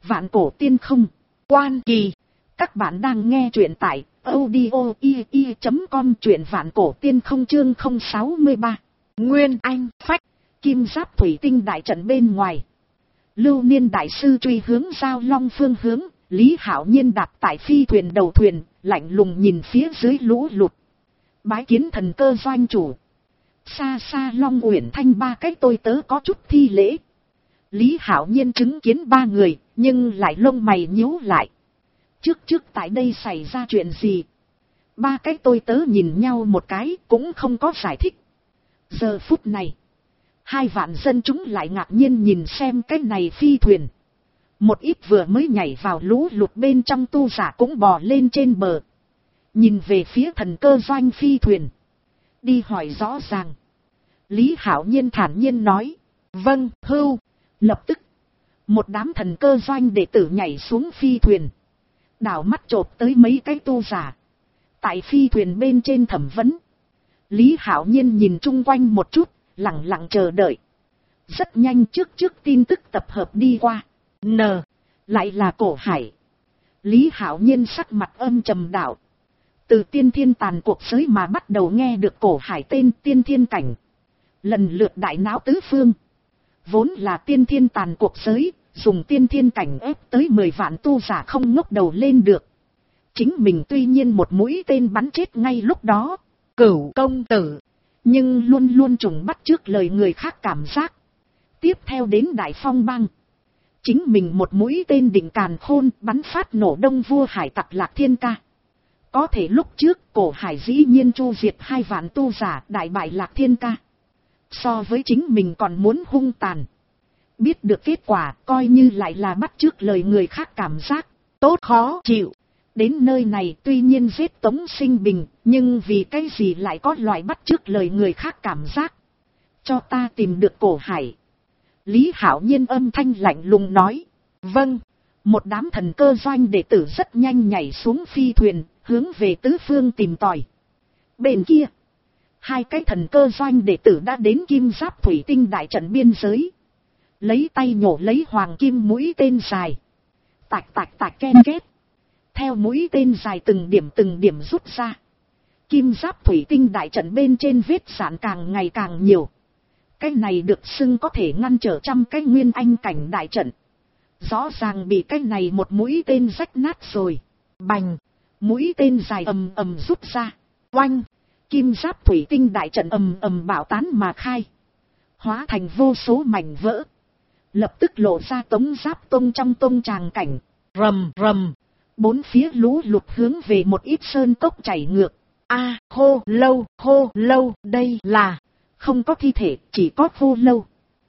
Vạn cổ tiên không. Quan Kỳ. Các bạn đang nghe truyện tại audio.com, truyện Vạn cổ tiên không chương 063. Nguyên Anh Phách. Kim giáp thủy tinh đại trận bên ngoài. Lưu Niên đại sư truy hướng Giao Long phương hướng, Lý Hạo Nhiên đạp tại phi thuyền đầu thuyền, lạnh lùng nhìn phía dưới lũ lụt. Bái kiến thần cơ doanh chủ. Xa xa Long Uyển Thanh ba cái tôi tớ có chút thi lễ. Lý Hạo Nhiên chứng kiến ba người, nhưng lại lông mày nhíu lại. Trước tại đây xảy ra chuyện gì? Ba cái tôi tớ nhìn nhau một cái, cũng không có giải thích. Giờ phút này, 2 vạn dân chúng lại ngạc nhiên nhìn xem cái này phi thuyền. Một ít vừa mới nhảy vào lũ lụt bên trong tu giả cũng bò lên trên bờ. Nhìn về phía thần cơ doanh phi thuyền. Đi hỏi rõ ràng. Lý Hạo Nhiên thản nhiên nói. Vâng, hưu. Lập tức, một đám thần cơ doanh đệ tử nhảy xuống phi thuyền. Đảo mắt chộp tới mấy cái tu giả. Tại phi thuyền bên trên thẩm vấn. Lý Hạo Nhiên nhìn chung quanh một chút, lặng lặng chờ đợi. Rất nhanh trước tin tức tập hợp đi qua. Lại là Cổ Hải. Lý Hạo Nhiên sắc mặt âm trầm đạo. Từ tiên thiên tàn cuộc giới mà bắt đầu nghe được Cổ Hải tên tiên thiên cảnh. Lần lượt đại náo tứ phương. Vốn là tiên thiên tàn cuộc giới, dùng tiên thiên cảnh ép tới 10 vạn tu giả không ngóc đầu lên được. Chính mình tuy nhiên một mũi tên bắn chết ngay lúc đó. Cửu công tử. Nhưng luôn luôn trùng bắt trước lời người khác cảm giác. Tiếp theo đến Đại Phong Bang. Chính mình một mũi tên định càn khôn bắn phát nổ đông vua hải tặc Lạc Thiên Ca. Có thể lúc trước Cổ Hải dĩ nhiên chu diệt 2 vạn tu giả đại bại Lạc Thiên Ca. So với chính mình còn muốn hung tàn. Biết được kết quả coi như lại là bắt chước lời người khác cảm giác. Tốt khó chịu. Đến nơi này tuy nhiên giết Tống Sinh Bình. Nhưng vì cái gì lại có loại bắt chước lời người khác cảm giác. Cho ta tìm được Cổ Hải. Lý Hạo Nhiên âm thanh lạnh lùng nói. Vâng. Một đám thần cơ doanh đệ tử rất nhanh nhảy xuống phi thuyền. Hướng về tứ phương tìm tòi. Bên kia. 2 cái thần cơ doanh đệ tử đã đến kim giáp thủy tinh đại trận biên giới. Lấy tay nhổ lấy hoàng kim mũi tên dài. Tạch ken két. Theo mũi tên dài từng điểm rút ra. Kim giáp thủy tinh đại trận bên trên vết rạn càng ngày càng nhiều. Cái này được xưng có thể ngăn trở trăm cái nguyên anh cảnh đại trận. Rõ ràng bị cái này một mũi tên rách nát rồi. Bành. Mũi tên dài ầm rút ra. Oanh. Kim giáp thủy tinh đại trận ầm bạo tán mà khai. Hóa thành vô số mảnh vỡ. Lập tức lộ ra Tống Giáp Tông trong tông tràng cảnh. Rầm. 4 phía lũ lụt hướng về một ít sơn cốc chảy ngược. Hô lâu, đây là không có thi thể, chỉ có khô lâu.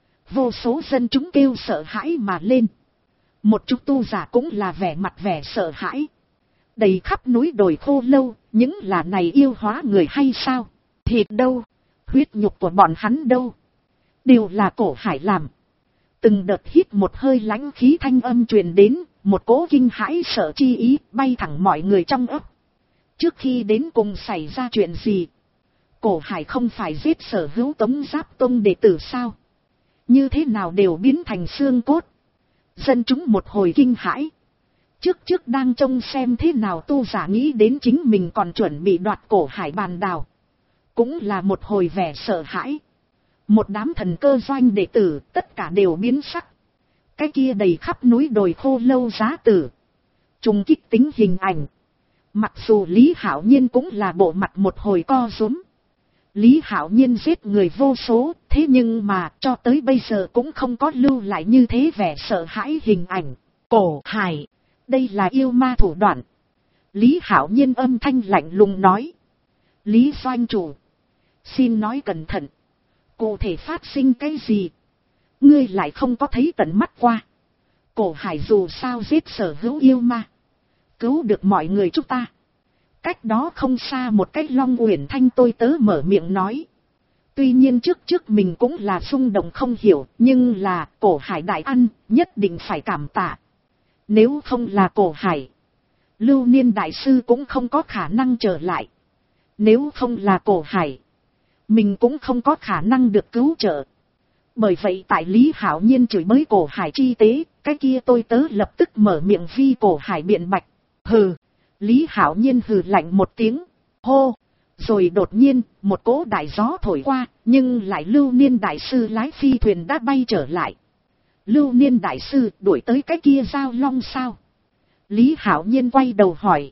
Vô số dân chúng kêu sợ hãi mà lên. Một chút tu giả cũng là vẻ mặt vẻ sợ hãi. Đầy khắp núi đồi khô lâu, những là này yêu hóa người hay sao? Thịt đâu? Huyết nhục của bọn hắn đâu? Đều là Cổ Hải làm. Từng đợt hít một hơi lãnh khí thanh âm truyền đến, một cỗ kinh hãi sợ chi ý bay thẳng mọi người trong ấp. Trước khi đến cùng xảy ra chuyện gì? Cổ Hải không phải giết sở hữu Tống Giáp Tông đệ tử sao? Như thế nào đều biến thành xương cốt? Dân chúng một hồi kinh hãi. Trước đang trông xem thế nào tu giả nghĩ đến chính mình còn chuẩn bị đoạt Cổ Hải bàn đào. Cũng là một hồi vẻ sợ hãi. Một đám thần cơ doanh đệ tử tất cả đều biến sắc. Cái kia đầy khắp núi đồi khô lâu giá tử. Trùng kích tính hình ảnh. Mặc dù Lý Hạo Nhiên cũng là bộ mặt một hồi co rúm. Lý Hạo Nhiên giết người vô số, thế nhưng mà cho tới bây giờ cũng không có lưu lại như thế vẻ sợ hãi hình ảnh. Cổ Hải. Đây là yêu ma thủ đoạn. Lý Hạo Nhiên âm thanh lạnh lùng nói. Lý doanh chủ. Xin nói cẩn thận. Cụ thể phát sinh cái gì? Ngươi lại không có thấy tận mắt qua. Cổ Hải dù sao giết sở hữu yêu ma. Cứu được mọi người chúng ta. Cách đó không xa một cái Long Uyển Thanh tôi tớ mở miệng nói. Tuy nhiên trước mình cũng là xung động không hiểu. Nhưng là Cổ Hải đại ăn nhất định phải cảm tạ. Nếu không là Cổ Hải, Lưu Niên đại sư cũng không có khả năng trở lại. Nếu không là Cổ Hải, mình cũng không có khả năng được cứu trợ. Bởi vậy tại Lý Hạo Nhiên chửi bới Cổ Hải chi tế, cái kia tôi tớ lập tức mở miệng vi Cổ Hải biện bạch. Hừ, Lý Hạo Nhiên hừ lạnh một tiếng, hô, rồi đột nhiên, một cỗ đại gió thổi qua, nhưng lại Lưu Niên đại sư lái phi thuyền đã bay trở lại. Lưu Niên đại sư đuổi tới cái kia Giao Long sao? Lý Hạo Nhiên quay đầu hỏi.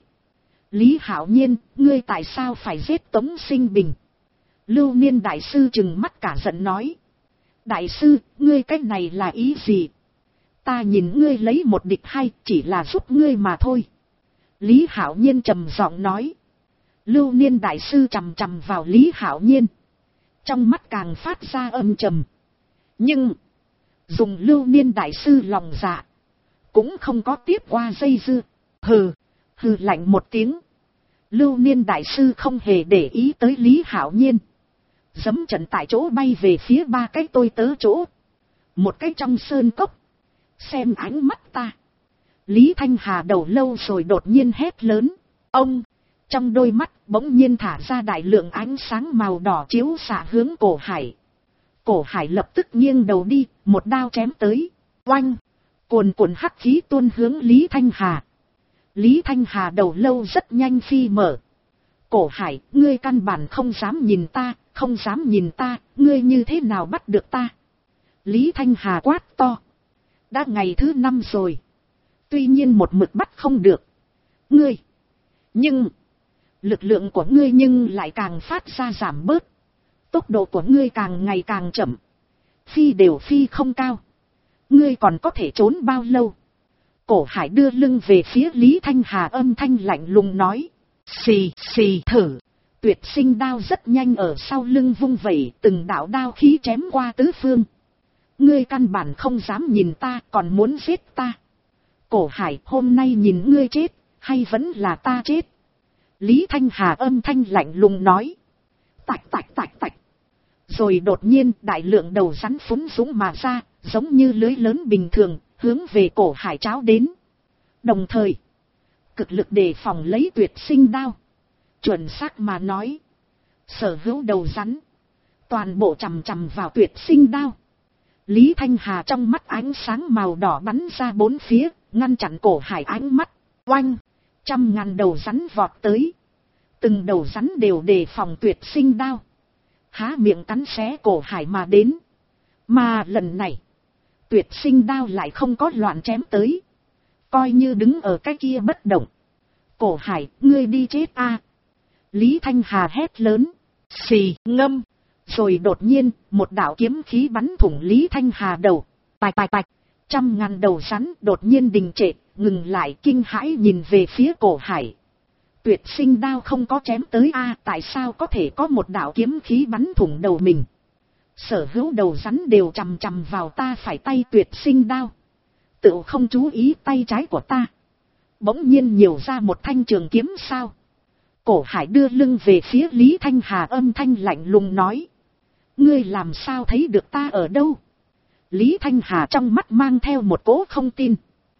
Lý Hạo Nhiên, ngươi tại sao phải giết Tống Sinh Bình? Lưu Niên đại sư trừng mắt cả giận nói. Đại sư, ngươi cách này là ý gì? Ta nhìn ngươi lấy một địch hai, chỉ là giúp ngươi mà thôi. Lý Hạo Nhiên trầm giọng nói. Lưu Niên đại sư chằm chằm vào Lý Hạo Nhiên. Trong mắt càng phát ra âm trầm. Nhưng, dùng Lưu Niên đại sư lòng dạ, cũng không có tiếp qua dây dưa. Hừ, hừ lạnh một tiếng. Lưu Niên đại sư không hề để ý tới Lý Hạo Nhiên. Giẫm trận tại chỗ bay về phía ba cái tôi tớ chỗ. Một cái trong sơn cốc. Xem ánh mắt ta. Lý Thanh Hà đầu lâu rồi đột nhiên hét lớn. Ông! Trong đôi mắt bỗng nhiên thả ra đại lượng ánh sáng màu đỏ chiếu xạ hướng Cổ Hải. Cổ Hải lập tức nghiêng đầu đi, một đao chém tới. Oanh! Cuồn cuộn hắc khí tuôn hướng Lý Thanh Hà. Lý Thanh Hà đầu lâu rất nhanh phi mở. Cổ Hải, ngươi căn bản không dám nhìn ta, không dám nhìn ta, ngươi như thế nào bắt được ta? Lý Thanh Hà quát to. Đã ngày thứ 5 rồi. Tuy nhiên một mực bắt không được. Ngươi! Nhưng! Lực lượng của ngươi nhưng lại càng phát ra giảm bớt. Tốc độ của ngươi càng ngày càng chậm. Phi đều phi không cao. Ngươi còn có thể trốn bao lâu? Cổ Hải đưa lưng về phía Lý Thanh Hà, âm thanh lạnh lùng nói. Xì xì thử. Tuyệt sinh đao rất nhanh ở sau lưng vung vẩy, từng đạo đao khí chém qua tứ phương. Ngươi căn bản không dám nhìn ta, còn muốn giết ta. Cổ Hải, hôm nay nhìn ngươi chết, hay vẫn là ta chết? Lý Thanh Hà âm thanh lạnh lùng nói. Tạch tạch tạch tạch. Rồi đột nhiên đại lượng đầu rắn phúng dũng mà ra, giống như lưới lớn bình thường, hướng về Cổ Hải cháo đến. Đồng thời, cực lực đề phòng lấy tuyệt sinh đao. Chuẩn xác mà nói, sở hữu đầu rắn, toàn bộ chằm chằm vào tuyệt sinh đao. Lý Thanh Hà trong mắt ánh sáng màu đỏ bắn ra bốn phía, ngăn chặn Cổ Hải ánh mắt. Oanh! 100.000 đầu rắn vọt tới. Từng đầu rắn đều đề phòng tuyệt sinh đao. Há miệng cắn xé Cổ Hải mà đến. Mà lần này, tuyệt sinh đao lại không có loạn chém tới. Coi như đứng ở cái kia bất động. Cổ Hải, ngươi đi chết a! Lý Thanh Hà hét lớn. Xì ngâm. Rồi đột nhiên, một đạo kiếm khí bắn thủng Lý Thanh Hà đầu. Tạch tạch tạch. 100.000 đầu rắn đột nhiên đình trệ, ngừng lại kinh hãi nhìn về phía Cổ Hải. Tuyệt sinh đao không có chém tới a, tại sao có thể có một đạo kiếm khí bắn thủng đầu mình? Sở hữu đầu rắn đều chằm chằm vào ta phải tay tuyệt sinh đao. Tự không chú ý tay trái của ta. Bỗng nhiên nhiều ra một thanh trường kiếm sao? Cổ Hải đưa lưng về phía Lý Thanh Hà, âm thanh lạnh lùng nói. Ngươi làm sao thấy được ta ở đâu? Lý Thanh Hà trong mắt mang theo một cỗ không tin.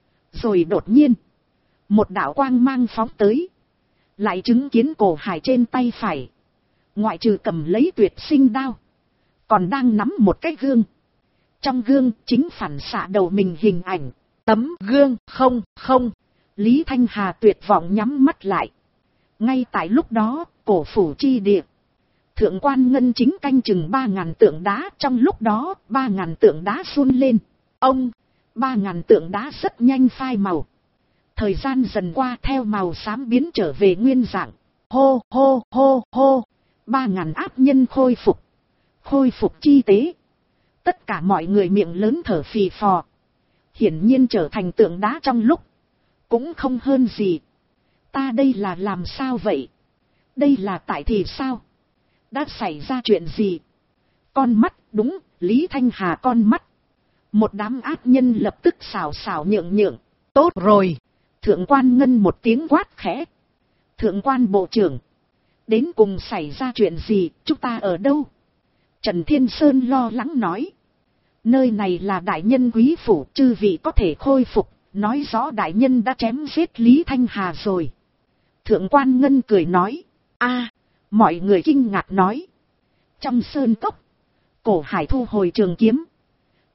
Rồi đột nhiên, một đạo quang mang phóng tới. Lại chứng kiến Cổ Hải trên tay phải, ngoại trừ cầm lấy tuyệt sinh đao, còn đang nắm một cái gương. Trong gương chính phản xạ đầu mình hình ảnh. Tấm gương không. Lý Thanh Hà tuyệt vọng nhắm mắt lại. Ngay tại lúc đó, cổ phủ chi địa, thượng quan ngân chính canh chừng 3.000 tượng đá. Trong lúc đó 3.000 tượng đá run lên. Ông! 3.000 tượng đá rất nhanh phai màu. Thời gian dần qua theo màu xám biến trở về nguyên dạng. Hô hô hô hô. 3.000 áp nhân khôi phục. Khôi phục chi tế. Tất cả mọi người miệng lớn thở phì phò. Hiển nhiên trở thành tượng đá trong lúc. Cũng không hơn gì. Ta đây là làm sao vậy? Đây là tại thì sao? Đã xảy ra chuyện gì? Con mắt, đúng, Lý Thanh Hà con mắt. Một đám ác nhân lập tức xào xào nhượng nhượng. Tốt rồi. Thượng quan ngân một tiếng quát khẽ. Thượng quan bộ trưởng. Đến cùng xảy ra chuyện gì, chúng ta ở đâu? Trần Thiên Sơn lo lắng nói. Nơi này là đại nhân quý phủ, chư vị có thể khôi phục. Nói rõ đại nhân đã chém giết Lý Thanh Hà rồi. Thượng quan ngân cười nói. A, mọi người kinh ngạc nói. Trong sơn cốc, Cổ Hải thu hồi trường kiếm.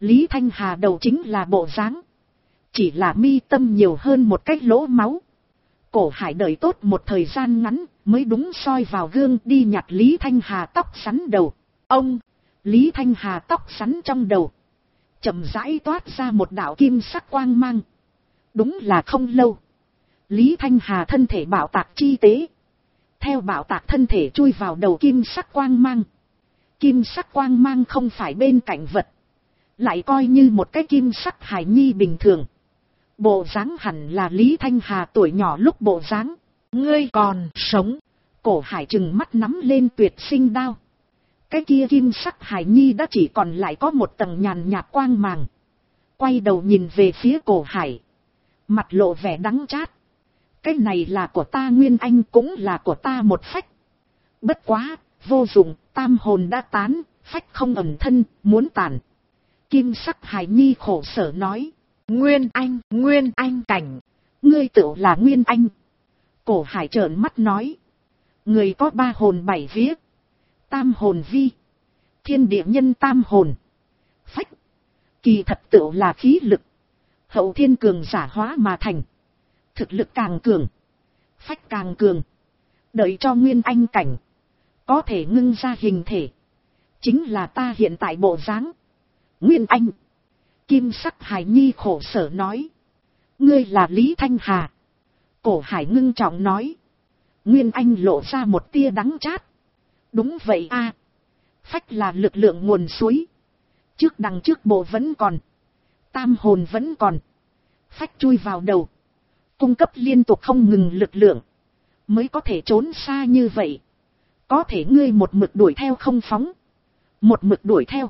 Lý Thanh Hà đầu chính là bộ dáng, chỉ là mi tâm nhiều hơn một cái lỗ máu. Cổ Hải đợi tốt một thời gian ngắn, mới đúng soi vào gương đi nhặt Lý Thanh Hà tóc xoăn đầu. Ông, Lý Thanh Hà tóc xoăn trong đầu, chậm rãi toát ra một đạo kim sắc quang mang. Đúng là không lâu, Lý Thanh Hà thân thể bạo tạc chi tế, theo bạo tạc thân thể chui vào đầu kim sắc quang mang. Kim sắc quang mang không phải bên cạnh vật, lại coi như một cái kim sắc hài nhi bình thường. Bộ dáng hẳn là Lý Thanh Hà tuổi nhỏ lúc bộ dáng. Ngươi còn sống. Cổ Hải trừng mắt nắm lên tuyệt sinh đao. Cái kia kim sắc hài nhi đã chỉ còn lại có một tầng nhàn nhạt quang màng. Quay đầu nhìn về phía Cổ Hải, mặt lộ vẻ đắng chát. Cái này là của ta Nguyên Anh, cũng là của ta một phách. Bất quá, vô dụng, tam hồn đã tán, phách không ẩn thân, muốn tàn. Kim sắc hài nhi khổ sở nói. Nguyên Anh cảnh, ngươi tự là Nguyên Anh. Cổ Hải trợn mắt nói. Người có 3 hồn 7 vía, tam hồn vi, thiên địa nhân tam hồn. Phách, kỳ thật tự là khí lực, hậu thiên cường giả hóa mà thành. Thực lực càng cường, phách càng cường. Đợi cho Nguyên Anh cảnh, có thể ngưng ra hình thể, chính là ta hiện tại bộ dáng. Nguyên Anh. Kim sắc hài nhi khổ sở nói. Ngươi là Lý Thanh Hà. Cổ Hải ngưng trọng nói. Nguyên Anh lộ ra một tia đắng chát. Đúng vậy a, phách là lực lượng nguồn suối. Trước đằng trước bộ vẫn còn, tam hồn vẫn còn. Phách chui vào đầu, cung cấp liên tục không ngừng lực lượng, mới có thể trốn xa như vậy. Có thể ngươi một mực đuổi theo không phóng, một mực đuổi theo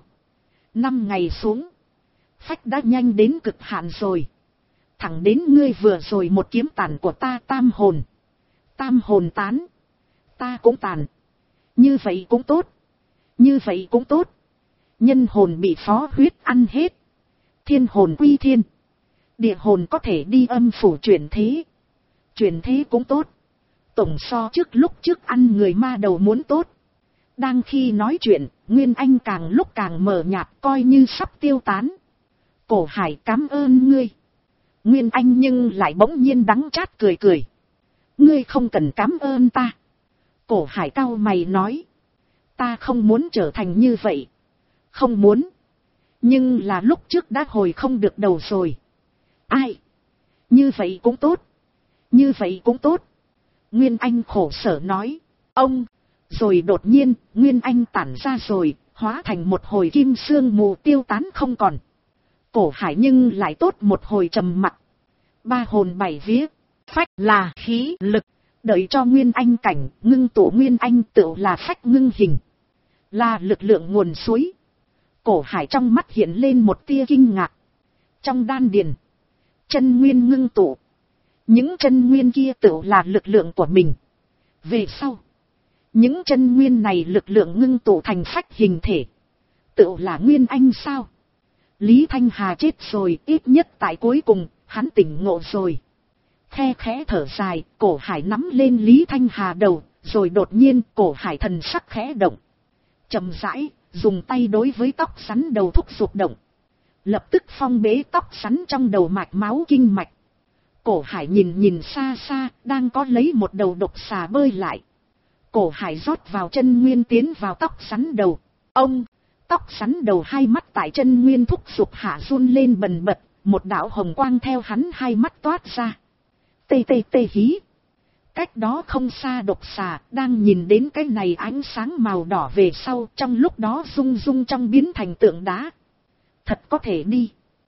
5 ngày xuống, phách đã nhanh đến cực hạn rồi. Thẳng đến ngươi vừa rồi một kiếm tàn của ta tam hồn. Tam hồn tán, ta cũng tàn. Như vậy cũng tốt, như vậy cũng tốt. Nhân hồn bị phó huyết ăn hết, thiên hồn quy thiên, địa hồn có thể đi âm phủ chuyển thế. Chuyển thế cũng tốt, tổng so trước lúc trước ăn người ma đầu muốn tốt. Đang khi nói chuyện, Nguyên Anh càng lúc càng mờ nhạt, coi như sắp tiêu tán. Cổ Hải cảm ơn ngươi. Nguyên Anh nhưng lại bỗng nhiên đắng chát cười cười. Ngươi không cần cảm ơn ta. Cổ Hải cau mày nói. Ta không muốn trở thành như vậy. Không muốn. Nhưng là lúc trước đã hồi không được đầu rồi. Ai? Như vậy cũng tốt. Như vậy cũng tốt. Nguyên Anh khổ sở nói. Ông. Rồi đột nhiên, Nguyên Anh tản ra rồi, hóa thành một hồi kim sương mù tiêu tán không còn. Cổ Hải nhưng lại tốt một hồi trầm mặc. 3 hồn 7 vía, phách là khí lực. Đợi cho Nguyên Anh cảnh, ngưng tụ Nguyên Anh tự là phách ngưng hình, là lực lượng nguồn suối. Cổ Hải trong mắt hiện lên một tia kinh ngạc. Trong đan điền, chân nguyên ngưng tụ. Những chân nguyên kia tự là lực lượng của mình. Về sau, những chân nguyên này lực lượng ngưng tụ thành phách hình thể, tự là Nguyên Anh sao? Lý Thanh Hà chết rồi, ít nhất tại cuối cùng, hắn tỉnh ngộ rồi. Khe khẽ thở dài, Cổ Hải nắm lên Lý Thanh Hà đầu, rồi đột nhiên Cổ Hải thần sắc khẽ động. Chậm rãi, dùng tay đối với tóc xoăn đầu thúc giục động. Lập tức phong bế tóc xoăn trong đầu mạch máu kinh mạch. Cổ Hải nhìn xa xa, đang có lấy một đầu độc xà bơi lại. Cổ Hải rót vào chân nguyên tiến vào tóc xoăn đầu. Ông, tóc xoăn đầu hai mắt tại chân nguyên thúc giục hạ run lên bần bật, một đạo hồng quang theo hắn hai mắt toát ra. Tê tê tê hí. Cách đó không xa độc xà đang nhìn đến cái này ánh sáng màu đỏ về sau, trong lúc đó rung rung trong biến thành tượng đá. Thật có thể đi.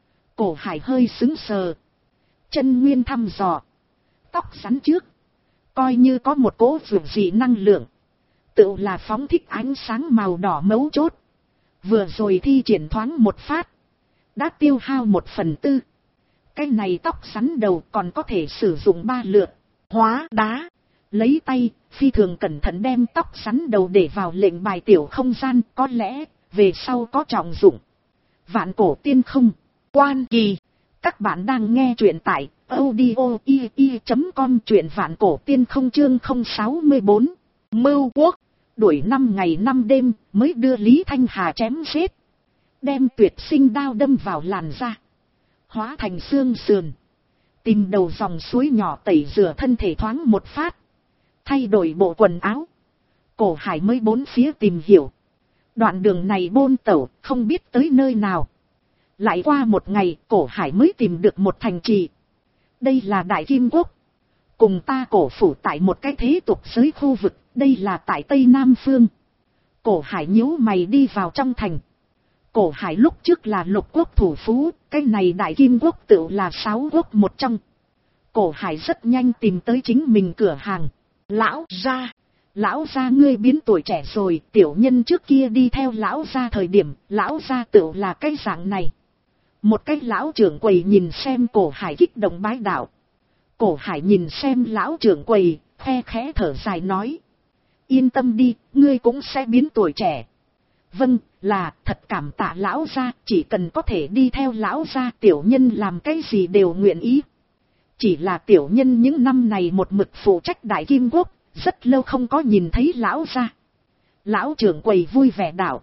Cổ Hải hơi sững sờ. Chân nguyên thăm dò. Tóc xoăn trước, coi như có một cỗ vượt dị năng lượng, tự là phóng thích ánh sáng màu đỏ mấu chốt. Vừa rồi thi triển thoáng một phát, đã tiêu hao 1/4. Cái này tóc xoăn đầu còn có thể sử dụng 3 lượt. Hóa đá. Lấy tay, phi thường cẩn thận đem tóc xoăn đầu để vào lệnh bài tiểu không gian, có lẽ về sau có trọng dụng. Vạn cổ tiên không. Quan kỳ. Các bạn đang nghe truyện tại audio.com, truyện vạn cổ tiên không chương 064. Mưu quốc. Đuổi 5 ngày 5 đêm mới đưa Lý Thanh Hà chém giết. Đem tuyệt sinh đao đâm vào làn da. Hóa thành xương sườn. Tìm đầu dòng suối nhỏ tẩy rửa thân thể thoáng một phát. Thay đổi bộ quần áo. Cổ Hải mới bốn phía tìm hiểu. Đoạn đường này bôn tẩu không biết tới nơi nào. Lại qua một ngày Cổ Hải mới tìm được một thành trì. Đây là Đại Kim Quốc. Cùng ta Cổ phủ tại một cái thế tục giới khu vực. Đây là tại Tây Nam Phương. Cổ Hải nhíu mày đi vào trong thành. Cổ Hải lúc trước là lục quốc thủ phú. Cái này Đại Kim Quốc tự là 6 quốc một trong. Cổ Hải rất nhanh tìm tới chính mình cửa hàng. Lão gia ngươi biến tuổi trẻ rồi. Tiểu nhân trước kia đi theo lão gia thời điểm. Lão gia tự là cái dạng này. Một cái lão trưởng quầy nhìn xem Cổ Hải kích động bái đạo. Cổ Hải nhìn xem lão trưởng quầy, khe khẽ thở dài nói. Yên tâm đi, ngươi cũng sẽ biến tuổi trẻ. Vâng, là thật cảm tạ lão gia, chỉ cần có thể đi theo lão gia tiểu nhân làm cái gì đều nguyện ý. Chỉ là tiểu nhân những năm này một mực phụ trách Đại Kim Quốc, rất lâu không có nhìn thấy lão gia. Lão trưởng quầy vui vẻ đạo.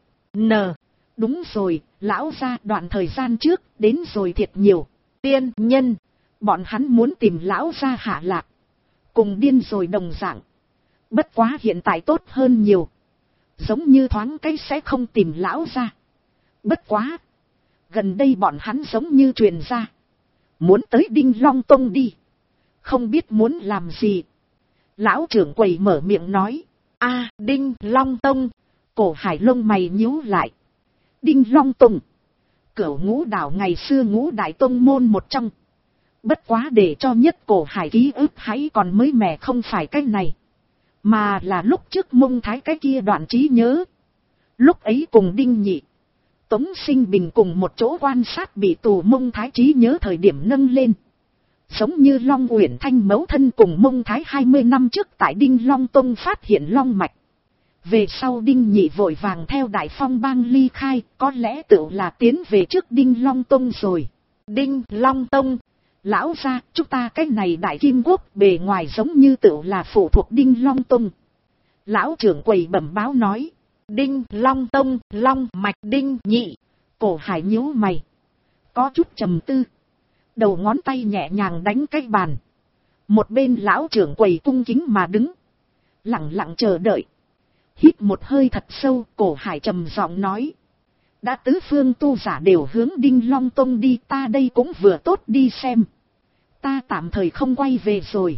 Đúng rồi, lão gia đoạn thời gian trước, đến rồi thiệt nhiều. Tiên nhân, bọn hắn muốn tìm lão gia hạ lạc. Cùng điên rồi đồng dạng. Bất quá hiện tại tốt hơn nhiều. Giống như thoáng cái sẽ không tìm lão gia. Bất quá. Gần đây bọn hắn giống như truyền ra. Muốn tới Đinh Long Tông đi. Không biết muốn làm gì. Lão trưởng quầy mở miệng nói. Đinh Long Tông. Cổ Hải lông mày nhíu lại. Đinh Long Tông. Cửu Ngũ Đảo ngày xưa Ngũ Đại Tông môn một trong. Bất quá để cho nhất Cổ Hải ký ức hãy còn mới mẻ không phải cái này. Mà là lúc trước Mông Thái cái kia đoạn trí nhớ. Lúc ấy cùng Đinh Nhị, Tống Sinh Bình cùng một chỗ quan sát bị tù Mông Thái trí nhớ thời điểm nâng lên. Giống như Long Uyển Thanh mẫu thân cùng Mông Thái 20 năm trước tại Đinh Long Tông phát hiện long mạch. Về sau Đinh Nhị vội vàng theo Đại Phong bang ly khai, có lẽ tự là tiến về trước Đinh Long Tông rồi. Đinh Long Tông. Lão gia, chúng ta cái này Đại Kim Quốc bề ngoài giống như tự là phụ thuộc Đinh Long Tông. Lão trưởng quầy bẩm báo nói. Đinh Long Tông, long mạch Đinh Nhị. Cổ Hải nhíu mày. Có chút trầm tư. Đầu ngón tay nhẹ nhàng đánh cái bàn. Một bên lão trưởng quầy cung kính mà đứng. Lặng lặng chờ đợi. Hít một hơi thật sâu, Cổ Hải trầm giọng nói. Đã tứ phương tu giả đều hướng Đinh Long Tông đi, ta đây cũng vừa tốt đi xem. Ta tạm thời không quay về rồi.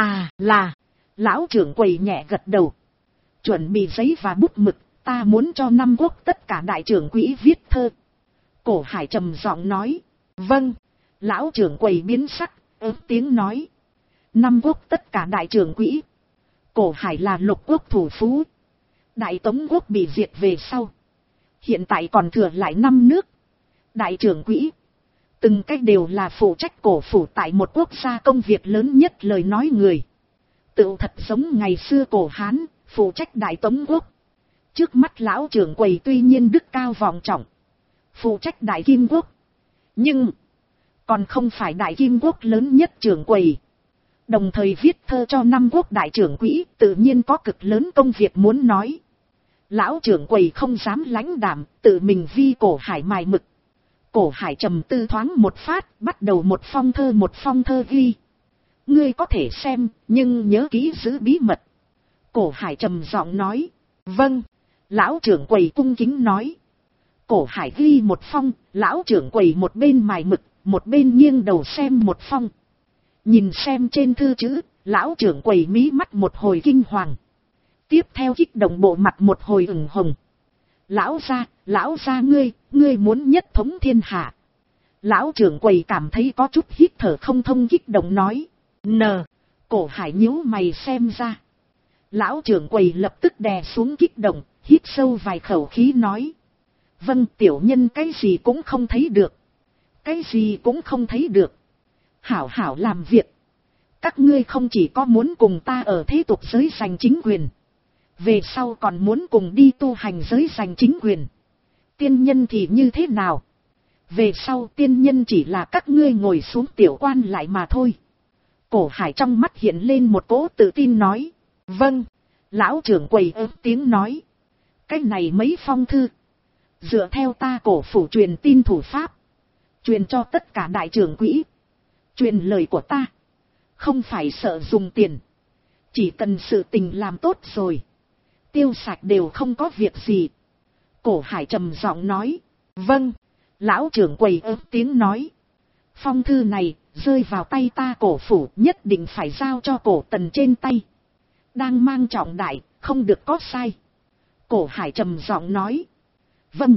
Lão trưởng quầy nhẹ gật đầu. Chuẩn bị giấy và bút mực, ta muốn cho năm quốc tất cả đại trưởng quỹ viết thơ. Cổ Hải trầm giọng nói. Vâng. Lão trưởng quầy biến sắc, tiếng nói. Năm quốc tất cả đại trưởng quỹ. Cổ Hải là lục quốc thủ phú. Đại Tống quốc bị diệt về sau. Hiện tại còn thừa lại 5 nước. Đại trưởng quỹ. Từng cách đều là phụ trách cổ phủ tại một quốc gia công việc lớn nhất lời nói người. Tự thật giống ngày xưa cổ Hán, phụ trách Đại Tống quốc. Trước mắt lão trưởng quầy tuy nhiên đức cao vọng trọng. Phụ trách Đại Kim Quốc. Nhưng, còn không phải Đại Kim Quốc lớn nhất trưởng quầy. Đồng thời viết thơ cho 5 quốc đại trưởng quỹ, tự nhiên có cực lớn công việc muốn nói. Lão trưởng quầy không dám lãnh đạm, tự mình vi Cổ Hải mài mực. Cổ Hải trầm tư thoáng một phát, bắt đầu một phong thơ ghi. Ngươi có thể xem, nhưng nhớ kỹ giữ bí mật. Cổ Hải trầm giọng nói. Vâng. Lão trưởng quầy cung kính nói. Cổ Hải ghi một phong, lão trưởng quầy một bên mài mực, một bên nghiêng đầu xem một phong. Nhìn xem trên thư chữ, lão trưởng quầy mí mắt một hồi kinh hoàng. Tiếp theo kích động bộ mặt một hồi ửng hồng. Lão gia ngươi muốn nhất thống thiên hạ. Lão trưởng quầy cảm thấy có chút hít thở không thông kích động nói. Cổ Hải nhíu mày xem ra. Lão trưởng quầy lập tức đè xuống kích động, hít sâu vài khẩu khí nói. Vâng, tiểu nhân cái gì cũng không thấy được. Cái gì cũng không thấy được. Hảo hảo làm việc. Các ngươi không chỉ có muốn cùng ta ở thế tục giới giành chính quyền. Về sau còn muốn cùng đi tu hành giới giành chính quyền. Tiên nhân thì như thế nào? Về sau tiên nhân chỉ là các ngươi ngồi xuống tiểu quan lại mà thôi. Cổ Hải trong mắt hiện lên một cỗ tự tin nói. Vâng. Lão trưởng quầy tiếng nói. Cái này mấy phong thư. Dựa theo ta cổ phủ truyền tin thủ pháp. Truyền cho tất cả đại trưởng quỹ. Truyền lời của ta. Không phải sợ dùng tiền. Chỉ cần sự tình làm tốt rồi. Tiêu sạch đều không có việc gì. Cổ Hải trầm giọng nói. Vâng. Lão trưởng quầy ớt tiếng nói. Phong thư này rơi vào tay ta cổ phủ nhất định phải giao cho cổ Tần trên tay. Đang mang trọng đại, không được có sai. Cổ Hải trầm giọng nói. Vâng.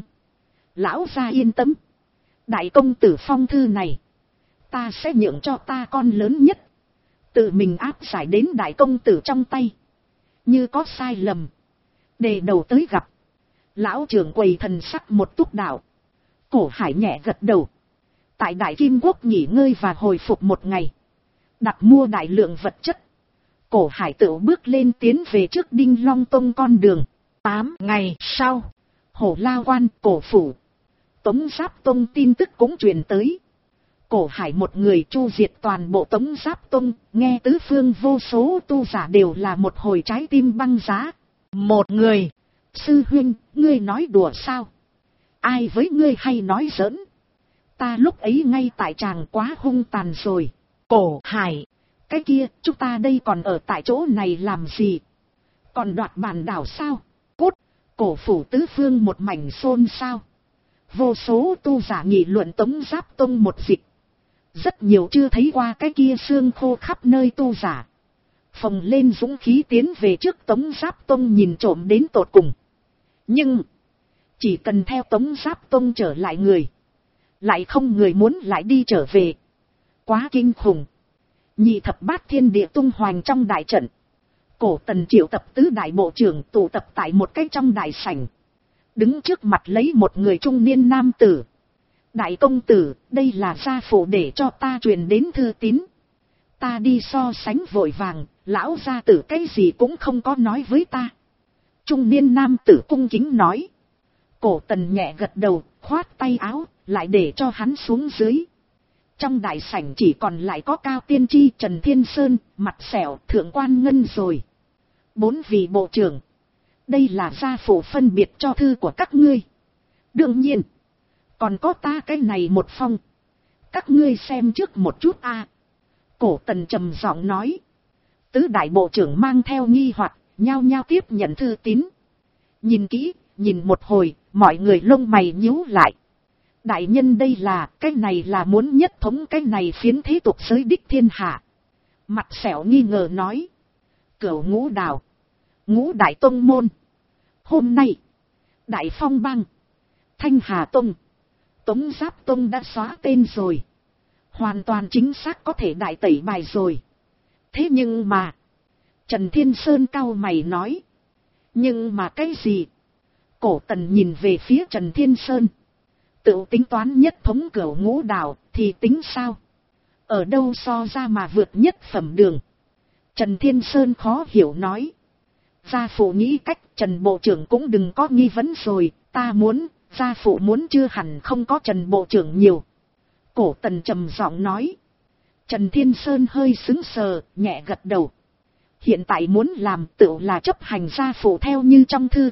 Lão gia yên tâm. Đại công tử phong thư này. Ta sẽ nhượng cho ta con lớn nhất. Tự mình áp giải đến đại công tử trong tay. Như có sai lầm. Đề đầu tới gặp. Lão trưởng quầy thần sắc một túc đạo. Cổ Hải nhẹ gật đầu. Tại Đại Kim Quốc nghỉ ngơi và hồi phục một ngày. Đặt mua đại lượng vật chất. Cổ Hải tự bước lên tiến về trước Đinh Long Tông con đường. 8 ngày sau. Hổ Lao Quan cổ phủ. Tống Giáp Tông tin tức cũng truyền tới. Cổ Hải một người chu diệt toàn bộ Tống Giáp Tông. Nghe tứ phương vô số tu giả đều là một hồi trái tim băng giá. Một người. Sư huynh, ngươi nói đùa sao? Ai với ngươi hay nói giỡn? Ta lúc ấy ngay tại tràng quá hung tàn rồi. Cổ Hải. Cái kia, chúng ta đây còn ở tại chỗ này làm gì? Còn đoạt bản đảo sao? Cút. Cổ phủ tứ phương một mảnh xôn xao. Vô số tu giả nghị luận Tống Giáp Tông một dịch. Rất nhiều chưa thấy qua cái kia xương khô khắp nơi tu giả. Phồng lên dũng khí tiến về trước Tống Giáp Tông nhìn trộm đến tột cùng. Nhưng, chỉ cần theo Tống Giáp Tông trở lại người. Lại không người muốn lại đi trở về. Quá kinh khủng. Nhị thập bát thiên địa tung hoành trong đại trận. Cổ Tần triệu tập tứ đại bộ trưởng tụ tập tại một cái trong đại sảnh. Đứng trước mặt lấy một người trung niên nam tử. Đại công tử, đây là gia phụ để cho ta truyền đến thư tín. Ta đi so sánh vội vàng, lão gia tử cái gì cũng không có nói với ta. Trung niên nam tử cung kính nói. Cổ Tần nhẹ gật đầu, khoát tay áo, lại để cho hắn xuống dưới. Trong đại sảnh chỉ còn lại có Cao Tiên Tri, Trần Thiên Sơn, Mặt Sẹo, Thượng Quan Ngân rồi. 4 vị bộ trưởng. Đây là gia phụ phân biệt cho thư của các ngươi. Đương nhiên, còn có ta cái này một phong. Các ngươi xem trước một chút a. Cổ Tần trầm giọng nói. Tứ đại bộ trưởng mang theo nghi hoặc, nhao nhao tiếp nhận thư tín. Nhìn kỹ, nhìn một hồi, mọi người lông mày nhíu lại. Đại nhân đây là, cái này là muốn nhất thống cái này phiến thế tục giới đích thiên hạ. Mặt Sẹo nghi ngờ nói. Cửu Ngũ Đào. Ngũ Đại Tông Môn. Hôm nay, Đại Phong Bang, Thanh Hà Tông, Tống Giáp Tông đã xóa tên rồi. Hoàn toàn chính xác có thể đại tẩy bài rồi. Thế nhưng mà, Trần Thiên Sơn cau mày nói. Nhưng mà cái gì? Cổ Tần nhìn về phía Trần Thiên Sơn. Tự tính toán nhất thống Cửu Ngũ Đào thì tính sao? Ở đâu so ra mà vượt nhất phẩm đường? Trần Thiên Sơn khó hiểu nói. Gia phụ nghĩ cách, Trần Bộ trưởng cũng đừng có nghi vấn rồi, ta muốn, gia phụ muốn chưa hẳn không có Trần Bộ trưởng nhiều. Cổ Tần trầm giọng nói. Trần Thiên Sơn hơi sững sờ, nhẹ gật đầu. Hiện tại muốn làm tựu là chấp hành gia phụ theo như trong thư.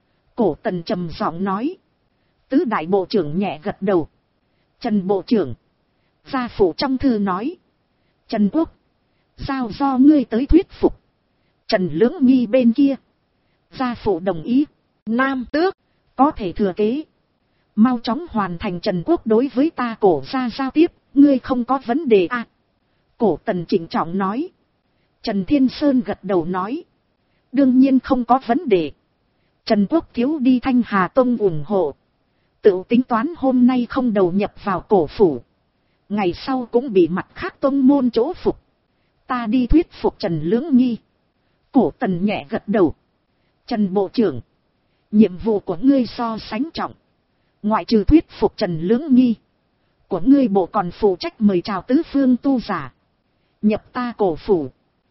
Cổ Tần trầm giọng nói. Tứ đại bộ trưởng nhẹ gật đầu. Trần Bộ trưởng. Gia phụ trong thư nói. Trần Quốc. Giao do ngươi tới thuyết phục. Trần Lưỡng Nghi bên kia. Gia phụ đồng ý. Nam Tước. Có thể thừa kế. Mau chóng hoàn thành Trần Quốc đối với ta cổ gia giao tiếp. Ngươi không có vấn đề à. Cổ Tần trịnh trọng nói. Trần Thiên Sơn gật đầu nói. Đương nhiên không có vấn đề. Trần Quốc thiếu đi Thanh Hà Tông ủng hộ. Tự tính toán hôm nay không đầu nhập vào cổ phủ. Ngày sau cũng bị mặt khác tông môn chỗ phục. Ta đi thuyết phục Trần Lưỡng Nghi. Cổ Tần nhẹ gật đầu. Trần Bộ trưởng. Nhiệm vụ của ngươi so sánh trọng. Ngoại trừ thuyết phục Trần Lưỡng Nghi. Của ngươi bộ còn phụ trách mời chào tứ phương tu giả. Nhập ta cổ phủ.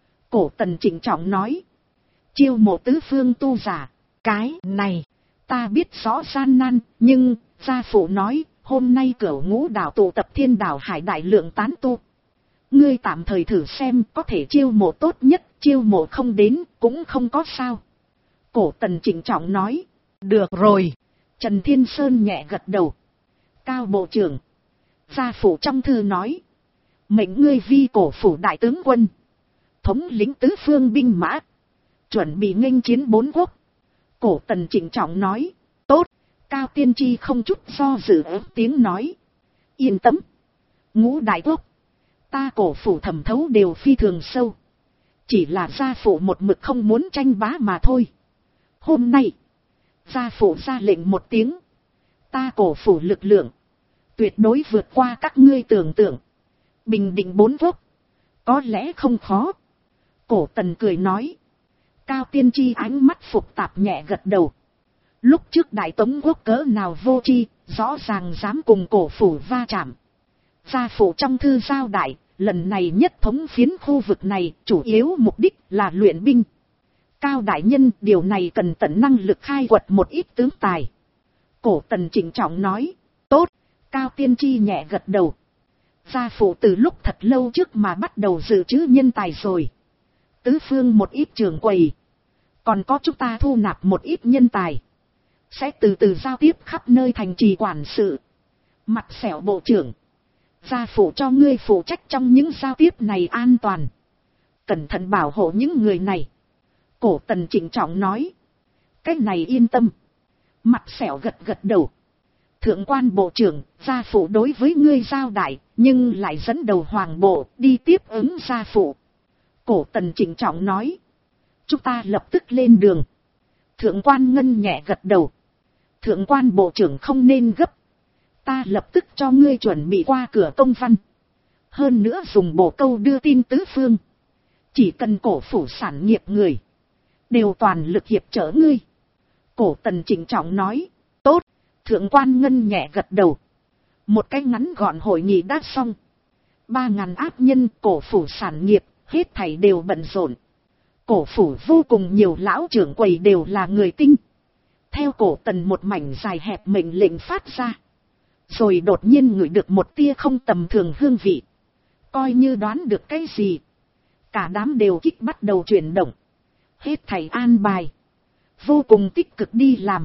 Cổ Tần trịnh trọng nói. Chiêu mộ tứ phương tu giả. Cái này. Ta biết rõ gian nan, nhưng, gia phụ nói, hôm nay Cửu Ngũ Đào tụ tập Thiên Đảo Hải đại lượng tán tu. Ngươi tạm thời thử xem có thể chiêu mộ tốt nhất, chiêu mộ không đến, cũng không có sao. Cổ Tần trịnh trọng nói. Được rồi. Trần Thiên Sơn nhẹ gật đầu. Cao bộ trưởng. Gia phụ trong thư nói. Mệnh ngươi vi cổ phủ đại tướng quân. Thống lĩnh tứ phương binh mã. Chuẩn bị nghênh chiến 4 quốc. Cổ Tần trịnh trọng nói. Tốt. Cao tiên tri không chút do dự ớt tiếng nói. Yên tâm. Ngũ đại quốc. Ta cổ phủ thẩm thấu đều phi thường sâu. Chỉ là gia phụ một mực không muốn tranh bá mà thôi. Hôm nay. Gia phụ ra lệnh một tiếng. Ta cổ phủ lực lượng. Tuyệt đối vượt qua các ngươi tưởng tượng. Bình định 4 quốc. Có lẽ không khó. Cổ Tần cười nói. Cao tiên tri ánh mắt phục tạp nhẹ gật đầu. Lúc trước đại tống quốc cỡ nào vô tri, rõ ràng dám cùng cổ phủ va chạm. Gia phụ trong thư giao đại, lần này nhất thống phiến khu vực này, chủ yếu mục đích là luyện binh. Cao đại nhân, điều này cần tận năng lực khai quật một ít tướng tài. Cổ Tần trịnh trọng nói. Tốt. Cao tiên tri nhẹ gật đầu. Gia phụ từ lúc thật lâu trước mà bắt đầu dự trữ nhân tài rồi. Tứ phương một ít trường quầy. Còn có chúng ta thu nạp một ít nhân tài. Sẽ từ từ giao tiếp khắp nơi thành trì quản sự. Mặt sẹo bộ trưởng. Gia phụ cho ngươi phụ trách trong những giao tiếp này an toàn. Cẩn thận bảo hộ những người này. Cổ Tần trịnh trọng nói. Cái này yên tâm. Mặt sẹo gật gật đầu. Thượng quan bộ trưởng, gia phụ đối với ngươi giao đại, nhưng lại dẫn đầu hoàng bộ đi tiếp ứng gia phụ. Cổ Tần trịnh trọng nói. Chúng ta lập tức lên đường. Thượng quan ngân nhẹ gật đầu. Thượng quan bộ trưởng không nên gấp. Ta lập tức cho ngươi chuẩn bị qua cửa công văn. Hơn nữa dùng bổ câu đưa tin tứ phương. Chỉ cần cổ phủ sản nghiệp người. Đều toàn lực hiệp trợ ngươi. Cổ Tần trịnh trọng nói. Tốt. Thượng quan ngân nhẹ gật đầu. Một cái ngắn gọn hội nghị đã xong. 3.000 áp nhân cổ phủ sản nghiệp, hết thảy đều bận rộn. Cổ phủ vô cùng nhiều lão trưởng quầy đều là người tinh. Theo cổ Tần một mảnh dài hẹp mệnh lệnh phát ra. Rồi đột nhiên ngửi được một tia không tầm thường hương vị. Coi như đoán được cái gì. Cả đám đều kích bắt đầu chuyển động. Hết thảy an bài. Vô cùng tích cực đi làm.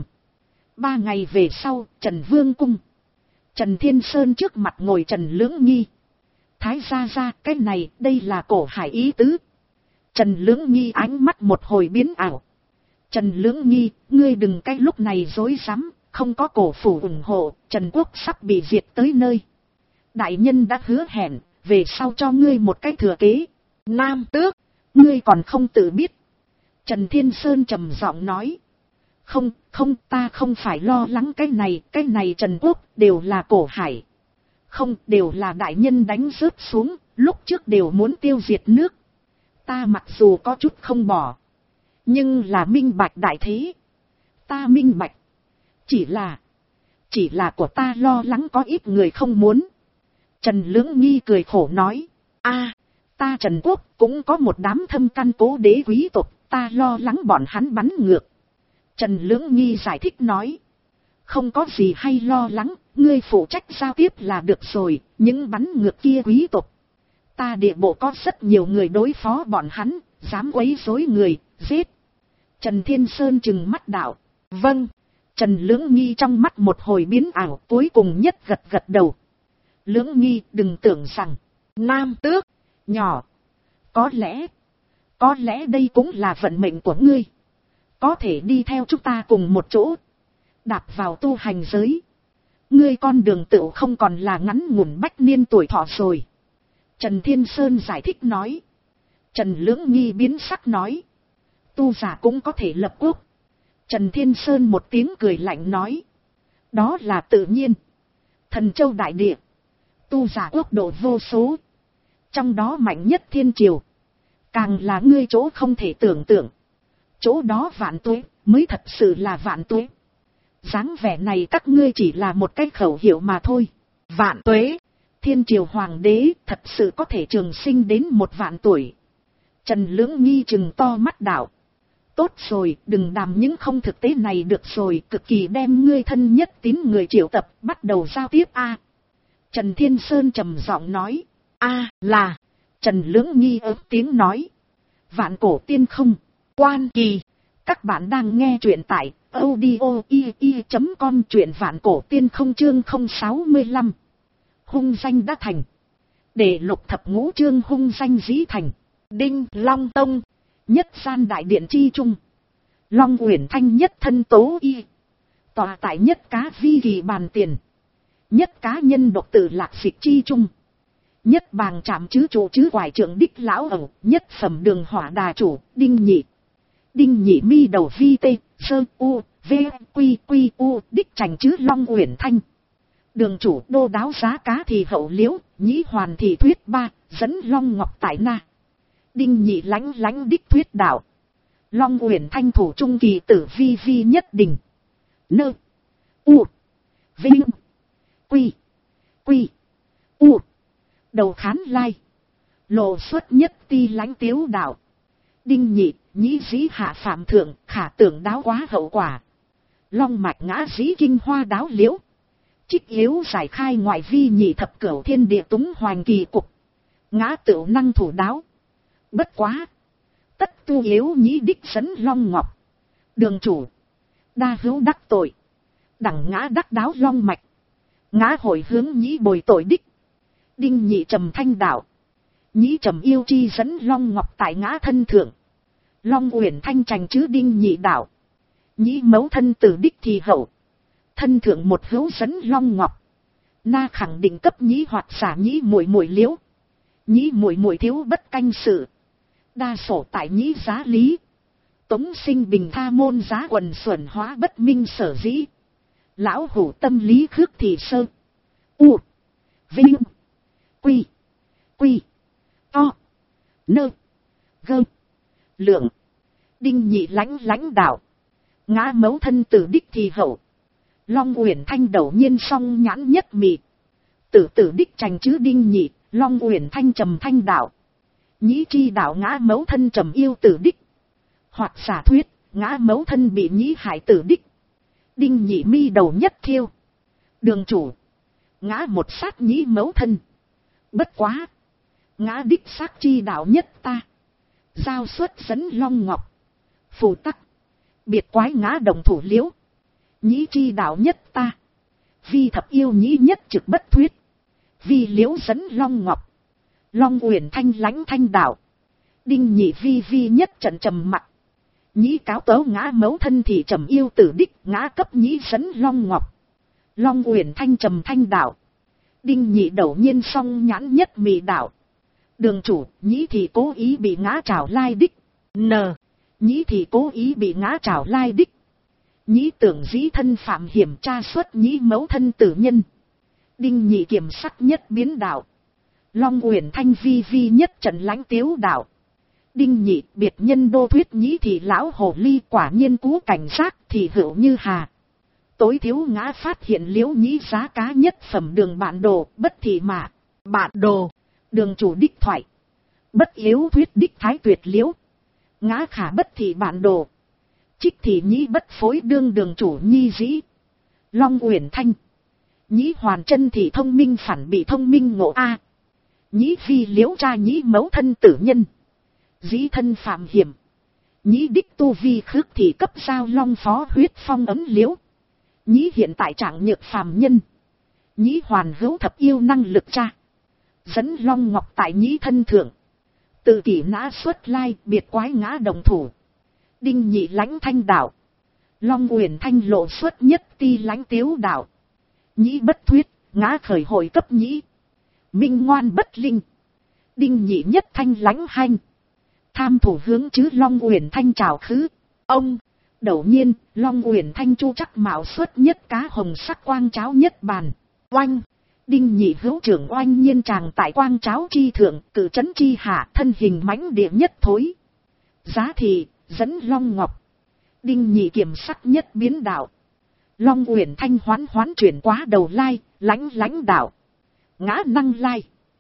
3 ngày về sau, Trần Vương cung. Trần Thiên Sơn trước mặt ngồi Trần Lưỡng Nghi. Thái gia cái này, đây là cổ hải ý tứ. Trần Lưỡng Nghi ánh mắt một hồi biến ảo. Trần Lưỡng Nghi, ngươi đừng cái lúc này dối rắm, không có cổ phủ ủng hộ, Trần Quốc sắp bị diệt tới nơi. Đại nhân đã hứa hẹn, về sau cho ngươi một cái thừa kế. Nam tước, ngươi còn không tự biết. Trần Thiên Sơn trầm giọng nói. Không, ta không phải lo lắng cái này Trần Quốc, đều là cổ hải. Không, đều là đại nhân đánh rớt xuống, lúc trước đều muốn tiêu diệt nước. Ta mặc dù có chút không bỏ, nhưng là minh bạch đại thế. Ta minh bạch. Chỉ là của ta lo lắng có ít người không muốn. Trần Lưỡng Nghi cười khổ nói. Ta Trần Quốc cũng có một đám thâm căn cố đế quý tộc, ta lo lắng bọn hắn bắn ngược. Trần Lưỡng Nghi giải thích nói. Không có gì hay lo lắng, ngươi phụ trách giao tiếp là được rồi, những bắn ngược kia quý tộc. Ta địa bộ có rất nhiều người đối phó bọn hắn, dám quấy rối người, giết. Trần Thiên Sơn trừng mắt đạo. Vâng. Trần Lưỡng Nghi trong mắt một hồi biến ảo, cuối cùng nhất gật đầu. Lưỡng Nghi, đừng tưởng rằng Nam tước nhỏ. Có lẽ đây cũng là vận mệnh của ngươi. Có thể đi theo chúng ta cùng một chỗ. Đạp vào tu hành giới. Ngươi con đường tựu không còn là ngắn ngủn bách niên tuổi thọ rồi. Trần Thiên Sơn giải thích nói. Trần Lưỡng Nghi biến sắc nói. Tu giả cũng có thể lập quốc. Trần Thiên Sơn một tiếng cười lạnh nói. Đó là tự nhiên. Thần châu đại địa. Tu giả quốc độ vô số. Trong đó mạnh nhất thiên triều. Càng là ngươi chỗ không thể tưởng tượng. Chỗ đó vạn tuế mới thật sự là vạn tuế. Dáng vẻ này các ngươi chỉ là một cái khẩu hiệu mà thôi. Vạn tuế. Thiên triều hoàng đế thật sự có thể trường sinh đến 1.000 tuổi. Trần Lưỡng Nghi trừng to mắt đạo. Tốt rồi, đừng đàm những không thực tế này được rồi, cực kỳ đem ngươi thân nhất tín người triệu tập, bắt đầu giao tiếp a. Trần Thiên Sơn trầm giọng nói. Là. Trần Lưỡng Nghi ớt tiếng nói. Vạn cổ tiên không. Quan kỳ. Các bạn đang nghe truyện tại audio.com truyện vạn cổ tiên không chương 065. Hung danh đã thành. Để lục thập ngũ chương hung danh dĩ thành. Đinh Long Tông. Nhất gian đại điện chi trung. Long Uyển Thanh nhất thân tố y. Tòa tại nhất cá vi kỳ bàn tiền. Nhất cá nhân độc tử lạc dịch chi trung. Nhất bàng trạm chứ trụ chứ quải trưởng đích lão ẩu. Nhất phẩm đường hỏa đà chủ Đinh Nhị. Đinh Nhị mi đầu vi tê sơ u v quy quy u đích trành chứ Long Uyển Thanh. Đường chủ đô đáo giá cá thì hậu liễu. Nhĩ hoàn thì thuyết ba dẫn Long Ngọc tại na. Đinh Nhị lánh lánh đích thuyết đạo. Long Uyển Thanh thủ trung kỳ tử vi vi nhất đình. Nơ. U. Vinh. Quy. Quy. U. Đầu khán lai. Lộ xuất nhất ti lánh tiếu đạo. Đinh Nhị, nhĩ dĩ hạ phạm thượng, khả tưởng đáo quá hậu quả. Long mạch ngã dĩ kinh hoa đáo liễu. Trích yếu giải khai ngoại vi nhị thập cửu thiên địa túng hoành kỳ cục. Ngã tựu năng thủ đáo. Bất quá. Tất tu yếu nhĩ đích dẫn Long Ngọc. Đường chủ. Đa hữu đắc tội. Đẳng ngã đắc đáo Long mạch. Ngã hồi hướng nhĩ bồi tội đích. Đinh Nhị trầm thanh đạo. Nhĩ trầm yêu chi dẫn Long Ngọc tại ngã thân thượng. Long Uyển Thanh trành chứ Đinh Nhị đạo. Nhĩ mấu thân tử đích thì hậu. Thân thượng một hữu dẫn Long Ngọc. Na khẳng định cấp nhĩ hoặc giả nhĩ muội muội liễu. Nhĩ muội muội thiếu bất canh sự. Đa sổ tại nhĩ giá lý. Tống sinh bình tha môn giá quần xuẩn hóa bất minh sở dĩ. Lão hủ tâm lý khước thì sơ. U. Vinh. Quy. Quy. To. Nơ. Gơ. Lượng. Đinh Nhị lánh lánh đạo. Ngã mấu thân tử đích thì hậu. Long Uyển Thanh đầu nhiên song nhãn nhất mị. Tử tử đích trành chứ Đinh Nhị. Long Uyển Thanh trầm thanh đạo. Nhĩ chi đạo ngã mấu thân trầm yêu tử đích. Hoặc giả thuyết, ngã mấu thân bị nhĩ hại tử đích. Đinh Nhị mi đầu nhất thiêu. Đường chủ. Ngã một sát nhĩ mấu thân. Bất quá. Ngã đích xác chi đạo nhất ta. Giao xuất dẫn Long Ngọc. Phù tắc. Biệt quái ngã đồng thủ liễu. Nhĩ chi đạo nhất ta. Vi thập yêu nhĩ nhất trực bất thuyết. Vi liễu dẫn Long Ngọc. Long Uyển Thanh lánh thanh đạo. Đinh Nhị vi vi nhất trận trầm mặc. Nhĩ cáo tấu ngã mấu thân thì trầm yêu tử đích. Ngã cấp nhĩ dẫn Long Ngọc. Long Uyển Thanh trầm thanh đạo. Đinh Nhị đầu nhiên song nhãn nhất mị đạo. Đường chủ, nhĩ thì cố ý bị ngã trảo lai đích. N. Nhĩ thì cố ý bị ngã trảo lai đích. Nhĩ tưởng dĩ thân phạm hiểm tra xuất nhĩ mấu thân tử nhân. Đinh Nhị kiểm sắc nhất biến đạo. Long Uyển Thanh vi vi nhất trận lãnh tiếu đạo. Đinh Nhị biệt nhân đô thuyết nhĩ thì lão hồ ly quả nhiên cú cảnh giác thì hữu như hà. Tối thiếu ngã phát hiện liễu nhĩ giá cá nhất phẩm đường bản đồ bất thị mạ. Bản đồ. Đường chủ đích thoại. Bất yếu thuyết đích thái tuyệt liễu. Ngã khả bất thị bản đồ. Trích thì nhĩ bất phối đương đường chủ nhi dĩ. Long Uyển Thanh. Nhĩ hoàn chân thì thông minh phản bị thông minh ngộ a. Nhĩ phi liễu tra nhĩ mấu thân tử nhân. Dĩ thân phạm hiểm. Nhĩ đích tu vi khước thì cấp giao Long phó huyết phong ấm liễu. Nhĩ hiện tại trạng nhược phàm nhân. Nhĩ hoàn hữu thập yêu năng lực tra. Dẫn Long Ngọc tại nhĩ thân thượng. Tự kỷ nã xuất lai biệt quái ngã đồng thủ. Đinh Nhị lánh thanh đạo. Long Uyển Thanh lộ xuất nhất ti lánh tiếu đạo. Nhĩ bất thuyết, ngã khởi hồi cấp nhĩ. Minh ngoan bất linh. Đinh Nhị nhất thanh lánh hanh. Tham thủ hướng chứ Long Uyển Thanh trào khứ. Ông. Đầu nhiên, Long Uyển Thanh chu chắc mạo xuất nhất cá hồng sắc quang cháo nhất bàn. Oanh. Đinh Nhị hữu trưởng oanh nhiên tràng tại quang cháo chi thượng, cử trấn chi hạ, thân hình mãnh địa nhất thối. Giá thì, dẫn Long Ngọc. Đinh Nhị kiểm sắc nhất biến đạo. Long Uyển Thanh hoán hoán chuyển quá đầu lai, lánh lánh đạo. Ngã năng lai.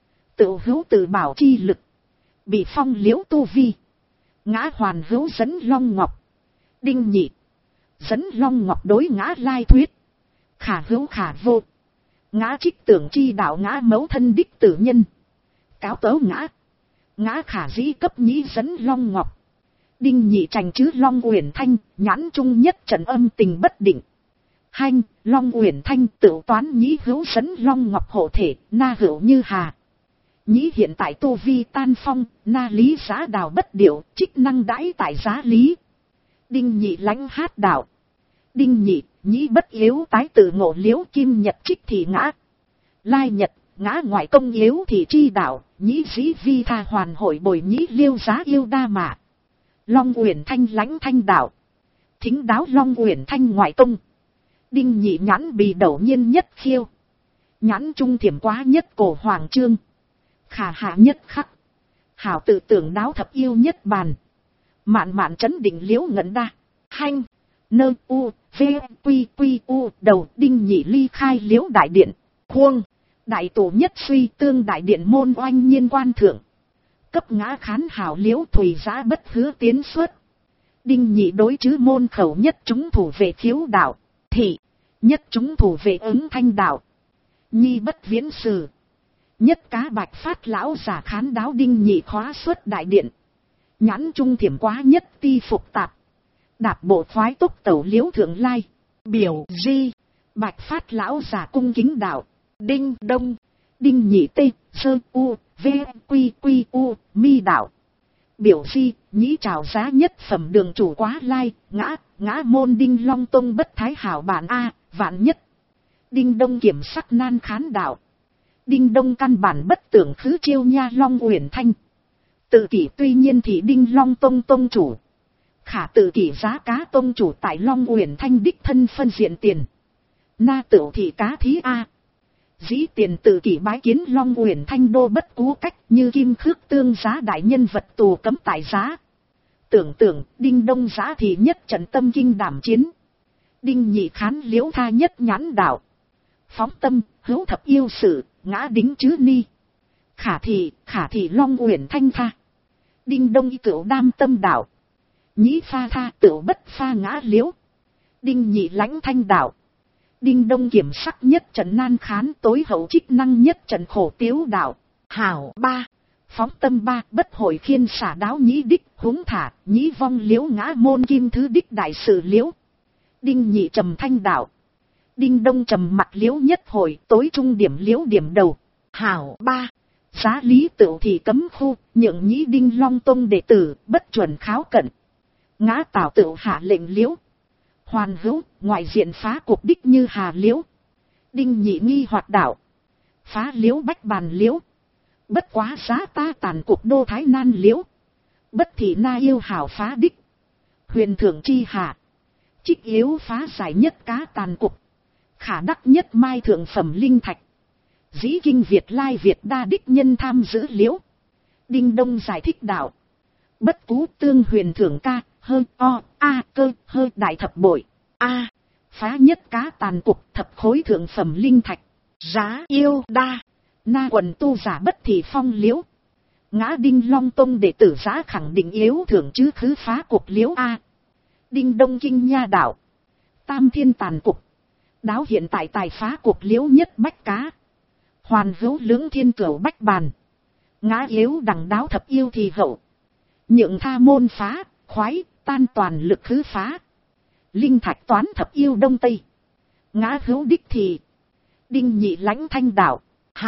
Tự hữu tự bảo chi lực. Bị phong liễu tu vi. Ngã hoàn hữu dẫn Long Ngọc. Đinh Nhị. Dẫn Long Ngọc đối ngã lai thuyết. Khả hữu khả vô. Ngã trích tưởng chi đạo ngã mấu thân đích tử nhân. Cáo tấu ngã. Ngã khả dĩ cấp nhĩ dẫn Long Ngọc. Đinh Nhị trành chứ Long Uyển Thanh, nhãn trung nhất trận âm tình bất định. Hanh, Long Uyển Thanh tự toán nhĩ hữu sấn Long Ngọc hộ thể, na hữu như hà. Nhĩ hiện tại tu vi tan phong, na lý giá đào bất điệu, trích năng đãi tại giá lý. Đinh Nhị lánh hát đạo. Đinh Nhị, nhĩ bất yếu tái tự ngộ liễu kim nhật trích thì ngã. Lai nhật, ngã ngoại công yếu thì chi đạo, nhĩ dĩ vi tha hoàn hội bồi nhĩ liêu giá yêu đa mạ. Long Uyển Thanh lánh thanh đạo. Thính đáo Long Uyển Thanh ngoại công. Đinh Nhị nhãn bì đầu nhiên nhất khiêu. Nhãn trung thiểm quá nhất cổ hoàng trương. Khả hạ nhất khắc. Hảo tự tưởng đáo thập yêu nhất bàn. Mạn mạn chấn định liễu ngẩn đa. Hanh. Nơ u. V. Quy quy u. Đầu Đinh Nhị ly khai liễu đại điện. Khuông. Đại tổ nhất suy tương đại điện môn oanh nhiên quan thượng. Cấp ngã khán hảo liễu thủy giã bất hứa tiến xuất. Đinh Nhị đối chứ môn khẩu nhất chúng thủ về khiếu đạo. Thị. Nhất chúng thủ về ứng thanh đạo. Nhi bất viễn sử. Nhất cá bạch phát lão giả khán đáo Đinh Nhị khóa xuất đại điện. Nhãn trung thiểm quá nhất ti phục tạp. Đạp bộ khoái túc tẩu liễu thượng lai. Biểu di. Bạch phát lão giả cung kính đạo. Đinh đông. Đinh Nhị tê. Sơ u. V. Quy quy u. Mi đạo. Biểu di. Nhĩ trào giá nhất phẩm đường chủ quá lai. Ngã môn Đinh Long Tông bất thái hảo bản A. Vạn nhất. Đinh đông kiểm sắc nan khán đạo. Đinh đông căn bản bất tưởng khứ chiêu nha Long Uyển Thanh. Tự kỷ tuy nhiên thì Đinh Long Tông tông chủ. Khả tự kỷ giá cá tông chủ tại Long Uyển Thanh đích thân phân diện tiền. Na tửu thị cá thí A. Dĩ tiền tự kỷ bái kiến Long Uyển Thanh đô bất cú cách như kim khước tương giá đại nhân vật tù cấm tại giá. Tưởng Đinh đông giá thì nhất trận tâm kinh đảm chiến. Đinh Nhị khán liễu tha nhất nhãn đạo. Phóng tâm, hữu thập yêu sự, ngã đính chứ ni. Khả thị Long Uyển Thanh tha. Đinh đông y cửu đam tâm đạo. Nhĩ pha tha tửu bất pha ngã liễu. Đinh Nhị lãnh thanh đạo. Đinh đông kiểm sắc nhất trận nan khán tối hậu trích năng nhất trận khổ tiếu đạo. Hảo ba. Phóng tâm ba bất hội khiên xả đáo nhĩ đích huống thả nhĩ vong liễu ngã môn kim thứ đích đại sự liễu. Đinh Nhị trầm thanh đạo. Đinh đông trầm mặt liễu nhất hồi tối trung điểm liễu điểm đầu. Hảo ba. Giá lý tửu thì cấm khu nhượng nhĩ Đinh Long Tông đệ tử bất chuẩn kháo cận. Ngã tảo tửu hạ lệnh liễu. Hoàn hữu ngoại diện phá cuộc đích như hà liễu. Đinh Nhị nghi hoạt đạo. Phá liễu bách bàn liễu. Bất quá giá ta tàn cuộc đô thái nan liễu. Bất thị na yêu hảo phá đích. Huyền thượng chi hạ. Trích yếu phá giải nhất cá tàn cục. Khả đắc nhất mai thượng phẩm linh thạch. Dĩ kinh Việt lai Việt đa đích nhân tham giữ liễu. Đinh đông giải thích đạo. Bất cú tương huyền thượng ca. Hơi o a cơ hơi đại thập bội. A. Phá nhất cá tàn cục thập khối thượng phẩm linh thạch. Giá yêu đa. Na quần tu giả bất thị phong liễu. Ngã Đinh Long Tông đệ tử giá khẳng định yếu thượng chứ khứ phá cuộc liễu A. Đinh đông kinh nha đạo. Tam thiên tàn cục. Đáo hiện tại tài phá cuộc liễu nhất bách cá. Hoàn hữu lưỡng thiên cửu bách bàn. Ngã yếu đằng đáo thập yêu thì hậu. Nhượng tha môn phá, khoái, tan toàn lực khứ phá. Linh thạch toán thập yêu đông tây. Ngã hữu đích thì. Đinh Nhị lãnh thanh đạo.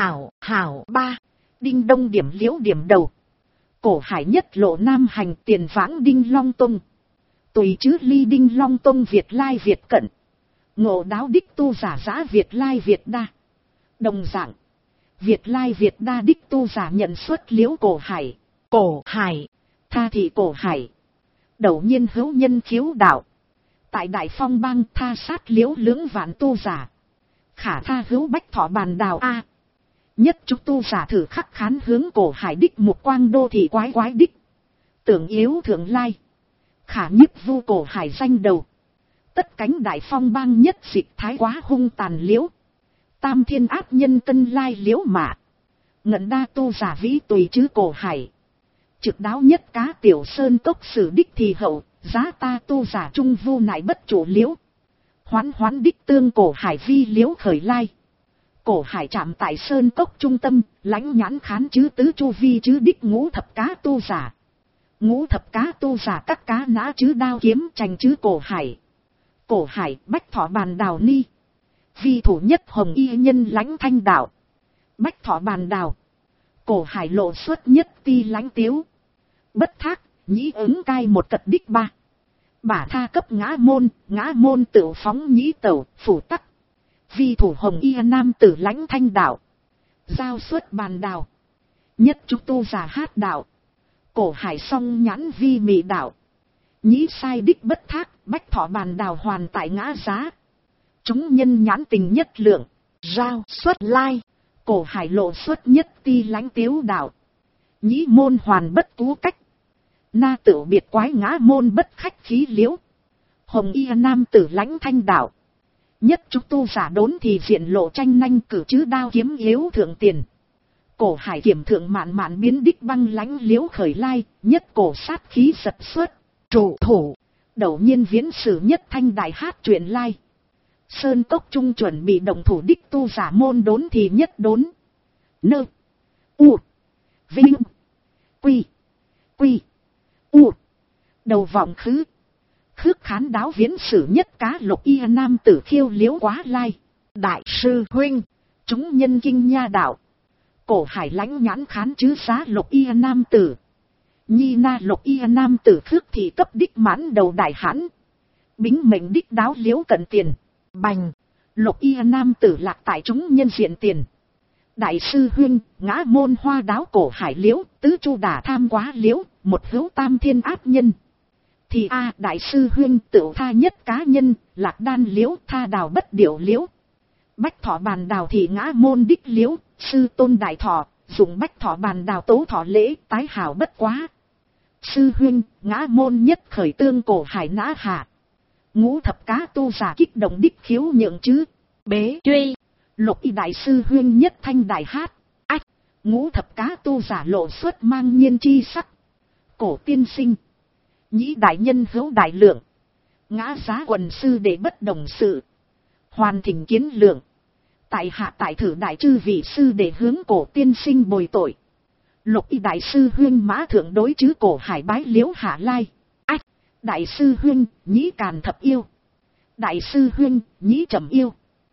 Hảo ba. Đinh đông điểm liễu điểm đầu. Cổ hải nhất lộ nam hành tiền vãng Đinh Long Tông. Tùy chứ ly Đinh Long Tông Việt lai Việt cận. Ngộ đáo đích tu giả giã Việt lai Việt đa. Đồng dạng. Việt lai Việt đa đích tu giả nhận xuất liễu cổ hải. Cổ hải. Tha thị cổ hải. Đầu nhiên hữu nhân khiếu đạo. Tại Đại Phong bang tha sát liễu lưỡng vạn tu giả. Khả tha hữu bách thọ bàn đào A. Nhất chúng tu giả thử khắc khán hướng cổ hải đích mục quang đô thị quái quái đích. Tưởng yếu thượng lai. Khả nhiếp vu cổ hải danh đầu. Tất cánh Đại Phong bang nhất dịch thái quá hung tàn liễu. Tam thiên áp nhân cân lai liễu mạ. Ngận đa tu giả vĩ tùy chứ cổ hải. Trực đáo nhất cá tiểu sơn cốc sử đích thì hậu. Giá ta tu giả trung vu nại bất chủ liễu. Hoán đích tương cổ hải vi liễu khởi lai. Cổ hải chạm tại sơn cốc trung tâm. Lãnh nhãn khán chứ tứ chu vi chứ đích ngũ thập cá tu giả. Ngũ thập cá tu giả các cá nã chứ đao kiếm tranh chứ cổ hải. Cổ hải bách thọ bàn đào ni. Vi thủ nhất hồng y nhân lãnh thanh đạo. Bách thọ bàn đào. Cổ hải lộ xuất nhất ti lãnh tiếu. Bất thác, nhĩ ứng cai một cật đích ba. Bả tha cấp ngã môn tự phóng nhĩ tẩu, phủ tắc. Vi thủ hồng y nam tử lãnh thanh đạo. Giao xuất bàn đào. Nhất chúng tu giả hát đạo. Cổ hải song nhãn vi mị đạo. Nhĩ sai đích bất thác, bách thọ bàn đào hoàn tại ngã giá. Chúng nhân nhãn tình nhất lượng. Giao xuất lai. Cổ hải lộ xuất nhất ti lãnh tiếu đạo. Nhĩ môn hoàn bất tú cách. Na tự biệt quái ngã môn bất khách khí liễu. Hồng y nam tử lãnh thanh đạo. Nhất chúng tu giả đốn thì diện lộ tranh nanh cử chứ đao kiếm yếu thượng tiền. Cổ hải kiểm thượng mạn mạn biến đích băng lãnh liễu khởi lai. Nhất cổ sát khí giật xuất. Trụ thủ. Đầu nhiên viễn sử nhất thanh đại hát truyện lai. Sơn cốc trung chuẩn bị đồng thủ đích tu giả môn đốn thì nhất đốn. Nơ. U. Vinh. Quy. Quy. U. Đầu vọng khứ. Khước khán đáo viễn sử nhất cá lục y nam tử khiêu liễu quá lai. Đại sư huynh. Chúng nhân kinh nha đạo. Cổ hải lãnh nhãn khán chứ giá lục y nam tử. Nhi na lục y nam tử khước thì cấp đích mãn đầu đại hãn. Bính mệnh đích đáo liễu cận tiền. Bành. Lục y nam tử lạc tại chúng nhân diện tiền. Đại sư huynh, ngã môn hoa đáo cổ hải liễu, tứ chu đả tham quá liễu, một hữu tam thiên áp nhân. Thì đại sư huynh tự tha nhất cá nhân, lạc đan liễu, tha đào bất điệu liễu. Bách thọ bàn đào thì ngã môn đích liễu, sư tôn đại thọ, dùng bách thọ bàn đào tố thọ lễ, tái hảo bất quá. Sư huynh, ngã môn nhất khởi tương cổ hải nã hạ. Ngũ thập cá tu giả kích động đích khiếu nhượng chứ. Bế truy. Lục y đại sư huyên nhất thanh đại hát. Ách. Ngũ thập cá tu giả lộ xuất mang nhiên chi sắc. Cổ tiên sinh. Nhĩ đại nhân hữu đại lượng. Ngã giá quần sư để bất đồng sự. Hoàn thỉnh kiến lượng. Tại hạ tại thử đại chư vị sư để hướng cổ tiên sinh bồi tội. Lục y đại sư huyên mã thượng đối chứ cổ hải bái liễu hạ lai. Ách. Đại sư huyên, nhĩ càn thập yêu. Đại sư huyên, nhĩ trầm yêu.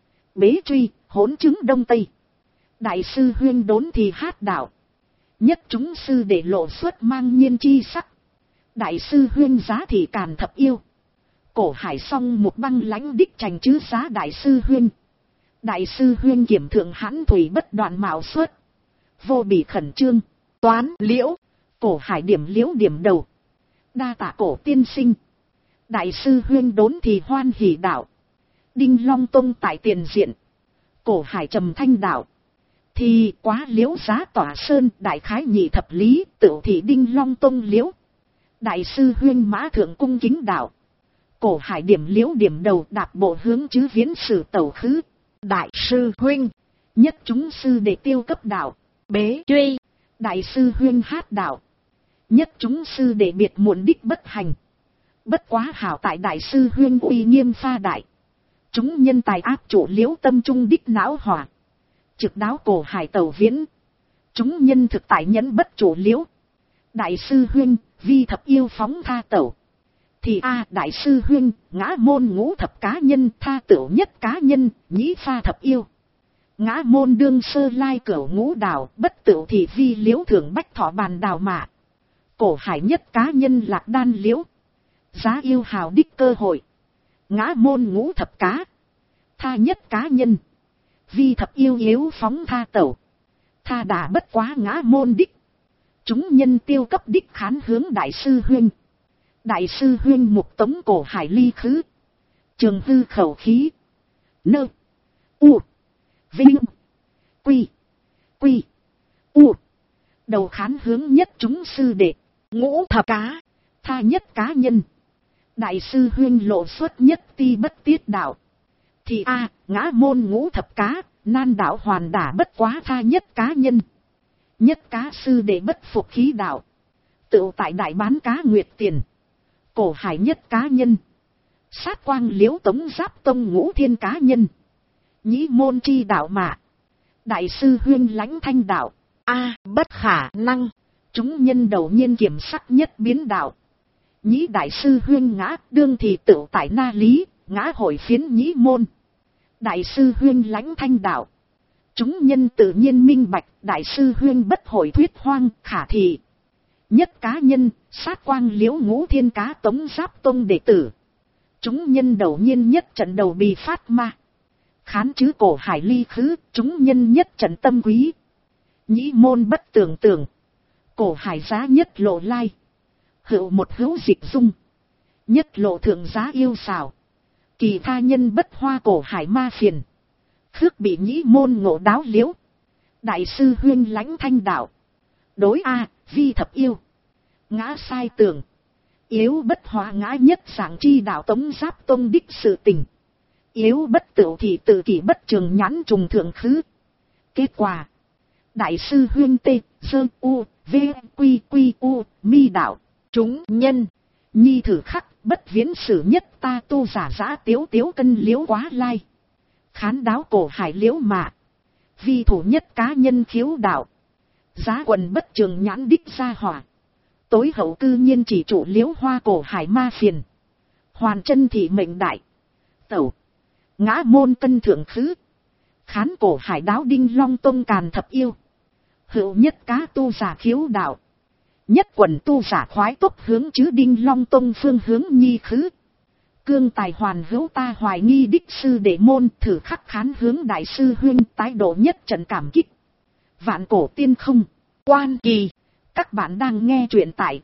Bế truy, hỗn chứng đông tây. Đại sư huyên đốn thì hát đạo. Nhất chúng sư để lộ xuất mang nhiên chi sắc. Đại sư huyên giá thì càn thập yêu. Cổ hải song một băng lãnh đích trành chứ giá đại sư huyên. Đại sư huyên kiểm thượng hãn thủy bất đoạn mạo xuất. Vô bị khẩn trương, toán liễu. Cổ hải điểm liễu điểm đầu. Đa tạ cổ tiên sinh. Đại sư huyên đốn thì hoan hỷ đạo. Đinh Long Tông tại tiền diện. Cổ hải trầm thanh đạo. Thì quá liễu giá tỏa sơn đại khái nhị thập lý tự thị Đinh Long Tông liễu. Đại sư huyên mã thượng cung kính đạo. Cổ hải điểm liễu điểm đầu đạp bộ hướng chứ viễn sử tẩu khứ. Đại sư huynh. Nhất chúng sư để tiêu cấp đạo. Bế truy. Đại sư huyên hát đạo. Nhất chúng sư để biệt muộn đích bất hành. Bất quá hảo tại đại sư huyên uy nghiêm pha đại. Chúng nhân tài áp chủ liễu tâm trung đích não hỏa. Trực đáo cổ hải tẩu viễn. Chúng nhân thực tại nhẫn bất chủ liễu. Đại sư huyên, vi thập yêu phóng tha tẩu. Thì đại sư huyên, ngã môn ngũ thập cá nhân tha tửu nhất cá nhân, nhĩ pha thập yêu. Ngã môn đương sơ lai cửu ngũ đảo, bất tửu thì vi liễu thưởng bách thọ bàn đào mạ. Cổ hải nhất cá nhân lạc đan liễu. Giá yêu hào đích cơ hội. Ngã môn ngũ thập cá. Tha nhất cá nhân. Vi thập yêu yếu phóng tha tẩu. Tha đà bất quá ngã môn đích. Chúng nhân tiêu cấp đích khán hướng đại sư huyên. Đại sư huyên mục tống cổ hải ly khứ. Trường hư khẩu khí. Nơ. U. Vinh. Quy. Quy. U. Đầu khán hướng nhất chúng sư đệ. Ngũ thập cá. Tha nhất cá nhân. Đại sư huyên lộ xuất nhất ti bất tiết đạo. Thì ngã môn ngũ thập cá, nan đạo hoàn đả bất quá tha nhất cá nhân. Nhất cá sư để bất phục khí đạo. Tự tại đại bán cá nguyệt tiền. Cổ hải nhất cá nhân. Sát quang liễu tống giáp tông ngũ thiên cá nhân. Nhĩ môn chi đạo mạ. Đại sư huyên lãnh thanh đạo. Bất khả năng. Chúng nhân đầu nhiên kiểm sắc nhất biến đạo. Nhĩ đại sư huyên ngã, đương thì tựu tại na lý, ngã hội phiến nhĩ môn. Đại sư huyên lãnh thanh đạo. Chúng nhân tự nhiên minh bạch, đại sư huyên bất hội thuyết hoang, khả thị. Nhất cá nhân, sát quang liễu Ngũ Thiên Cá Tống Giáp Tông đệ tử. Chúng nhân đầu nhiên nhất trận đầu bì phát ma. Khán chứ cổ hải ly khứ, chúng nhân nhất trận tâm quý. Nhĩ môn bất tưởng tưởng. Cổ hải giá nhất lộ lai. Hữu một hữu dịch dung. Nhất lộ thượng giá yêu xảo. Kỳ tha nhân bất hoa cổ hải ma phiền. Khước bị nhĩ môn ngộ đáo liễu. Đại sư huyên lãnh thanh đạo. Đối a vi thập yêu. Ngã sai tưởng. Yếu bất hóa ngã nhất dạng chi đạo Tống Giáp Tông đích sự tình. Yếu bất tựu thì tự kỷ bất trường nhãn trùng thượng khứ. Kết quả. Đại sư huyên tê, sơ u, v, quy quy u, mi đạo. Chúng nhân. Nhi thử khắc bất viễn sử nhất ta tu giả giã tiếu tiếu cân liễu quá lai. Khán đáo cổ hải liễu mạ. Vi thủ nhất cá nhân khiếu đạo. Giá quần bất trường nhãn đích gia hỏa. Tối hậu cư nhiên chỉ trụ liễu hoa cổ hải ma phiền. Hoàn chân thị mệnh đại. Tẩu. Ngã môn cân thượng khứ. Khán cổ hải đáo đinh long tông càn thập yêu. Hữu nhất cá tu giả khiếu đạo. Nhất quần tu giả khoái tốc hướng chứ đinh long tông phương hướng nhi khứ. Cương tài hoàn hữu ta hoài nghi đích sư đệ môn thử khắc khán hướng đại sư huyên tái độ nhất trận cảm kích. Vạn cổ tiên không. Quan kỳ. Các bạn đang nghe truyện tại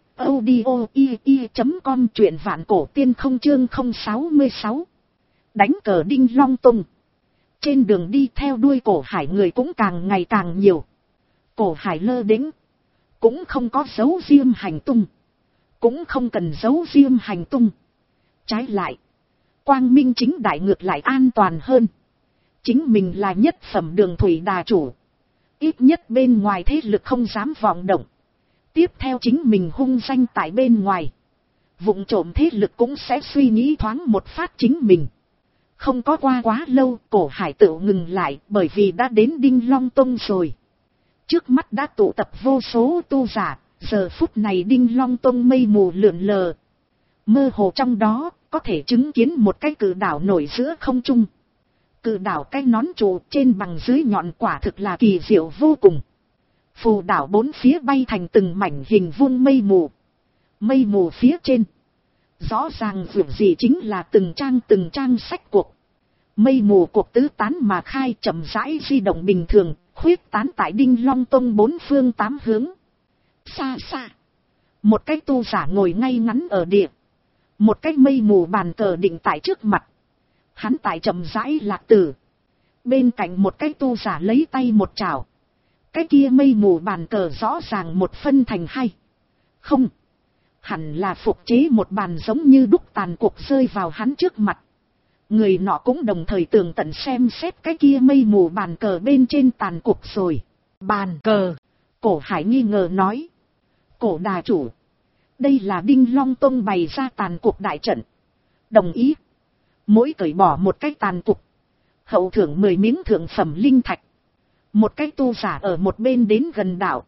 audio.com truyện vạn cổ tiên không chương 066. Đánh cờ đinh long tông. Trên đường đi theo đuôi cổ hải người cũng càng ngày càng nhiều. Cổ hải lơ đễnh. Cũng không có dấu diêm hành tung. Cũng không cần dấu diêm hành tung. Trái lại. Quang minh chính đại ngược lại an toàn hơn. Chính mình là nhất phẩm đường thủy đà chủ. Ít nhất bên ngoài thế lực không dám vọng động. Tiếp theo chính mình hung danh tại bên ngoài. Vụng trộm thế lực cũng sẽ suy nghĩ thoáng một phát chính mình. Không có qua quá lâu cổ hải tự ngừng lại bởi vì đã đến Đinh Long Tông rồi. Trước mắt đã tụ tập vô số tu giả, giờ phút này Đinh Long Tông mây mù lượn lờ. Mơ hồ trong đó có thể chứng kiến một cái cự đảo nổi giữa không trung. Cự đảo cái nón trụ trên bằng dưới nhọn quả thực là kỳ diệu vô cùng. Phù đảo bốn phía bay thành từng mảnh hình vuông mây mù. Mây mù phía trên. Rõ ràng việc gì chính là từng trang sách cuộc. Mây mù cuộc tứ tán mà khai chậm rãi di động bình thường, khuyết tán tại Đinh Long Tông bốn phương tám hướng. Xa xa. Một cái tu giả ngồi ngay ngắn ở địa. Một cái mây mù bàn cờ định tại trước mặt. Hắn tại chậm rãi lạc tử. Bên cạnh một cái tu giả lấy tay một chảo. Cái kia mây mù bàn cờ rõ ràng một phân thành hai. Không. Hẳn là phục chế một bàn giống như đúc tàn cuộc rơi vào hắn trước mặt. Người nọ cũng đồng thời tường tận xem xét cái kia mây mù bàn cờ bên trên tàn cuộc rồi. Bàn cờ. Cổ hải nghi ngờ nói. Cổ đà chủ. Đây là Đinh Long Tông bày ra tàn cuộc đại trận. Đồng ý. Mỗi cởi bỏ một cái tàn cục. Hậu thưởng 10 miếng thượng phẩm linh thạch. Một cái tu giả ở một bên đến gần đảo.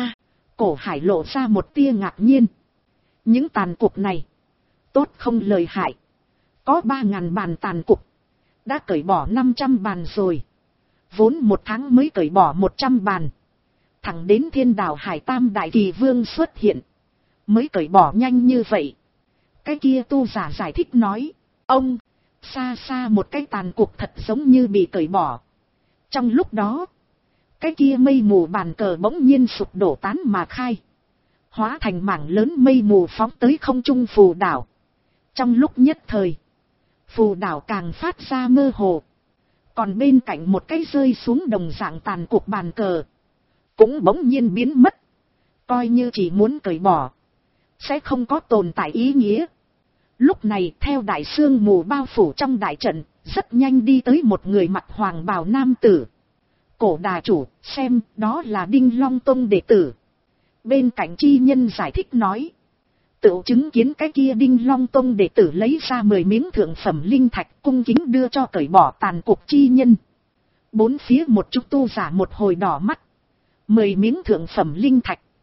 Cổ hải lộ ra một tia ngạc nhiên. Những tàn cục này. Tốt không lời hại. Có 3.000 bàn tàn cục. Đã cởi bỏ 500 bàn rồi. Vốn một tháng mới cởi bỏ 100 bàn. Thẳng đến thiên đảo Hải Tam Đại Kỳ Vương xuất hiện. Mới cởi bỏ nhanh như vậy. Cái kia tu giả giải thích nói. Ông. Xa xa một cái tàn cục thật giống như bị cởi bỏ. Trong lúc đó. Cái kia mây mù bàn cờ bỗng nhiên sụp đổ tán mà khai. Hóa thành mảng lớn mây mù phóng tới không trung phù đảo. Trong lúc nhất thời. Phù đảo càng phát ra mơ hồ. Còn bên cạnh một cái rơi xuống đồng dạng tàn cục bàn cờ. Cũng bỗng nhiên biến mất. Coi như chỉ muốn cởi bỏ. Sẽ không có tồn tại ý nghĩa. Lúc này theo đại sương mù bao phủ trong đại trận. Rất nhanh đi tới một người mặc hoàng bào nam tử. Cổ đà chủ xem đó là Đinh Long Tông đệ tử. Bên cạnh chi nhân giải thích nói. Tự chứng kiến cái kia Đinh Long Tông đệ tử lấy ra 10 miếng thượng phẩm linh thạch cung kính đưa cho cởi bỏ tàn cục chi nhân. Bốn phía một chút tu giả một hồi đỏ mắt. 10 miếng thượng phẩm linh thạch.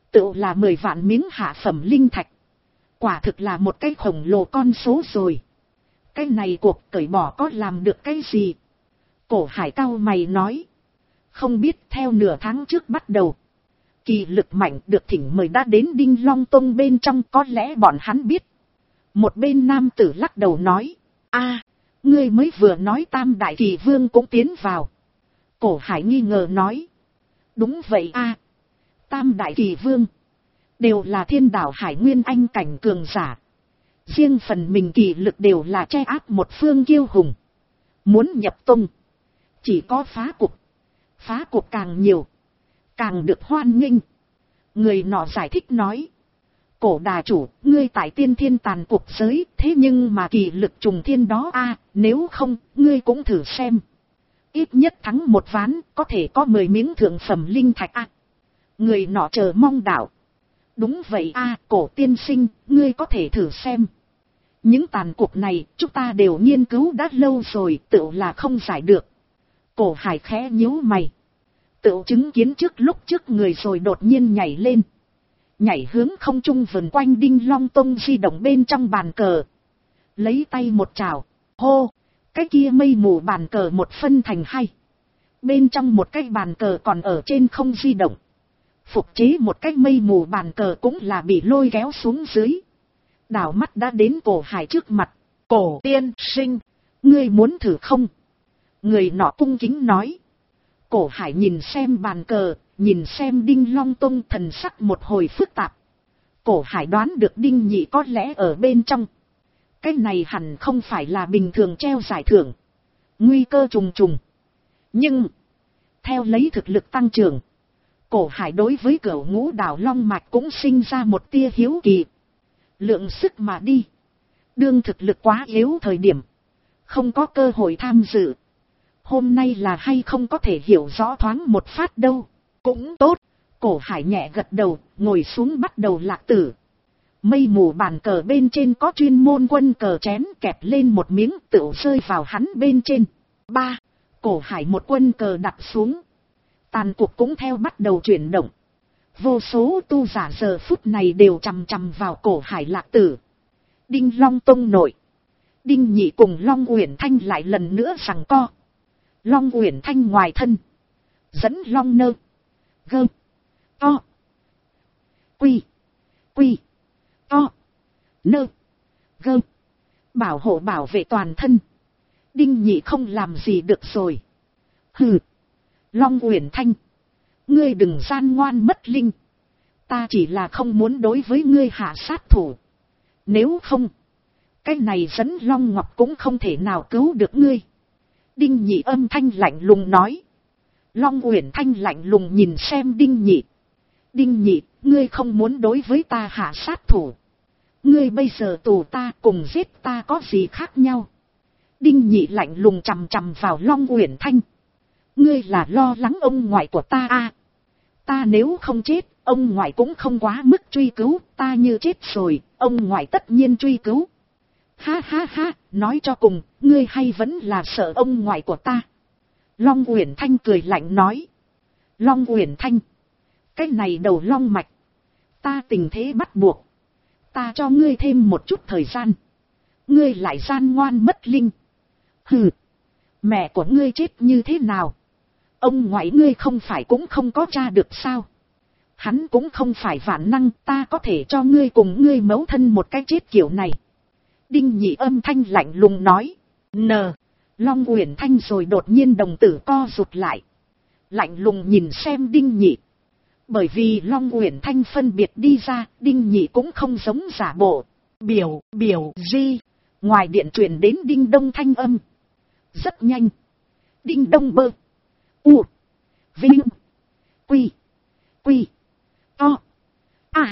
Tựu là 10 vạn miếng hạ phẩm linh thạch. Quả thực là một cái khổng lồ con số rồi. Cái này cuộc cởi bỏ có làm được cái gì? Cổ Hải cau mày nói. Không biết theo nửa tháng trước bắt đầu. Kỳ lực mạnh được thỉnh mời đã đến Đinh Long Tông bên trong, có lẽ bọn hắn biết. Một bên nam tử lắc đầu nói. A, ngươi mới vừa nói Tam Đại Kỳ Vương cũng tiến vào. Cổ Hải nghi ngờ nói. Đúng vậy a, Tam Đại Kỳ Vương đều là thiên đạo hải nguyên anh cảnh cường giả. Riêng phần mình kỳ lực đều là che áp một phương kiêu hùng. Muốn nhập tông, chỉ có phá cục. Phá cục càng nhiều, càng được hoan nghênh. Người nọ giải thích nói. Cổ đà chủ, ngươi tại tiên thiên tàn cuộc giới, thế nhưng mà kỳ lực trùng thiên đó a, nếu không, ngươi cũng thử xem. Ít nhất thắng một ván, có thể có 10 miếng thượng phẩm linh thạch a. Người nọ chờ mong đạo. Đúng vậy a, cổ tiên sinh, ngươi có thể thử xem. Những tàn cuộc này, chúng ta đều nghiên cứu đã lâu rồi, tựu là không giải được. Cổ Hải khẽ nhíu mày. Tựu chứng kiến trước người rồi đột nhiên nhảy lên. Nhảy hướng không trung vần quanh Đinh Long Tông di động bên trong bàn cờ. Lấy tay một trào, hô, cái kia mây mù bàn cờ một phân thành hai. Bên trong một cái bàn cờ còn ở trên không di động. Phục chế một cái mây mù bàn cờ cũng là bị lôi kéo xuống dưới. Đảo mắt đã đến Cổ Hải trước mặt. Cổ tiên sinh, ngươi muốn thử không? Người nọ cung kính nói. Cổ Hải nhìn xem bàn cờ, nhìn xem Đinh Long Tông, thần sắc một hồi phức tạp. Cổ Hải đoán được Đinh Nhị có lẽ ở bên trong. Cái này hẳn không phải là bình thường treo giải thưởng. Nguy cơ trùng trùng. Nhưng, theo lấy thực lực tăng trưởng, Cổ Hải đối với Cửu Ngũ Đảo Long Mạch cũng sinh ra một tia hiếu kỳ. Lượng sức mà đi. Đương thực lực quá yếu thời điểm, không có cơ hội tham dự. Hôm nay là hay không có thể hiểu rõ thoáng một phát đâu. Cũng tốt. Cổ Hải nhẹ gật đầu, ngồi xuống bắt đầu lạc tử. Mây mù bàn cờ bên trên có chuyên môn quân cờ chén kẹp lên một miếng tựu rơi vào hắn bên trên. 3. Cổ Hải một quân cờ đặt xuống. Tàn cuộc cũng theo bắt đầu chuyển động. Vô số tu giả giờ phút này đều chằm chằm vào Cổ Hải lạc tử. Đinh Long Tông nội. Đinh Nhị cùng Long Uyển Thanh lại lần nữa giằng co. Long Uyển Thanh ngoài thân. Dẫn Long Nơ. Gơ. To. Quy. Quy. To. Nơ. Gơ. Bảo hộ bảo vệ toàn thân. Đinh Nhị không làm gì được rồi. Hừ. Long Uyển Thanh. Ngươi đừng gian ngoan mất linh. Ta chỉ là không muốn đối với ngươi hạ sát thủ. Nếu không, cái này dẫn Long Ngọc cũng không thể nào cứu được ngươi. Đinh Nhị âm thanh lạnh lùng nói. Long Uyển Thanh lạnh lùng nhìn xem Đinh Nhị. Đinh Nhị, ngươi không muốn đối với ta hạ sát thủ. Ngươi bây giờ tù ta cùng giết ta có gì khác nhau? Đinh Nhị lạnh lùng chằm chằm vào Long Uyển Thanh. Ngươi là lo lắng ông ngoại của ta à? Ta nếu không chết, ông ngoại cũng không quá mức truy cứu, ta như chết rồi, ông ngoại tất nhiên truy cứu. Ha ha ha, nói cho cùng, ngươi hay vẫn là sợ ông ngoại của ta. Long Uyển Thanh cười lạnh nói. Long Uyển Thanh, cái này đầu long mạch, ta tình thế bắt buộc. Ta cho ngươi thêm một chút thời gian. Ngươi lại gian ngoan mất linh. Hừ, mẹ của ngươi chết như thế nào? Ông ngoại ngươi không phải cũng không có tra được sao? Hắn cũng không phải vạn năng, ta có thể cho ngươi cùng ngươi mẫu thân một cái chết kiểu này. Đinh Nhị âm thanh lạnh lùng nói. Long Uyển Thanh rồi đột nhiên đồng tử co rụt lại. Lạnh lùng nhìn xem Đinh Nhị. Bởi vì Long Uyển Thanh phân biệt đi ra, Đinh Nhị cũng không giống giả bộ. Biểu di. Ngoài điện truyền đến Đinh Đông thanh âm. Rất nhanh. Đinh Đông bơ. U. Vinh. Quy. Quy. To. À.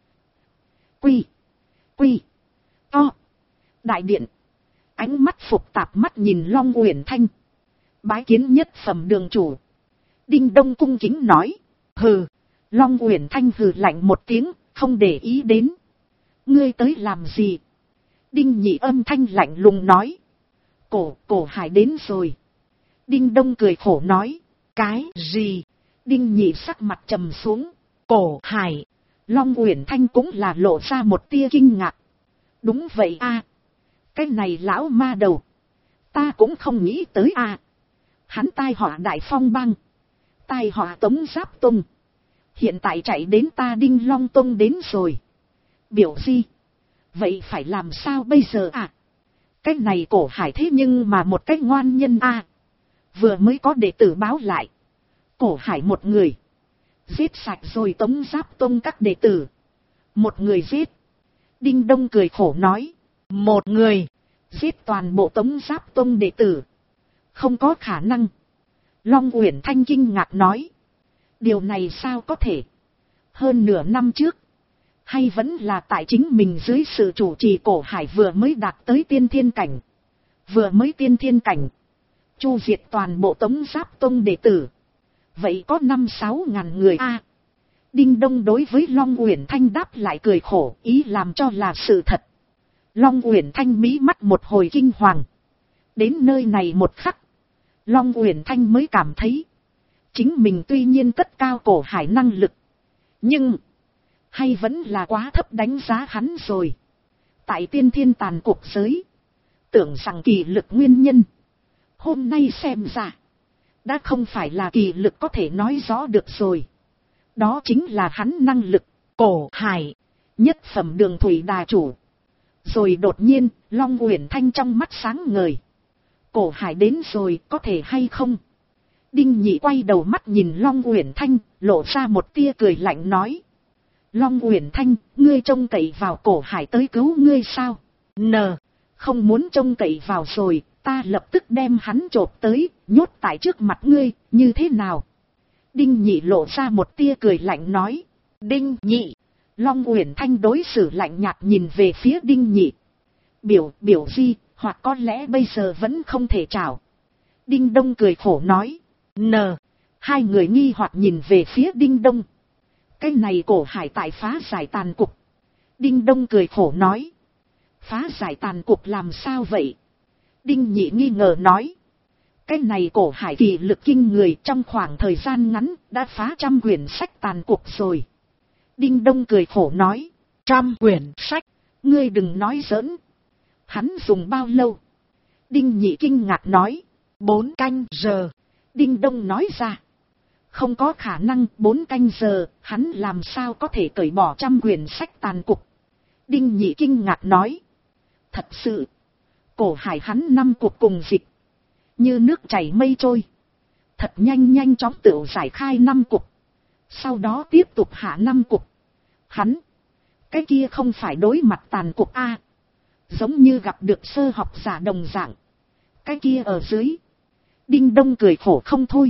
Quy. Quy. To. Đại điện. Ánh mắt phục tạp mắt nhìn Long Uyển Thanh. Bái kiến nhất phẩm đường chủ. Đinh Đông cung kính nói. Hừ. Long Uyển Thanh hừ lạnh một tiếng, không để ý đến. Ngươi tới làm gì? Đinh Nhị âm thanh lạnh lùng nói. Cổ Hải đến rồi. Đinh Đông cười khổ nói. Cái gì? Đinh Nhị sắc mặt trầm xuống. Cổ Hải. Long Uyển Thanh cũng là lộ ra một tia kinh ngạc. Đúng vậy a, cái này lão ma đầu, ta cũng không nghĩ tới a. Hắn tai họa Đại Phong Bang, tai họa Tống Giáp Tông, hiện tại chạy đến ta Đinh Long Tông đến rồi. Biểu di, vậy phải làm sao bây giờ à? Cái này Cổ Hải thế nhưng mà một cái ngoan nhân a. Vừa mới có đệ tử báo lại, Cổ Hải một người giết sạch rồi Tống Giáp Tông các đệ tử. Một người giết. Đinh Đông cười khổ nói. Một người giết toàn bộ Tống Giáp Tông đệ tử? Không có khả năng. Long Uyển Thanh kinh ngạc nói. Điều này sao có thể? Hơn nửa năm trước, hay vẫn là tại chính mình dưới sự chủ trì, Cổ Hải vừa mới đạt tới tiên thiên cảnh. Vừa mới tiên thiên cảnh, chu diệt toàn bộ Tống Giáp Tông đệ tử. Vậy có 5-6 ngàn người a. Đinh Đông đối với Long Uyển Thanh đáp lại cười khổ, ý làm cho là sự thật. Long Uyển Thanh mí mắt một hồi kinh hoàng. Đến nơi này một khắc, Long Uyển Thanh mới cảm thấy, chính mình tuy nhiên cất cao Cổ Hải năng lực, nhưng hay vẫn là quá thấp đánh giá hắn rồi. Tại tiên thiên tàn cuộc giới, tưởng rằng kỳ lực nguyên nhân, hôm nay xem ra đã không phải là kỳ lực có thể nói rõ được rồi. Đó chính là hắn năng lực. Cổ Hải, nhất phẩm Đường Thủy Đà chủ. Rồi đột nhiên, Long Uyển Thanh trong mắt sáng ngời. Cổ Hải đến rồi, có thể hay không? Đinh Nhị quay đầu mắt nhìn Long Uyển Thanh, lộ ra một tia cười lạnh nói. Long Uyển Thanh, ngươi trông cậy vào Cổ Hải tới cứu ngươi sao? Không muốn trông cậy vào rồi, ta lập tức đem hắn chộp tới, nhốt tại trước mặt ngươi, như thế nào? Đinh Nhị lộ ra một tia cười lạnh nói. Đinh Nhị. Long Uyển Thanh đối xử lạnh nhạt nhìn về phía Đinh Nhị. Biểu di, hoặc có lẽ bây giờ vẫn không thể chào. Đinh Đông cười khổ nói. Hai người nghi hoặc nhìn về phía Đinh Đông. Cái này Cổ Hải tại phá giải tàn cục. Đinh Đông cười khổ nói. Phá giải tàn cục làm sao vậy? Đinh Nhị nghi ngờ nói. Cái này Cổ Hải kỳ lực kinh người, trong khoảng thời gian ngắn đã phá 100 quyển sách tàn cục rồi. Đinh Đông cười khổ nói. 100 quyển sách, ngươi đừng nói giỡn. Hắn dùng bao lâu? Đinh Nhị kinh ngạc nói. 4 canh giờ. Đinh Đông nói ra. Không có khả năng, 4 canh giờ, hắn làm sao có thể cởi bỏ 100 quyển sách tàn cục? Đinh Nhị kinh ngạc nói. Thật sự, Cổ Hải hắn 5 cuộc cùng dịch, như nước chảy mây trôi. Thật nhanh chóng tự giải khai 5 cục. Sau đó tiếp tục hạ 5 cục. Hắn, cái kia không phải đối mặt tàn cục a, giống như gặp được sơ học giả đồng dạng. Cái kia ở dưới. Đinh Đông cười khổ không thôi.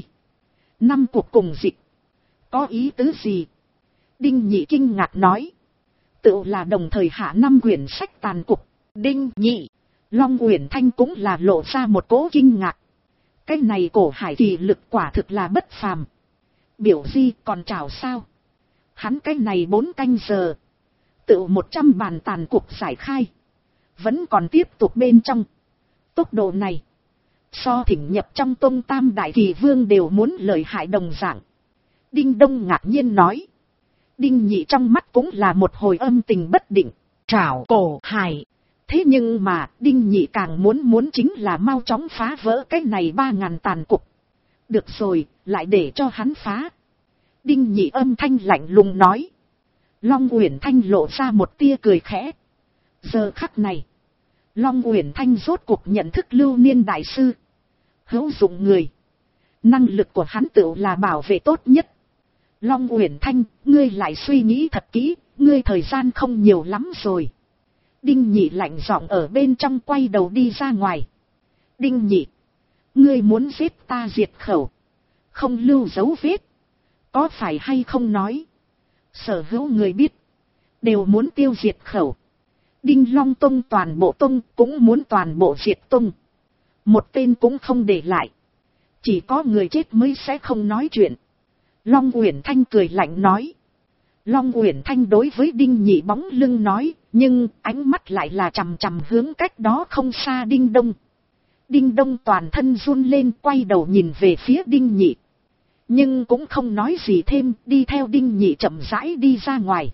5 cuộc cùng dịch, có ý tứ gì? Đinh Nhị kinh ngạc nói. Tự là đồng thời hạ 5 quyển sách tàn cục. Đinh Nhị. Long Uyển Thanh cũng là lộ ra một cỗ kinh ngạc. Cái này Cổ Hải kỳ lực quả thực là bất phàm. Biểu di còn chào sao? Hắn cái này 4 canh giờ, tự 100 bàn tàn cục giải khai, vẫn còn tiếp tục bên trong. Tốc độ này, so thỉnh nhập trong Tông Tam Đại Kỳ Vương đều muốn lợi hại đồng dạng. Đinh Đông ngạc nhiên nói. Đinh Nhị trong mắt cũng là một hồi âm tình bất định. Trảo Cổ Hải. Thế nhưng mà, Đinh Nhị càng muốn chính là mau chóng phá vỡ cái này 3.000 tàn cục. Được rồi, lại để cho hắn phá. Đinh Nhị âm thanh lạnh lùng nói. Long Uyển Thanh lộ ra một tia cười khẽ. Giờ khắc này, Long Uyển Thanh rốt cuộc nhận thức Lưu Niên Đại Sư. Hữu dụng người. Năng lực của hắn tự là bảo vệ tốt nhất. Long Uyển Thanh, ngươi lại suy nghĩ thật kỹ, ngươi thời gian không nhiều lắm rồi. Đinh Nhị lạnh giọng ở bên trong quay đầu đi ra ngoài. Đinh Nhị, ngươi muốn giết ta diệt khẩu, không lưu dấu vết, có phải hay không nói? Sở hữu người biết, đều muốn tiêu diệt khẩu. Đinh Long Tông toàn bộ tông cũng muốn toàn bộ diệt tông. Một tên cũng không để lại. Chỉ có người chết mới sẽ không nói chuyện. Long Uyển Thanh cười lạnh nói. Long Uyển Thanh đối với Đinh Nhị bóng lưng nói, nhưng ánh mắt lại là chằm chằm hướng cách đó không xa Đinh Đông. Đinh Đông toàn thân run lên, quay đầu nhìn về phía Đinh Nhị. Nhưng cũng không nói gì thêm, đi theo Đinh Nhị chậm rãi đi ra ngoài.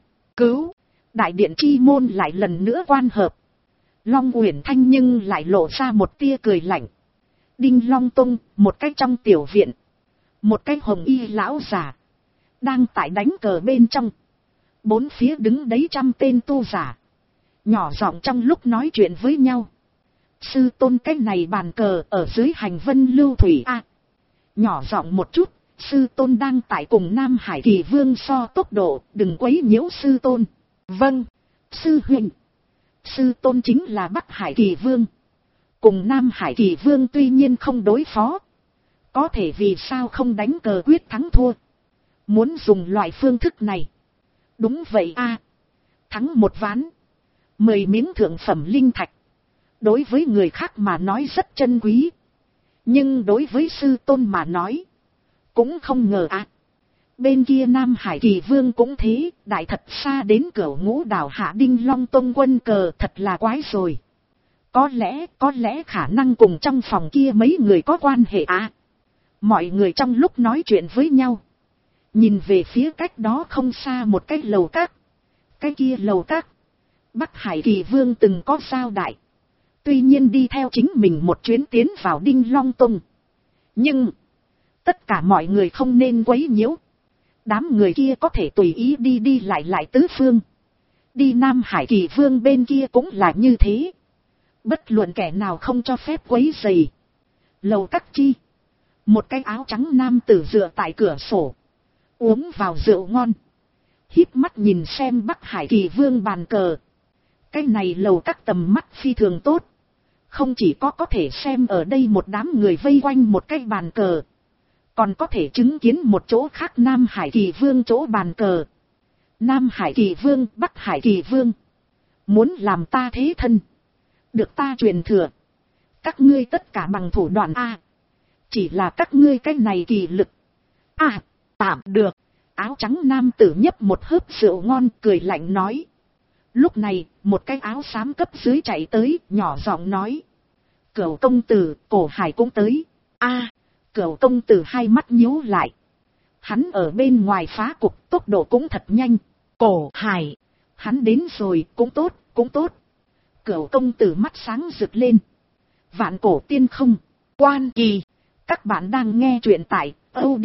cứu. Đại điện chi môn lại lần nữa quan hợp. Long Uyển Thanh nhưng lại lộ ra một tia cười lạnh. Đinh Long Tông, một cái trong tiểu viện. Một cái hồng y lão già đang tại đánh cờ bên trong. Bốn phía đứng đấy trăm tên tu giả. Nhỏ giọng trong lúc nói chuyện với nhau. Sư tôn cái này bàn cờ ở dưới hành vân lưu thủy a. Nhỏ giọng một chút, sư tôn đang tại cùng Nam Hải Kỳ Vương so tốc độ, đừng quấy nhiễu sư tôn. Vâng, sư huynh. Sư tôn chính là Bắc Hải Kỳ Vương. Cùng Nam Hải Kỳ Vương tuy nhiên không đối phó. Có thể vì sao không đánh cờ quyết thắng thua. Muốn dùng loại phương thức này. Đúng vậy a. Thắng một ván. 10 miếng thượng phẩm linh thạch. Đối với người khác mà nói rất chân quý. Nhưng đối với sư tôn mà nói. Cũng không ngờ a. Bên kia Nam Hải Kỳ Vương cũng thế. Đại thật xa đến Cửu Ngũ Đảo hạ Đinh Long Tông quân cờ thật là quái rồi. Có lẽ khả năng cùng trong phòng kia mấy người có quan hệ à. Mọi người trong lúc nói chuyện với nhau. Nhìn về phía cách đó không xa một cái lầu các. Cái kia lầu các. Bắc Hải Kỳ Vương từng có giao đại. Tuy nhiên đi theo chính mình một chuyến tiến vào Đinh Long Tông. Nhưng. Tất cả mọi người không nên quấy nhiễu. Đám người kia có thể tùy ý đi lại tứ phương. Đi Nam Hải Kỳ Vương bên kia cũng là như thế. Bất luận kẻ nào không cho phép quấy rầy. Lầu các chi. Một cái áo trắng nam tử dựa tại cửa sổ. Uống vào rượu ngon. Híp mắt nhìn xem Bắc Hải Kỳ Vương bàn cờ. Cái này lầu các tầm mắt phi thường tốt. Không chỉ có thể xem ở đây một đám người vây quanh một cái bàn cờ. Còn có thể chứng kiến một chỗ khác Nam Hải Kỳ Vương chỗ bàn cờ. Nam Hải Kỳ Vương, Bắc Hải Kỳ Vương. Muốn làm ta thế thân. Được ta truyền thừa. Các ngươi tất cả bằng thủ đoạn A. Chỉ là các ngươi cái này kỳ lực. Tạm được. Áo trắng nam tử nhấp một hớp rượu ngon cười lạnh nói. Lúc này, một cái áo xám cấp dưới chạy tới, nhỏ giọng nói. Cửu công tử, Cổ Hải cũng tới. Cửu công tử hai mắt nhíu lại. Hắn ở bên ngoài phá cục, tốc độ cũng thật nhanh. Cổ Hải. Hắn đến rồi, cũng tốt. Cửu công tử mắt sáng rực lên. Vạn Cổ Tiên Không. Quan Kỳ. Các bạn đang nghe truyện tại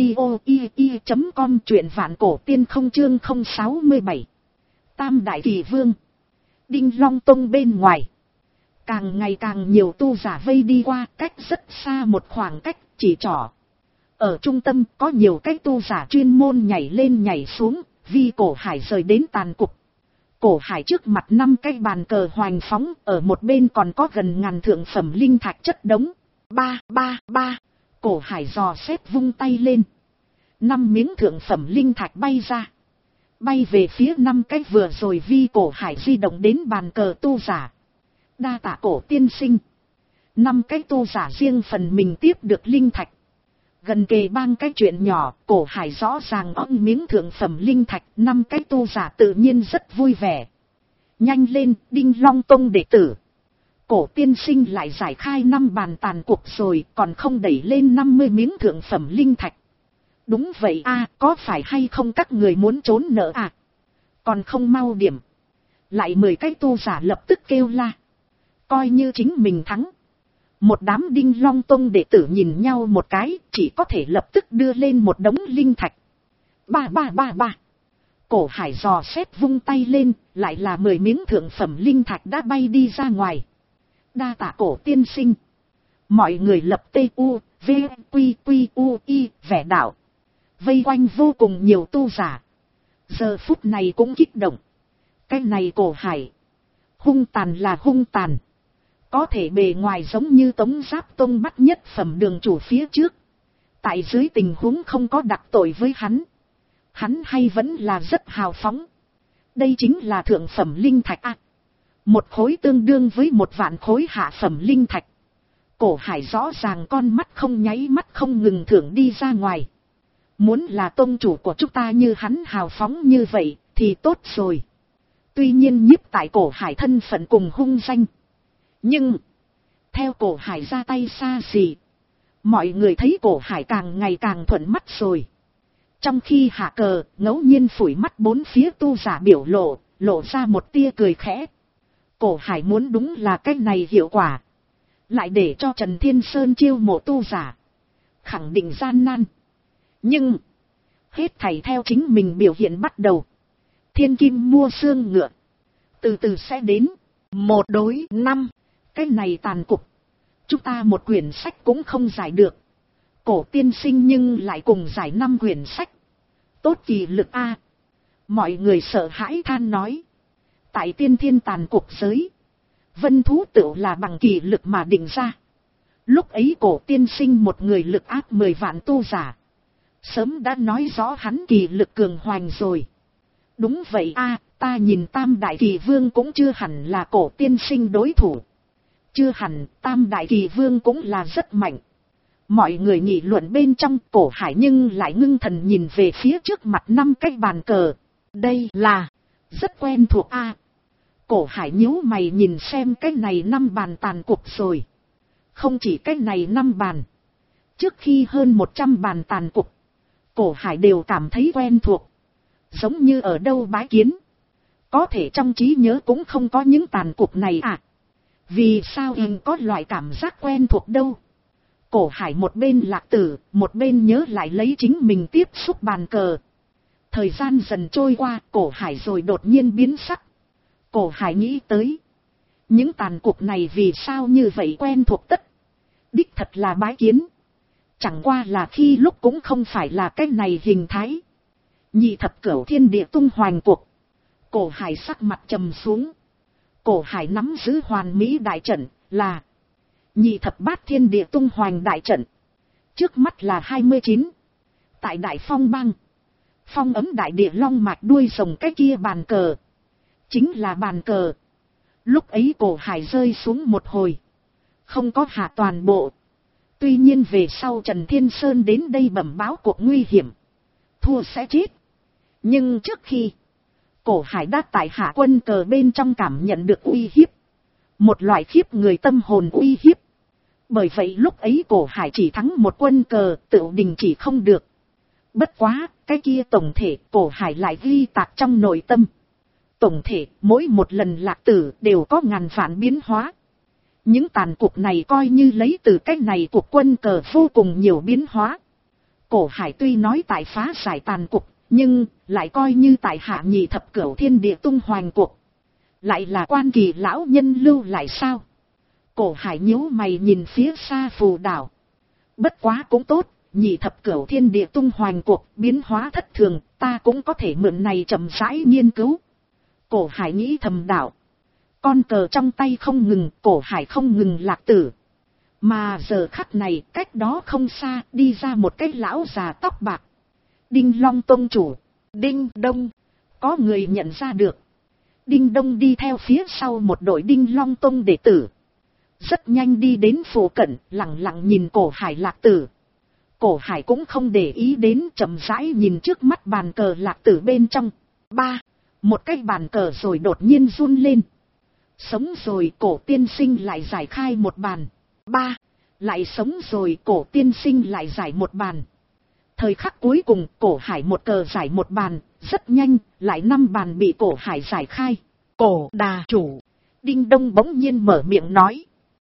audio.com, truyện Vạn Cổ Tiên Không chương 067. Tam Đại Kỳ Vương. Đinh Long Tông bên ngoài. Càng ngày càng nhiều tu giả vây đi qua, cách rất xa một khoảng cách, chỉ trỏ. Ở trung tâm có nhiều cái tu giả chuyên môn nhảy lên nhảy xuống, vì Cổ Hải rời đến tàn cục. Cổ Hải trước mặt 5 cái bàn cờ hoành phóng, ở một bên còn có gần ngàn thượng phẩm linh thạch chất đống. Ba. Cổ Hải dò xét vung tay lên. 5 miếng thượng phẩm linh thạch bay ra. Bay về phía 5 cái vừa rồi vi Cổ Hải di động đến bàn cờ tu giả. Đa tạ Cổ tiên sinh. 5 cái tu giả riêng phần mình tiếp được linh thạch. Gần kề bang cái chuyện nhỏ, Cổ Hải rõ ràng ong miếng thượng phẩm linh thạch, 5 cái tu giả tự nhiên rất vui vẻ. Nhanh lên, Đinh Long Tông đệ tử. Cổ tiên sinh lại giải khai 5 bàn tàn cuộc rồi, còn không đẩy lên 50 miếng thượng phẩm linh thạch. Đúng vậy có phải hay không các người muốn trốn nợ Còn không mau điểm. Lại 10 cái tu giả lập tức kêu la. Coi như chính mình thắng. Một đám Đinh Long Tông đệ tử nhìn nhau một cái, chỉ có thể lập tức đưa lên một đống linh thạch. Ba. Cổ Hải dò xét vung tay lên, lại là 10 miếng thượng phẩm linh thạch đã bay đi ra ngoài. Đa tạ Cổ tiên sinh. Mọi người lập TUVQQI vẻ đạo. Vây quanh vô cùng nhiều tu giả. Giờ phút này cũng kích động. Cái này Cổ Hải. Hung tàn là hung tàn. Có thể bề ngoài giống như Tống Giáp Tông bắt nhất phẩm đường chủ phía trước. Tại dưới tình huống không có đặc tội với hắn. Hắn hay vẫn là rất hào phóng. Đây chính là thượng phẩm linh thạch một khối tương đương với 1 vạn khối hạ phẩm linh thạch. Cổ Hải rõ ràng con mắt không nháy mắt không ngừng thưởng đi ra ngoài. Muốn là tông chủ của chúng ta như hắn hào phóng như vậy thì tốt rồi. Tuy nhiên nhiếp tại Cổ Hải thân phận cùng hung danh. Nhưng, theo Cổ Hải ra tay xa xỉ, mọi người thấy Cổ Hải càng ngày càng thuận mắt rồi. Trong khi hạ cờ, ngẫu nhiên phủi mắt bốn phía tu giả biểu lộ, lộ ra một tia cười khẽ. Cổ Hải muốn đúng là cái này hiệu quả. Lại để cho Trần Thiên Sơn chiêu mộ tu giả. Khẳng định gian nan. Nhưng, hết thảy theo chính mình biểu hiện bắt đầu. Thiên kim mua xương ngựa. Từ từ sẽ đến. 1:5. Cái này tàn cục. Chúng ta một quyển sách cũng không giải được. Cổ tiên sinh nhưng lại cùng giải 5 quyển sách. Tốt kỳ lực a. Mọi người sợ hãi than nói. Tại tiên thiên tàn cục giới. Vân thú tựu là bằng kỳ lực mà định ra. Lúc ấy cổ tiên sinh một người lực áp 10 vạn tu giả. Sớm đã nói rõ hắn kỳ lực cường hoành rồi. Đúng vậy a, ta nhìn Tam Đại Kỳ Vương cũng chưa hẳn là cổ tiên sinh đối thủ. Chưa hẳn, Tam Đại Kỳ Vương cũng là rất mạnh. Mọi người nghị luận bên trong, Cổ Hải nhưng lại ngưng thần nhìn về phía trước mặt 5 cái bàn cờ. Đây là rất quen thuộc a. Cổ Hải nhíu mày nhìn xem cái này 5 bàn tàn cục rồi. Không chỉ cái này 5 bàn. Trước khi hơn 100 bàn tàn cục, Cổ Hải đều cảm thấy quen thuộc. Giống như ở đâu bái kiến. Có thể trong trí nhớ cũng không có những tàn cục này à. Vì sao anh có loại cảm giác quen thuộc đâu. Cổ Hải một bên lạc tử, một bên nhớ lại lấy chính mình tiếp xúc bàn cờ. Thời gian dần trôi qua, Cổ Hải rồi đột nhiên biến sắc. Cổ Hải nghĩ tới. Những tàn cục này vì sao như vậy quen thuộc tất. Đích thật là bái kiến. Chẳng qua là khi lúc cũng không phải là cái này hình thái. Nhị thập cửu thiên địa tung hoành cuộc. Cổ Hải sắc mặt trầm xuống. Cổ Hải nắm giữ hoàn mỹ đại trận là nhị thập bát thiên địa tung hoành đại trận. Trước mắt là 29. Tại Đại Phong Bang. Phong ấm đại địa long mạch đuôi rồng cái kia bàn cờ. Chính là bàn cờ. Lúc ấy Cổ Hải rơi xuống một hồi. Không có hạ toàn bộ. Tuy nhiên về sau Trần Thiên Sơn đến đây bẩm báo cuộc nguy hiểm. Thua sẽ chết. Nhưng trước khi Cổ Hải đã tại hạ quân cờ bên trong cảm nhận được uy hiếp. Một loại khiếp người tâm hồn uy hiếp. Bởi vậy lúc ấy Cổ Hải chỉ thắng một quân cờ tự đình chỉ không được. Bất quá, cái kia tổng thể Cổ Hải lại ghi tạc trong nội tâm. Tổng thể, mỗi một lần lạc tử đều có ngàn vạn biến hóa. Những tàn cục này coi như lấy từ cái này cuộc quân cờ vô cùng nhiều biến hóa. Cổ Hải tuy nói tại phá giải tàn cục, nhưng lại coi như tại hạ nhị thập cửu thiên địa tung hoành cuộc. Lại là quan kỳ lão nhân lưu lại sao? Cổ Hải nhíu mày nhìn phía xa phù đảo. Bất quá cũng tốt, nhị thập cửu thiên địa tung hoành cuộc biến hóa thất thường, ta cũng có thể mượn này chậm rãi nghiên cứu. Cổ Hải nghĩ thầm đạo. Con cờ trong tay không ngừng, Cổ Hải không ngừng lạc tử. Mà giờ khắc này, cách đó không xa, đi ra một cái lão già tóc bạc. Đinh Long tông chủ, Đinh Đông, có người nhận ra được. Đinh Đông đi theo phía sau một đội Đinh Long tông đệ tử. Rất nhanh đi đến phủ cận, lặng lặng nhìn Cổ Hải lạc tử. Cổ Hải cũng không để ý đến, chậm rãi nhìn trước mắt bàn cờ lạc tử bên trong. Một cái bàn cờ rồi đột nhiên run lên. Sống rồi, Cổ tiên sinh lại giải khai một bàn. Lại sống rồi, Cổ tiên sinh lại giải một bàn. Thời khắc cuối cùng, Cổ Hải một cờ giải một bàn, rất nhanh, lại 5 bàn bị Cổ Hải giải khai. Cổ đà chủ. Đinh Đông bỗng nhiên mở miệng nói.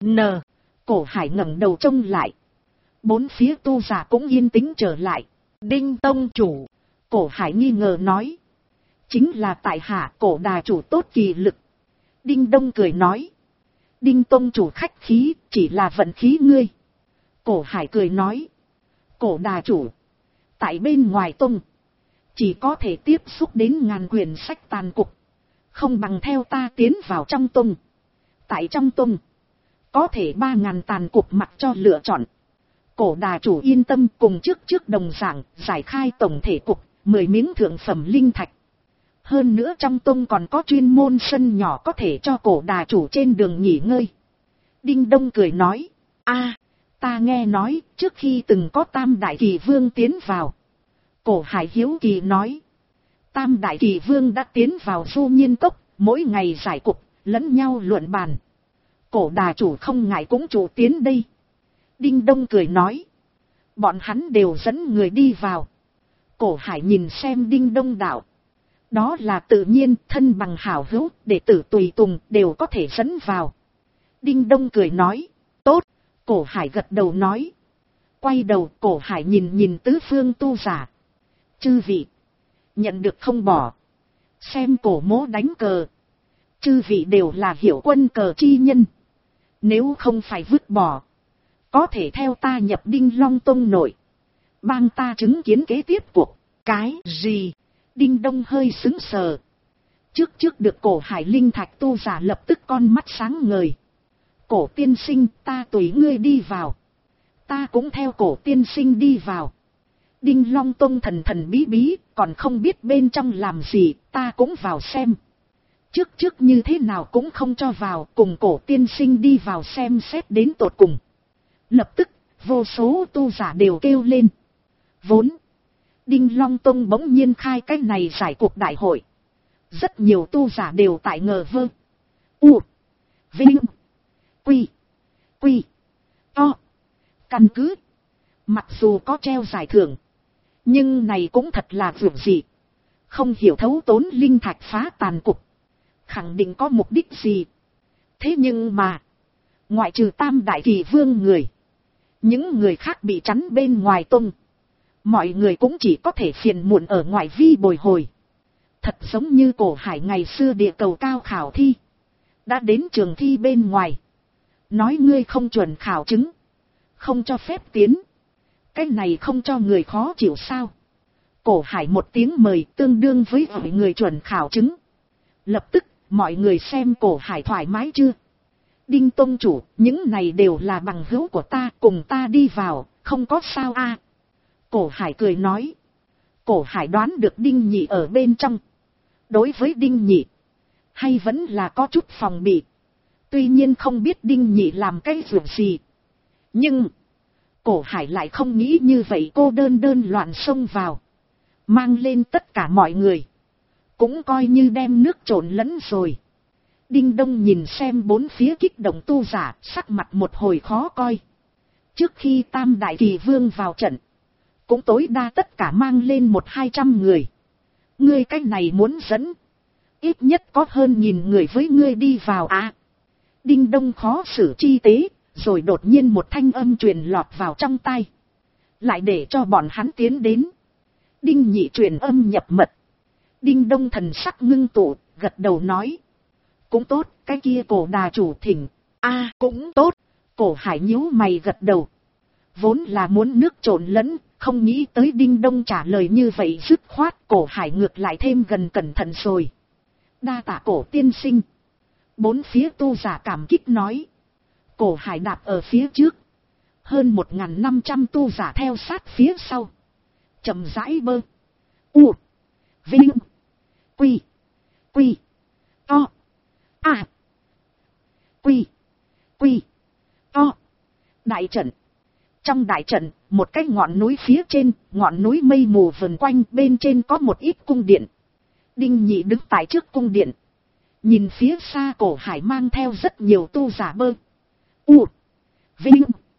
Cổ Hải ngẩng đầu trông lại. 4 phía tu giả cũng yên tĩnh trở lại. Đinh tông chủ. Cổ Hải nghi ngờ nói. Chính là tại hạ Cổ đà chủ tốt kỳ lực. Đinh Đông cười nói. Đinh tông chủ khách khí, chỉ là vận khí ngươi. Cổ Hải cười nói. Cổ đà chủ. Tại bên ngoài tông. Chỉ có thể tiếp xúc đến ngàn quyển sách tàn cục. Không bằng theo ta tiến vào trong tông. Tại trong tông. Có thể 3.000 tàn cục mặc cho lựa chọn. Cổ đà chủ yên tâm, cùng trước đồng giảng, giải khai tổng thể cục, 10 miếng thượng phẩm linh thạch. Hơn nữa trong tông còn có chuyên môn sân nhỏ có thể cho Cổ đà chủ trên đường nghỉ ngơi. Đinh Đông cười nói. Ta nghe nói, trước khi từng có Tam Đại Kỳ Vương tiến vào. Cổ Hải hiếu kỳ nói. Tam Đại Kỳ Vương đã tiến vào Du Nhiên Cốc, mỗi ngày giải cục, lẫn nhau luận bàn. Cổ đà chủ không ngại cũng chủ tiến đây. Đinh Đông cười nói. Bọn hắn đều dẫn người đi vào. Cổ Hải nhìn xem Đinh Đông đạo. Đó là tự nhiên, thân bằng hảo hữu, đệ tử tùy tùng đều có thể dẫn vào. Đinh Đông cười nói, tốt, Cổ Hải gật đầu nói. Quay đầu Cổ Hải nhìn tứ phương tu giả. Chư vị, nhận được không bỏ. Xem Cổ mỗ đánh cờ. Chư vị đều là hiểu quân cờ chi nhân. Nếu không phải vứt bỏ, có thể theo ta nhập Đinh Long Tông nội. Bang ta chứng kiến kế tiếp cuộc. Cái gì? Đinh Đông hơi sững sờ. Trước được Cổ Hải linh thạch tu giả lập tức con mắt sáng ngời. Cổ tiên sinh, ta tùy ngươi đi vào. Ta cũng theo Cổ tiên sinh đi vào. Đinh Long Tông thần bí bí, còn không biết bên trong làm gì, ta cũng vào xem. Trước như thế nào cũng không cho vào, cùng Cổ tiên sinh đi vào xem xét đến tột cùng. Lập tức, vô số tu giả đều kêu lên. Vốn, Đinh Long Tông bỗng nhiên khai cái này giải cuộc đại hội. Rất nhiều tu giả đều tại ngờ vơ. U, Vinh, Quy, To. Căn cứ, mặc dù có treo giải thưởng, nhưng này cũng thật là vượt dị. Không hiểu thấu tốn linh thạch phá tàn cục. Khẳng định có mục đích gì. Thế nhưng mà, ngoại trừ Tam Đại Kỳ Vương người, những người khác bị chắn bên ngoài tông. Mọi người cũng chỉ có thể phiền muộn ở ngoại vi bồi hồi. Thật giống như Cổ Hải ngày xưa địa cầu cao khảo thi. Đã đến trường thi bên ngoài. Nói ngươi không chuẩn khảo chứng. Không cho phép tiến. Cái này không cho người khó chịu sao. Cổ Hải một tiếng mời tương đương với ở người chuẩn khảo chứng. Lập tức, mọi người xem Cổ Hải thoải mái chưa? Đinh Tông chủ, những này đều là bằng hữu của ta, cùng ta đi vào, không có sao a. Cổ Hải cười nói. Cổ Hải đoán được Đinh Nhị ở bên trong. Đối với Đinh Nhị, hay vẫn là có chút phòng bị. Tuy nhiên không biết Đinh Nhị làm cái việc gì. Nhưng, Cổ Hải lại không nghĩ như vậy, cô đơn loạn xông vào. Mang lên tất cả mọi người. Cũng coi như đem nước trộn lẫn rồi. Đinh Đông nhìn xem bốn phía kích động tu giả, sắc mặt một hồi khó coi. Trước khi Tam Đại Kỳ Vương vào trận, cũng tối đa tất cả mang lên 100-200 người. Ngươi cách này muốn dẫn, ít nhất có hơn 1000 người với ngươi đi vào à. Đinh Đông khó xử chi tế, rồi đột nhiên một thanh âm truyền lọt vào trong tai. Lại để cho bọn hắn tiến đến. Đinh Nhị truyền âm nhập mật. Đinh Đông thần sắc ngưng tụ, gật đầu nói. Cũng tốt, cái kia Cổ đà chủ thỉnh. A cũng tốt. Cổ Hải nhíu mày gật đầu. Vốn là muốn nước trộn lẫn, không nghĩ tới Đinh Đông trả lời như vậy dứt khoát. Cổ Hải ngược lại thêm gần cẩn thận rồi. Đa tạ Cổ tiên sinh. Bốn phía tu giả cảm kích nói. Cổ Hải đạp ở phía trước. Hơn 1500 tu giả theo sát phía sau. Chậm rãi bơ. U. Vinh. Quy. To. À. Quy. To. Đại trận. Trong đại trận, một cái ngọn núi phía trên, ngọn núi mây mù vần quanh, bên trên có một ít cung điện. Đinh Nhị đứng tại trước cung điện. Nhìn phía xa Cổ Hải mang theo rất nhiều tu giả bơ. U. Vinh.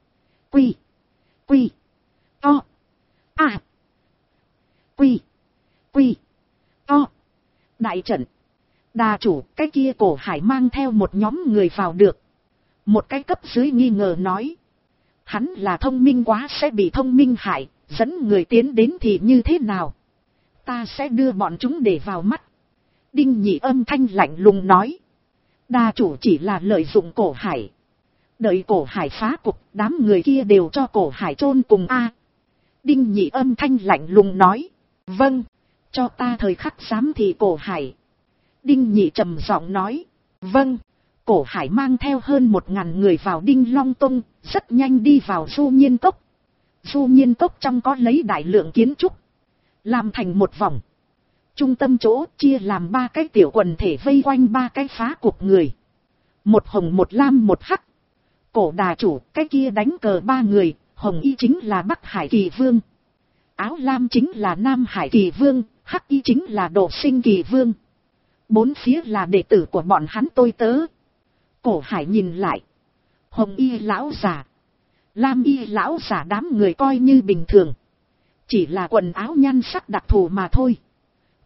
Quy. To. À. Quy. To. Đại trận. Đà chủ, cái kia Cổ Hải mang theo một nhóm người vào được. Một cái cấp dưới nghi ngờ nói. Hắn là thông minh quá sẽ bị thông minh hại, dẫn người tiến đến thì như thế nào? Ta sẽ đưa bọn chúng để vào mắt. Đinh Nhị âm thanh lạnh lùng nói. Đà chủ chỉ là lợi dụng Cổ Hải. Đợi Cổ Hải phá cục, đám người kia đều cho Cổ Hải chôn cùng a. Đinh Nhị âm thanh lạnh lùng nói. Vâng, cho ta thời khắc giám thị Cổ Hải. Đinh Nhị trầm giọng nói. Vâng. Cổ Hải mang theo hơn 1000 người vào Đinh Long Tông, rất nhanh đi vào Du Nhiên Cốc. Du Nhiên Cốc trong có lấy đại lượng kiến trúc, làm thành một vòng. Trung tâm chỗ chia làm 3 cái tiểu quần thể vây quanh 3 cái phá cuộc người. Một hồng, một lam, một hắc. Cổ đà chủ, cái kia đánh cờ 3 người, hồng y chính là Bắc Hải Kỳ Vương. Áo lam chính là Nam Hải Kỳ Vương, hắc y chính là Độ Sinh Kỳ Vương. 4 phía là đệ tử của bọn hắn tôi tớ. Cổ Hải nhìn lại. Hồng y lão giả, lam y lão giả đám người coi như bình thường. Chỉ là quần áo nhan sắc đặc thù mà thôi.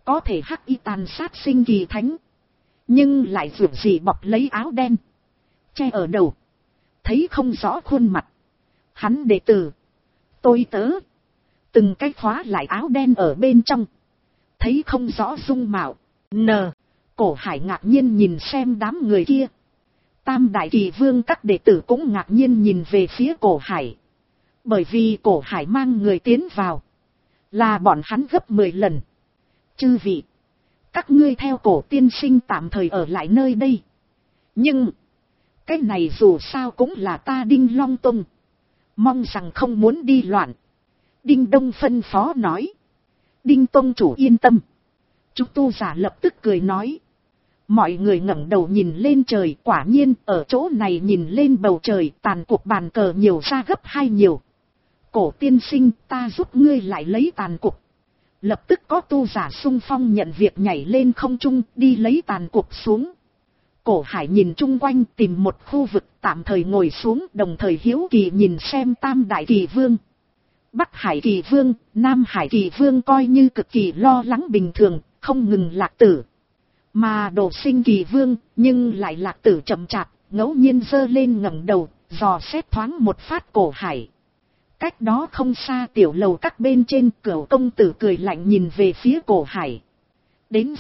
có thể hắc y tàn sát sinh kỳ thánh, nhưng lại ruột gì bọc lấy áo đen, che ở đầu, thấy không rõ khuôn mặt. Hắn đệ tử, tôi tớ, từng cái khóa lại áo đen ở bên trong, thấy không rõ dung mạo. Cổ Hải ngạc nhiên nhìn xem đám người kia. Tam đại kỳ vương các đệ tử cũng ngạc nhiên nhìn về phía Cổ Hải, bởi vì Cổ Hải mang người tiến vào, là bọn hắn gấp 10 lần. Chư vị, các ngươi theo Cổ tiên sinh tạm thời ở lại nơi đây, nhưng cái này dù sao cũng là ta Đinh Long Tông, mong rằng không muốn đi loạn. Đinh Đông phân phó nói. Đinh Tông chủ yên tâm. Chúng tu giả lập tức cười nói. Mọi người ngẩng đầu nhìn lên trời, quả nhiên ở chỗ này nhìn lên bầu trời, tàn cuộc bàn cờ nhiều ra gấp 2 nhiều. Cổ tiên sinh, ta giúp ngươi lại lấy tàn cục. Lập tức có tu giả xung phong nhận việc nhảy lên không trung, đi lấy tàn cục xuống. Cổ Hải nhìn chung quanh tìm một khu vực tạm thời ngồi xuống, đồng thời hiếu kỳ nhìn xem Tam đại kỳ vương. Bắc Hải kỳ vương, Nam Hải kỳ vương coi như cực kỳ lo lắng bình thường, không ngừng lạc tử. Mà Đồ Sinh kỳ vương, nhưng lại lạc tử chậm chạp, ngẫu nhiên giơ lên ngẩng đầu, dò xét thoáng một phát Cổ Hải. Cách đó không xa tiểu lầu các bên trên, Cửu công tử cười lạnh nhìn về phía Cổ Hải. Đến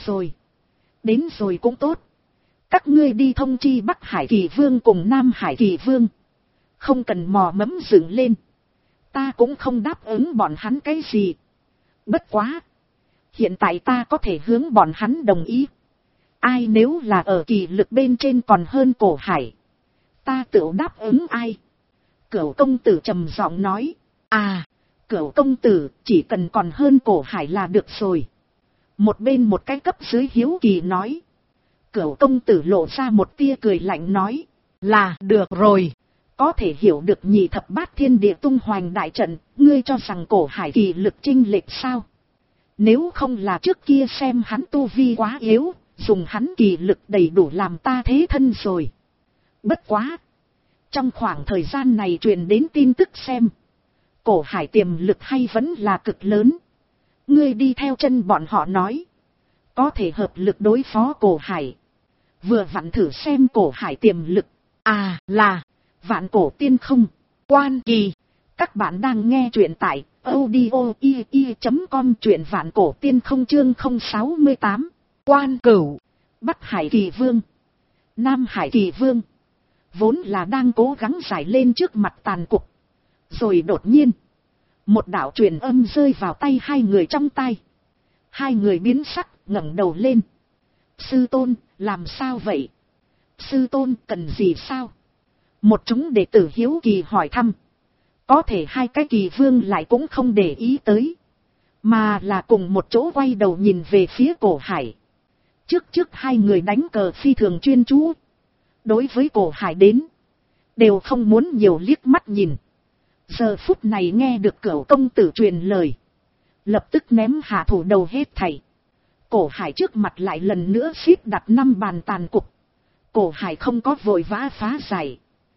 rồi cũng tốt. Các ngươi đi thông chi Bắc Hải kỳ vương cùng Nam Hải kỳ vương. Không cần mò mẫm dựng lên. Ta cũng không đáp ứng bọn hắn cái gì. Bất quá. Hiện tại ta có thể hướng bọn hắn đồng ý. Ai nếu là ở kỳ lực bên trên còn hơn Cổ Hải, ta tự đáp ứng ai. Cửu công tử trầm giọng nói. Cửu công tử chỉ cần còn hơn Cổ Hải là được rồi. Một bên một cái cấp dưới hiếu kỳ nói. Cửu công tử lộ ra một tia cười lạnh nói. Là được rồi. Có thể hiểu được nhị thập bát thiên địa tung hoành đại trận, ngươi cho rằng Cổ Hải kỳ lực chênh lệch sao? Nếu không là trước kia xem hắn tu vi quá yếu, dùng hắn kỳ lực đầy đủ làm ta thế thân rồi. Bất quá. Trong khoảng thời gian này truyền đến tin tức xem. Cổ Hải tiềm lực hay vẫn là cực lớn. Ngươi đi theo chân bọn họ nói. Có thể hợp lực đối phó Cổ Hải. Vừa vặn thử xem Cổ Hải tiềm lực. Là Vạn Cổ Tiên Không, Quan Kỳ. Các bạn đang nghe truyện tại audio.com, truyện Vạn Cổ Tiên Không chương 068. Quan Cửu, Bắc Hải kỳ vương, Nam Hải kỳ vương, vốn là đang cố gắng giải lên trước mặt tàn cục. Rồi đột nhiên, một đạo truyền âm rơi vào tay hai người trong tay. Hai người biến sắc, ngẩng đầu lên. Sư tôn, làm sao vậy? Sư tôn cần gì sao? Một chúng đệ tử hiếu kỳ hỏi thăm. Có thể hai cái kỳ vương lại cũng không để ý tới, mà là cùng một chỗ quay đầu nhìn về phía Cổ Hải. Trước hai người đánh cờ phi thường chuyên chú. Đối với Cổ Hải đến, đều không muốn nhiều liếc mắt nhìn. Giờ phút này nghe được Cửu công tử truyền lời, lập tức ném hạ thủ đầu hết thảy. Cổ Hải trước mặt lại lần nữa xếp đặt 5 bàn tàn cục. Cổ Hải không có vội vã phá giải,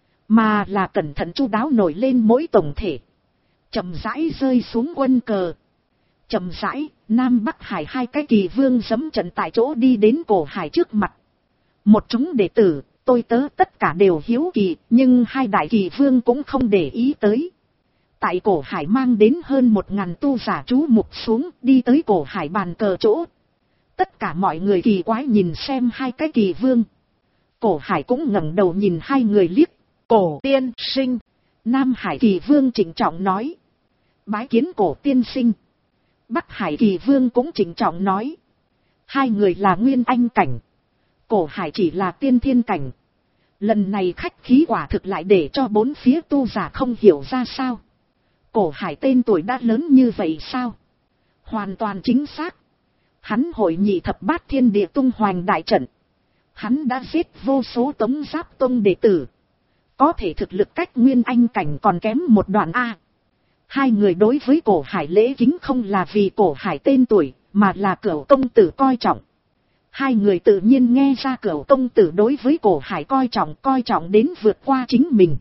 mà là cẩn thận chu đáo nổi lên mỗi tổng thể. Chậm rãi rơi xuống quân cờ. Chậm rãi, Nam Bắc Hải hai cái kỳ vương giẫm trận tại chỗ đi đến Cổ Hải trước mặt. Một chúng đệ tử, tôi tớ tất cả đều hiếu kỳ, nhưng hai đại kỳ vương cũng không để ý tới. Tại Cổ Hải mang đến hơn 1000 tu giả chú mục xuống, đi tới Cổ Hải bàn cờ chỗ. Tất cả mọi người kỳ quái nhìn xem hai cái kỳ vương. Cổ Hải cũng ngẩng đầu nhìn hai người liếc. Cổ tiên sinh. Nam Hải kỳ vương trịnh trọng nói. Bái kiến Cổ tiên sinh. Bắc Hải kỳ vương cũng trịnh trọng nói. Hai người là nguyên anh cảnh. Cổ Hải chỉ là tiên thiên cảnh. Lần này khách khí quả thực lại để cho bốn phía tu giả không hiểu ra sao. Cổ Hải tên tuổi đã lớn như vậy sao? Hoàn toàn chính xác. Hắn hội nhị thập bát thiên địa tung hoành đại trận. Hắn đã giết vô số Tống Giáp Tông đệ tử. Có thể thực lực cách nguyên anh cảnh còn kém một đoạn A. Hai người đối với Cổ Hải lễ kính không là vì Cổ Hải tên tuổi, mà là Cửu công tử coi trọng. Hai người tự nhiên nghe ra Cửu công tử đối với Cổ Hải coi trọng đến vượt qua chính mình.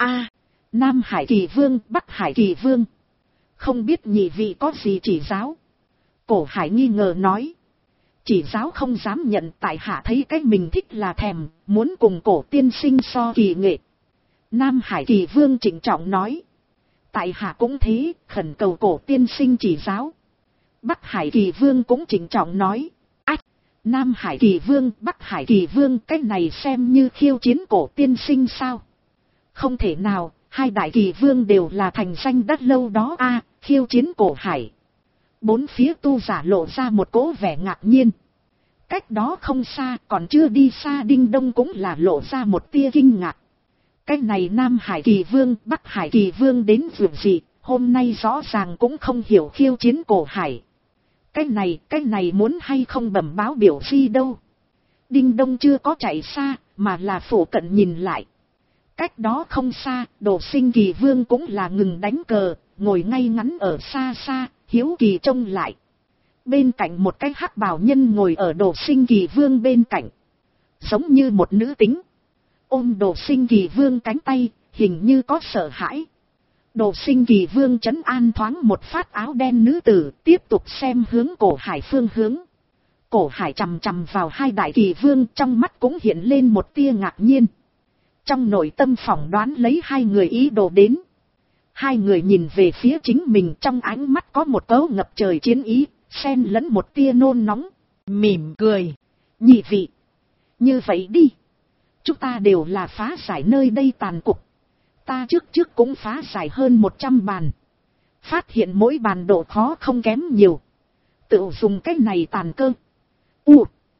Nam Hải kỳ vương, Bắc Hải kỳ vương. Không biết nhị vị có gì chỉ giáo? Cổ Hải nghi ngờ nói. Chỉ giáo không dám nhận, tại hạ thấy cái mình thích là thèm, muốn cùng cổ tiên sinh so kỳ nghệ. Nam Hải Kỳ Vương trịnh trọng nói. Tại hạ cũng thế, khẩn cầu cổ tiên sinh chỉ giáo. Bắc Hải Kỳ Vương cũng trịnh trọng nói. Ách! Nam Hải Kỳ Vương, Bắc Hải Kỳ Vương, cái này xem như khiêu chiến cổ tiên sinh sao? Không thể nào, hai đại kỳ vương đều là thành danh đất lâu đó a, khiêu chiến cổ hải. Bốn phía tu giả lộ ra một cỗ vẻ ngạc nhiên. Cách đó không xa, còn chưa đi xa Đinh Đông cũng là lộ ra một tia kinh ngạc. Cái này Nam Hải Kỳ Vương, Bắc Hải Kỳ Vương đến việc gì, hôm nay rõ ràng cũng không hiểu khiêu chiến cổ hải. Cái này muốn hay không bẩm báo biểu di đâu. Đinh Đông chưa có chạy xa, mà là phủ cận nhìn lại. Cách đó không xa, Đồ Sinh Kỳ Vương cũng là ngừng đánh cờ, ngồi ngay ngắn ở xa xa, hiếu kỳ trông lại. Bên cạnh một cái hắc bào nhân ngồi ở Đồ Sinh Kỳ Vương bên cạnh. Giống như một nữ tính. Ôm Đồ Sinh Kỳ Vương cánh tay, hình như có sợ hãi. Đồ Sinh Kỳ Vương trấn an thoáng một phát áo đen nữ tử, tiếp tục xem hướng cổ hải phương hướng. Cổ hải chằm chằm vào hai đại kỳ vương, trong mắt cũng hiện lên một tia ngạc nhiên. Trong nội tâm phỏng đoán lấy hai người ý đồ đến. Hai người nhìn về phía chính mình, trong ánh mắt có một cấu ngập trời chiến ý, xen lẫn một tia nôn nóng, mỉm cười. Nhị vị, như vậy đi. Chúng ta đều là phá giải nơi đây tàn cục. Ta trước cũng phá giải hơn 100 bàn. Phát hiện mỗi bàn độ khó không kém nhiều. Tự dùng cách này tàn cơ. U.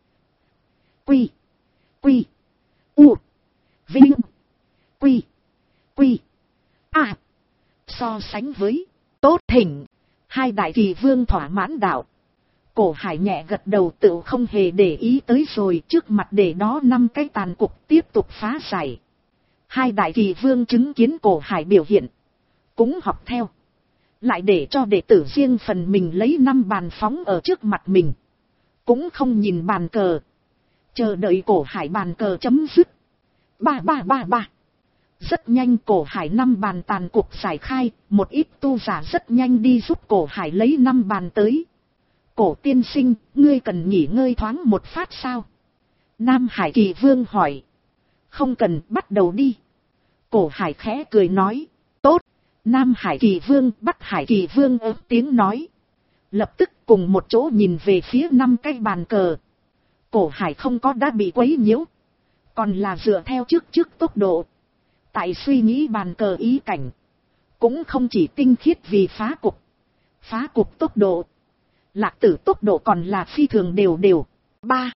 Quy. Quy. U. Vinh. Quy. Quy. À. So sánh với. Tốt thỉnh. Hai đại kỳ vương thỏa mãn đạo. Cổ hải nhẹ gật đầu, tự không hề để ý tới rồi, trước mặt để đó 5 cái tàn cục tiếp tục phá giải. Hai đại kỳ vương chứng kiến cổ hải biểu hiện. Cũng học theo. Lại để cho đệ tử riêng phần mình lấy 5 bàn phóng ở trước mặt mình. Cũng không nhìn bàn cờ. Chờ đợi cổ hải bàn cờ chấm dứt. 3. Rất nhanh cổ hải 5 bàn tàn cục giải khai. Một ít tu giả rất nhanh đi giúp cổ hải lấy 5 bàn tới. Cổ tiên sinh, ngươi cần nghỉ ngơi thoáng một phát sao? Nam Hải Kỳ Vương hỏi. Không cần, bắt đầu đi. Cổ hải khẽ cười nói. Tốt. Nam Hải Kỳ Vương, Bắc Hải Kỳ Vương ớt tiếng nói. Lập tức cùng một chỗ nhìn về phía 5 cái bàn cờ. Cổ hải không có đã bị quấy nhiễu. Còn là dựa theo trước tốc độ. Tại suy nghĩ bàn cờ ý cảnh. Cũng không chỉ tinh khiết vì phá cục. Phá cục tốc độ. Lạc tử tốc độ còn là phi thường đều. 3.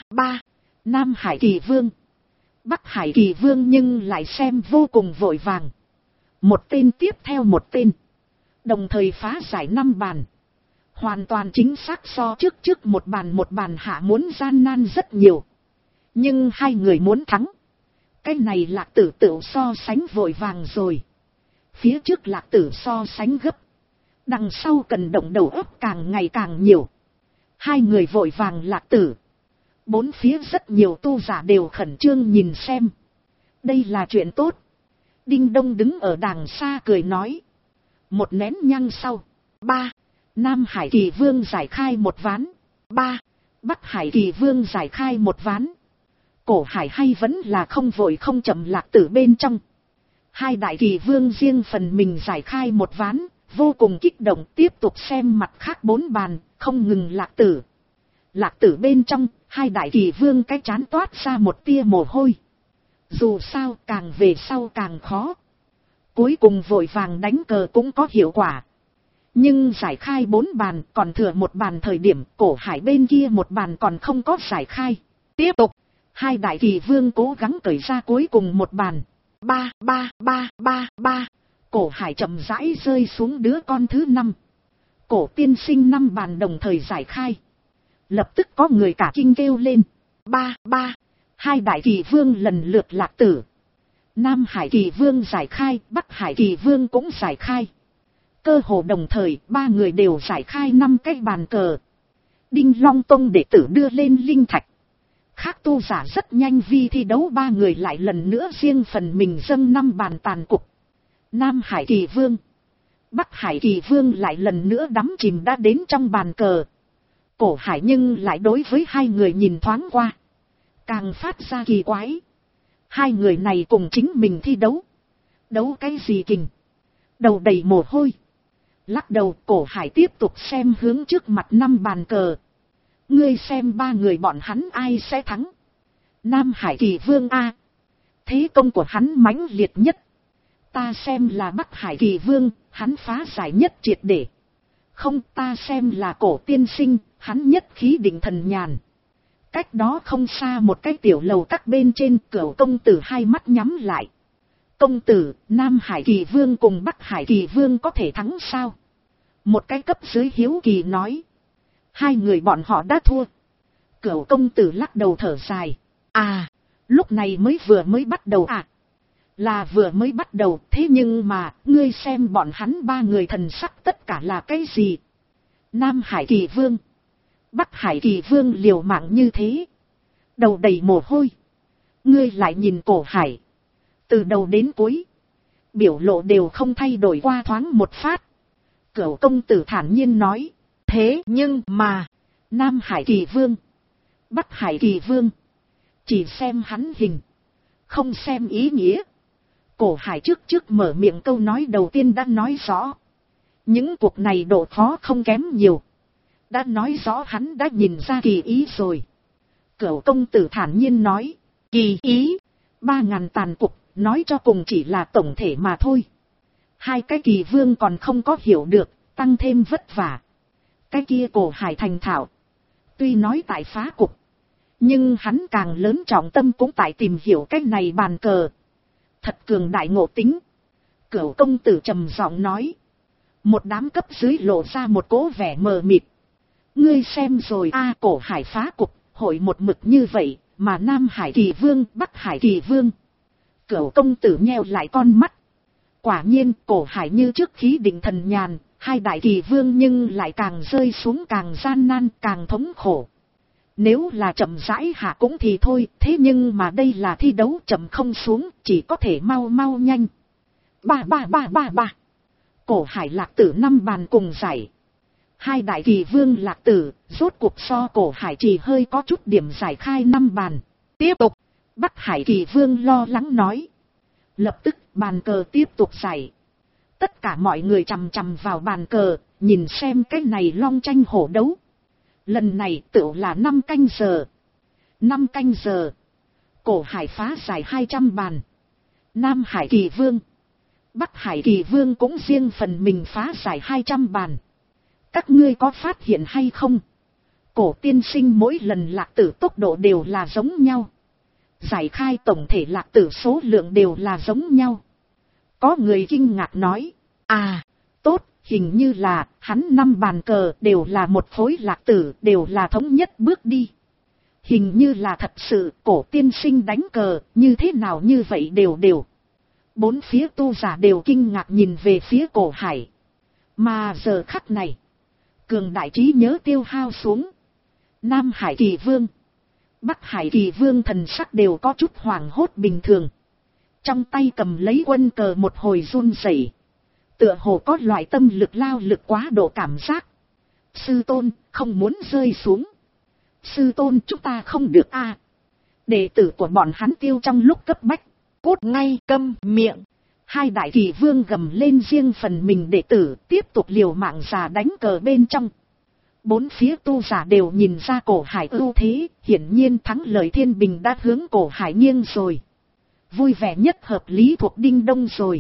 Nam Hải Kỳ Vương. Bắc Hải Kỳ Vương nhưng lại xem vô cùng vội vàng. Một tên tiếp theo một tên. Đồng thời phá giải 5 bàn. Hoàn toàn chính xác so trước một bàn hạ muốn gian nan rất nhiều. Nhưng hai người muốn thắng. Cái này lạc tử tự so sánh vội vàng rồi. Phía trước lạc tử so sánh gấp. Đằng sau cần động đầu óc càng ngày càng nhiều. Hai người vội vàng lạc tử. Bốn phía rất nhiều tu giả đều khẩn trương nhìn xem. Đây là chuyện tốt. Đinh Đông đứng ở đàng xa cười nói. Một nén nhang sau. 3. Nam Hải Kỳ Vương giải khai một ván. 3. Bắc Hải Kỳ Vương giải khai một ván. Cổ hải hay vẫn là không vội không chậm lạc tử bên trong. Hai đại kỳ vương riêng phần mình giải khai một ván. Vô cùng kích động, tiếp tục xem mặt khác 4 bàn, không ngừng lạc tử. Lạc tử bên trong, hai đại kỳ vương cái chán toát ra một tia mồ hôi. Dù sao càng về sau càng khó. Cuối cùng vội vàng đánh cờ cũng có hiệu quả. Nhưng giải khai 4 bàn, còn thừa một bàn thời điểm cổ hải bên kia một bàn còn không có giải khai. Tiếp tục, hai đại kỳ vương cố gắng cởi ra cuối cùng một bàn. 3. Cổ hải chậm rãi rơi xuống đứa con thứ 5. Cổ tiên sinh 5 bàn đồng thời giải khai. Lập tức có người cả kinh kêu lên. 3. Hai đại kỳ vương lần lượt lạc tử. Nam Hải Kỳ Vương giải khai, Bắc Hải Kỳ Vương cũng giải khai. Cơ hồ đồng thời 3 người đều giải khai 5 cái bàn cờ. Đinh Long Tông đệ tử đưa lên linh thạch. Khác tu giả rất nhanh vi thi đấu 3 người lại lần nữa riêng phần mình dâng 5 bàn tàn cục. Nam Hải Kỳ Vương, Bắc Hải Kỳ Vương lại lần nữa đắm chìm đã đến trong bàn cờ. Cổ Hải nhưng lại đối với hai người nhìn thoáng qua. Càng phát ra kỳ quái. Hai người này cùng chính mình thi đấu. Đấu cái gì kình? Đầu đầy mồ hôi. Lắc đầu, Cổ Hải tiếp tục xem hướng trước mặt 5 bàn cờ. Ngươi xem 3 người bọn hắn ai sẽ thắng? Nam Hải Kỳ Vương A. Thế công của hắn mãnh liệt nhất. Ta xem là Bắc Hải Kỳ Vương, hắn phá giải nhất triệt để. Không, ta xem là Cổ tiên sinh, hắn nhất khí định thần nhàn. Cách đó không xa một cái tiểu lầu các bên trên, Cửu công tử hai mắt nhắm lại. Công tử, Nam Hải Kỳ Vương cùng Bắc Hải Kỳ Vương có thể thắng sao? Một cái cấp dưới hiếu kỳ nói. Hai người bọn họ đã thua. Cửu công tử lắc đầu thở dài. À, lúc này vừa mới bắt đầu à? Là vừa mới bắt đầu, thế nhưng mà, ngươi xem bọn hắn 3 người thần sắc tất cả là cái gì? Nam Hải Kỳ Vương, Bắc Hải Kỳ Vương liều mạng như thế. Đầu đầy mồ hôi. Ngươi lại nhìn Cổ Hải. Từ đầu đến cuối, biểu lộ đều không thay đổi qua thoáng một phát. Cửu công tử thản nhiên nói. Thế nhưng mà, Nam Hải Kỳ Vương, Bắc Hải Kỳ Vương, chỉ xem hắn hình, không xem ý nghĩa. Cổ Hải trước mở miệng câu nói đầu tiên đã nói rõ. Những cuộc này độ khó không kém nhiều. Đã nói rõ hắn đã nhìn ra kỳ ý rồi. Cửu công tử thản nhiên nói. Kỳ ý, 3.000 tàn cục, nói cho cùng chỉ là tổng thể mà thôi. Hai cái Kỳ Vương còn không có hiểu được, tăng thêm vất vả. Cái kia Cổ Hải thành thạo. Tuy nói tại phá cục, nhưng hắn càng lớn trọng tâm cũng tại tìm hiểu cái này bàn cờ. Thật cường đại ngộ tính. Cửu công tử trầm giọng nói. Một đám cấp dưới lộ ra một cỗ vẻ mờ mịt. Ngươi xem rồi a, Cổ Hải phá cục, hội một mực như vậy, mà Nam Hải Kỳ Vương, Bắc Hải Kỳ Vương. Cửu công tử nheo lại con mắt. Quả nhiên, Cổ Hải như trước khí định thần nhàn, hai đại Kỳ Vương nhưng lại càng rơi xuống càng gian nan, càng thống khổ. Nếu là chậm rãi hạ cũng thì thôi, thế nhưng mà đây là thi đấu, chậm không xuống, chỉ có thể mau nhanh. Ba. Cổ Hải lạc tử 5 bàn cùng giải. Hai đại Kỳ Vương lạc tử, rốt cuộc so Cổ Hải chỉ hơi có chút điểm giải khai 5 bàn. Tiếp tục, Bắc Hải Kỳ Vương lo lắng nói. Lập tức, bàn cờ tiếp tục giải. Tất cả mọi người chằm vào bàn cờ, nhìn xem cái này long tranh hổ đấu. Lần này tựu là 5 canh giờ. 5 canh giờ. Cổ Hải phá giải 200 bàn. Nam Hải Kỳ Vương, Bắc Hải Kỳ Vương cũng riêng phần mình phá giải 200 bàn. Các ngươi có phát hiện hay không? Cổ tiên sinh mỗi lần lạc tử tốc độ đều là giống nhau. Giải khai tổng thể lạc tử số lượng đều là giống nhau. Có người kinh ngạc nói. À, tốt, hình như là hắn 5 bàn cờ đều là một phối lạc tử, đều là thống nhất bước đi. Hình như là thật sự cổ tiên sinh đánh cờ, như thế nào như vậy đều. 4 phía tu giả đều kinh ngạc nhìn về phía Cổ Hải. Mà giờ khắc này, cường đại trí nhớ tiêu hao xuống. Nam Hải Kỳ Vương, Bắc Hải Kỳ Vương thần sắc đều có chút hoảng hốt bình thường. Trong tay cầm lấy quân cờ một hồi run rẩy, tựa hồ có loại tâm lực lao lực quá độ cảm giác. Sư tôn, không muốn rơi xuống. Sư tôn, chúng ta không được a. Đệ tử của bọn hắn tiêu trong lúc cấp bách. Cút ngay, câm miệng. Hai đại Kỳ Vương gầm lên riêng phần mình đệ tử, tiếp tục liều mạng giả đánh cờ bên trong. 4 phía tu giả đều nhìn ra Cổ Hải ưu thế, hiển nhiên thắng lợi thiên bình đã hướng Cổ Hải nghiêng rồi. Vui vẻ nhất hợp lý thuộc Đinh Đông rồi.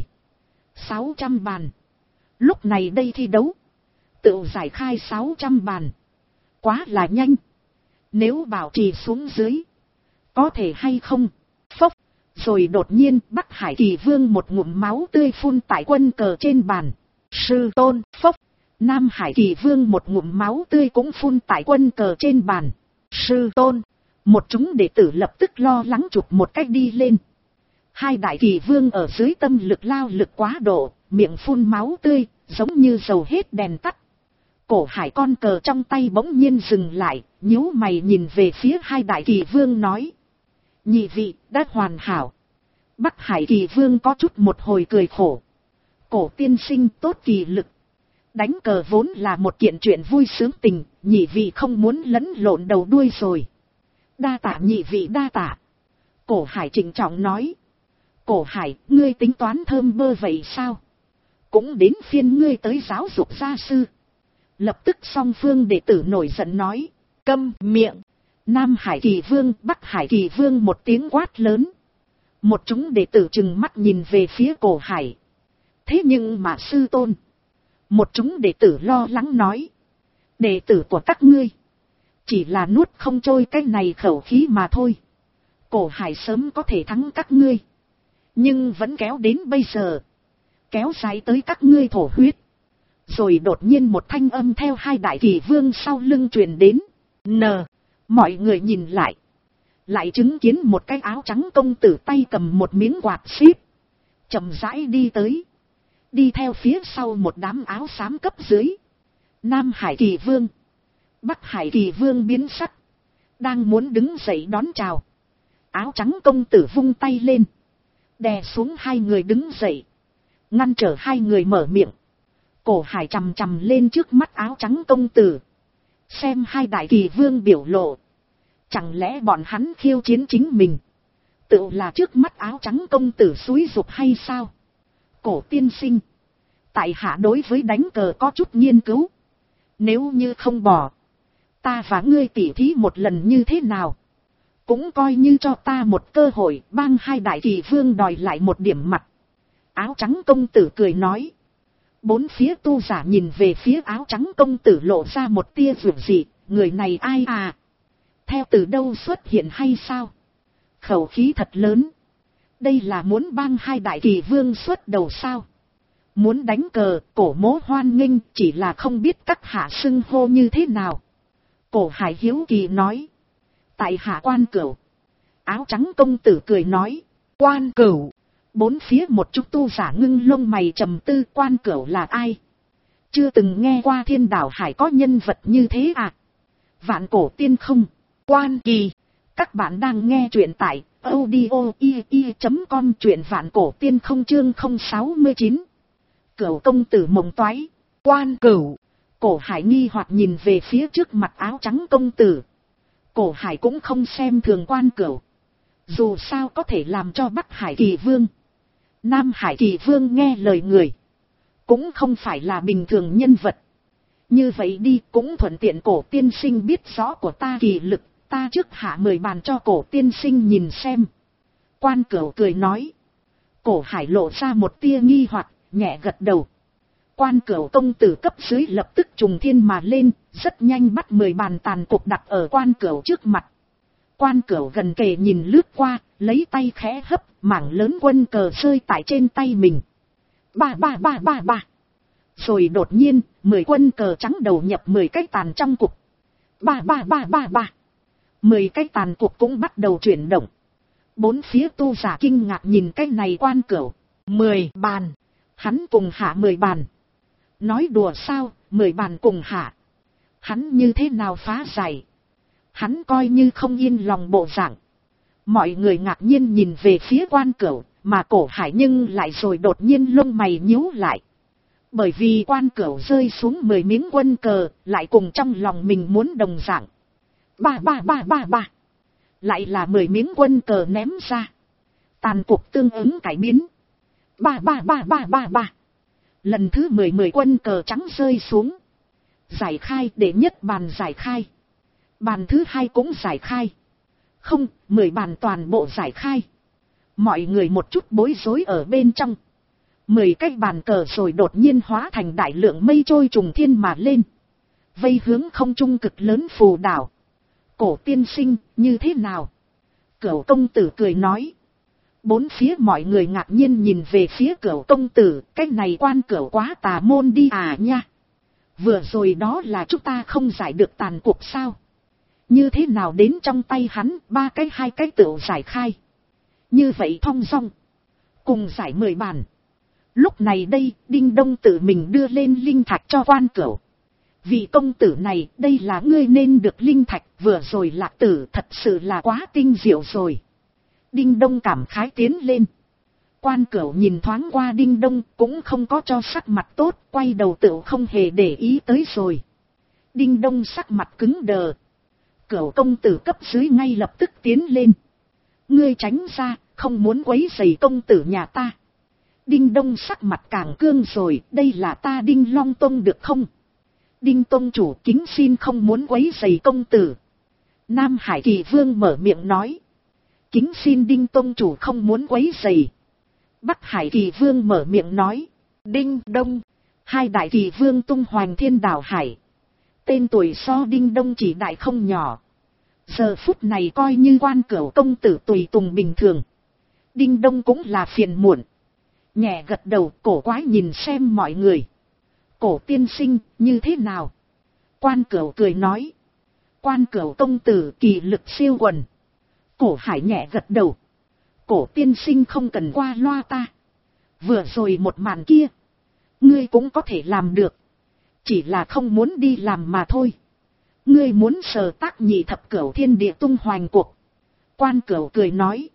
600 bàn. Lúc này đây thi đấu, tự giải khai 600 bàn. Quá là nhanh. Nếu bảo trì xuống dưới, có thể hay không? Phốc. Rồi đột nhiên Bắc Hải Kỳ Vương một ngụm máu tươi phun tại quân cờ trên bàn. Sư tôn. Phốc. Nam Hải Kỳ Vương một ngụm máu tươi cũng phun tại quân cờ trên bàn. Sư tôn. Một chúng đệ tử lập tức lo lắng chụp một cách đi lên. Hai đại Kỳ Vương ở dưới tâm lực lao lực quá độ, miệng phun máu tươi, giống như dầu hết đèn tắt. Cổ Hải con cờ trong tay bỗng nhiên dừng lại, nhíu mày nhìn về phía hai đại Kỳ Vương nói. Nhị vị, đã hoàn hảo. Bắc Hải Kỳ Vương có chút một hồi cười khổ. Cổ tiên sinh tốt kỳ lực. Đánh cờ vốn là một kiện chuyện vui sướng tình, nhị vị không muốn lẫn lộn đầu đuôi rồi. Đa tạ nhị vị đa tạ. Cổ Hải trịnh trọng nói. Cổ Hải, ngươi tính toán thơm bơ vậy sao? Cũng đến phiên ngươi tới giáo dục gia sư. Lập tức song phương đệ tử nổi giận nói. Câm miệng. Nam Hải Kỳ Vương, Bắc Hải Kỳ Vương một tiếng quát lớn. Một chúng đệ tử trừng mắt nhìn về phía Cổ Hải. Thế nhưng mà sư tôn. Một chúng đệ tử lo lắng nói. Đệ tử của các ngươi. Chỉ là nuốt không trôi cái này khẩu khí mà thôi. Cổ Hải sớm có thể thắng các ngươi. Nhưng vẫn kéo đến bây giờ. Kéo dài tới các ngươi thổ huyết. Rồi đột nhiên một thanh âm theo hai đại kỳ vương sau lưng truyền đến. Mọi người nhìn lại. Lại chứng kiến một cái áo trắng công tử tay cầm một miếng quạt xíp. Chậm rãi đi tới. Đi theo phía sau một đám áo xám cấp dưới. Nam Hải Kỳ Vương. Bắc Hải Kỳ Vương biến sắc. Đang muốn đứng dậy đón chào. Áo trắng công tử vung tay lên. Đè xuống hai người đứng dậy. Ngăn trở hai người mở miệng. Cổ Hải chằm chằm lên trước mắt áo trắng công tử. Xem hai đại kỳ vương biểu lộ. Chẳng lẽ bọn hắn khiêu chiến chính mình. Tự là trước mắt áo trắng công tử xúi giục hay sao? Cổ tiên sinh. Tại hạ đối với đánh cờ có chút nghiên cứu. Nếu như không bỏ. Ta và ngươi tỉ thí một lần như thế nào? Cũng coi như cho ta một cơ hội. Bang hai đại kỳ vương đòi lại một điểm mặt. Áo trắng công tử cười nói. Bốn phía tu giả nhìn về phía áo trắng công tử lộ ra một tia rủi dị. Người này ai à? Theo từ đâu xuất hiện hay sao? Khẩu khí thật lớn. Đây là muốn bang hai đại kỳ vương xuất đầu sao? Muốn đánh cờ, Cổ Mỗ hoan nghênh, chỉ là không biết các hạ xưng hô như thế nào. Cổ Hải hiếu kỳ nói. Tại hạ Quan Cửu. Áo trắng công tử cười nói. Quan Cửu. Bốn phía một chút tu giả ngưng lông mày trầm tư. Quan Cửu là ai? Chưa từng nghe qua Thiên Đảo Hải có nhân vật như thế à? Vạn Cổ Tiên không? Quan Kỳ. Các bạn đang nghe truyện tại audio.com, truyện Vạn Cổ Tiên không chương 069. Cửu công tử mộng toái. Quan Cửu. Cổ Hải nghi hoặc nhìn về phía trước mặt áo trắng công tử. Cổ Hải cũng không xem thường Quan Cửu. Dù sao có thể làm cho Bắc Hải Kỳ Vương, Nam Hải Kỳ Vương nghe lời người. Cũng không phải là bình thường nhân vật. Như vậy đi cũng thuận tiện Cổ tiên sinh biết rõ của ta kỳ lực. Ta trước hạ 10 bàn cho Cổ tiên sinh nhìn xem. Quan Cửu cười nói. Cổ Hải lộ ra một tia nghi hoặc, nhẹ gật đầu. Quan Cửu công tử cấp dưới lập tức trùng thiên mà lên, rất nhanh bắt 10 bàn tàn cục đặt ở Quan Cửu trước mặt. Quan Cửu gần kề nhìn lướt qua, lấy tay khẽ hấp, mảng lớn quân cờ rơi tại trên tay mình. Ba. Rồi đột nhiên, 10 quân cờ trắng đầu nhập 10 cái tàn trong cục. Ba. 10 cái tàn cục cũng bắt đầu chuyển động. Bốn phía tu giả kinh ngạc nhìn cái này Quan Cửu. 10 bàn. Hắn cùng hạ 10 bàn. Nói đùa sao, 10 bàn cùng hạ. Hắn như thế nào phá giải? Hắn coi như không yên lòng bộ dạng. Mọi người ngạc nhiên nhìn về phía Quan Cửu, mà Cổ Hải nhưng lại rồi đột nhiên lông mày nhíu lại. Bởi vì Quan Cửu rơi xuống 10 miếng quân cờ, lại cùng trong lòng mình muốn đồng dạng. Ba. Lại là 10 miếng quân cờ ném ra. Tàn cục tương ứng cải biến. Ba. Lần thứ 10 quân cờ trắng rơi xuống. Giải khai, đệ nhất bàn giải khai. Bàn thứ hai cũng giải khai. Không, 10 bàn toàn bộ giải khai. Mọi người một chút bối rối ở bên trong. 10 cái bàn cờ rồi đột nhiên hóa thành đại lượng mây trôi trùng thiên mà lên. Vây hướng không trung cực lớn phù đảo. Cổ tiên sinh, như thế nào? Cửu công tử cười nói. Bốn phía mọi người ngạc nhiên nhìn về phía Cửu công tử, cái này Quan Cửu quá tà môn đi à nha. Vừa rồi đó là chúng ta không giải được tàn cục sao? Như thế nào đến trong tay hắn, 3 cái 2 cái tựu giải khai. Như vậy thong dong. Cùng giải 10 bàn. Lúc này đây, Đinh Đông tự mình đưa lên linh thạch cho Quan Cửu. Vị công tử này, đây là ngươi nên được linh thạch, vừa rồi Lạc Tử thật sự là quá tinh diệu rồi. Đinh Đông cảm khái tiến lên. Quan Cửu nhìn thoáng qua Đinh Đông cũng không có cho sắc mặt tốt, quay đầu tựu không hề để ý tới rồi. Đinh Đông sắc mặt cứng đờ. Cửu công tử cấp dưới ngay lập tức tiến lên. Ngươi tránh ra, không muốn quấy rầy công tử nhà ta. Đinh Đông sắc mặt càng cương rồi, đây là ta Đinh Long Tông được không? Đinh Tông chủ kính xin không muốn quấy rầy công tử. Nam Hải Kỳ Vương mở miệng nói. Kính xin Đinh Tông chủ không muốn quấy rầy. Bắc Hải Kỳ Vương mở miệng nói. Đinh Đông, hai đại kỳ vương tung hoành thiên đảo hải. Tên tuổi so Đinh Đông chỉ đại không nhỏ. Giờ phút này coi như Quan Cửu công tử tùy tùng bình thường. Đinh Đông cũng là phiền muộn. Nhẹ gật đầu, cổ quái nhìn xem mọi người. Cổ tiên sinh, như thế nào? Quan Cửu cười nói. Quan Cửu công tử kỳ lực siêu quần. Cổ Hải nhẹ gật đầu. Cổ tiên sinh không cần qua loa ta. Vừa rồi một màn kia, ngươi cũng có thể làm được. Chỉ là không muốn đi làm mà thôi. Ngươi muốn sở tác nhị thập cửu thiên địa tung hoành cuộc. Quan Cửu cười nói.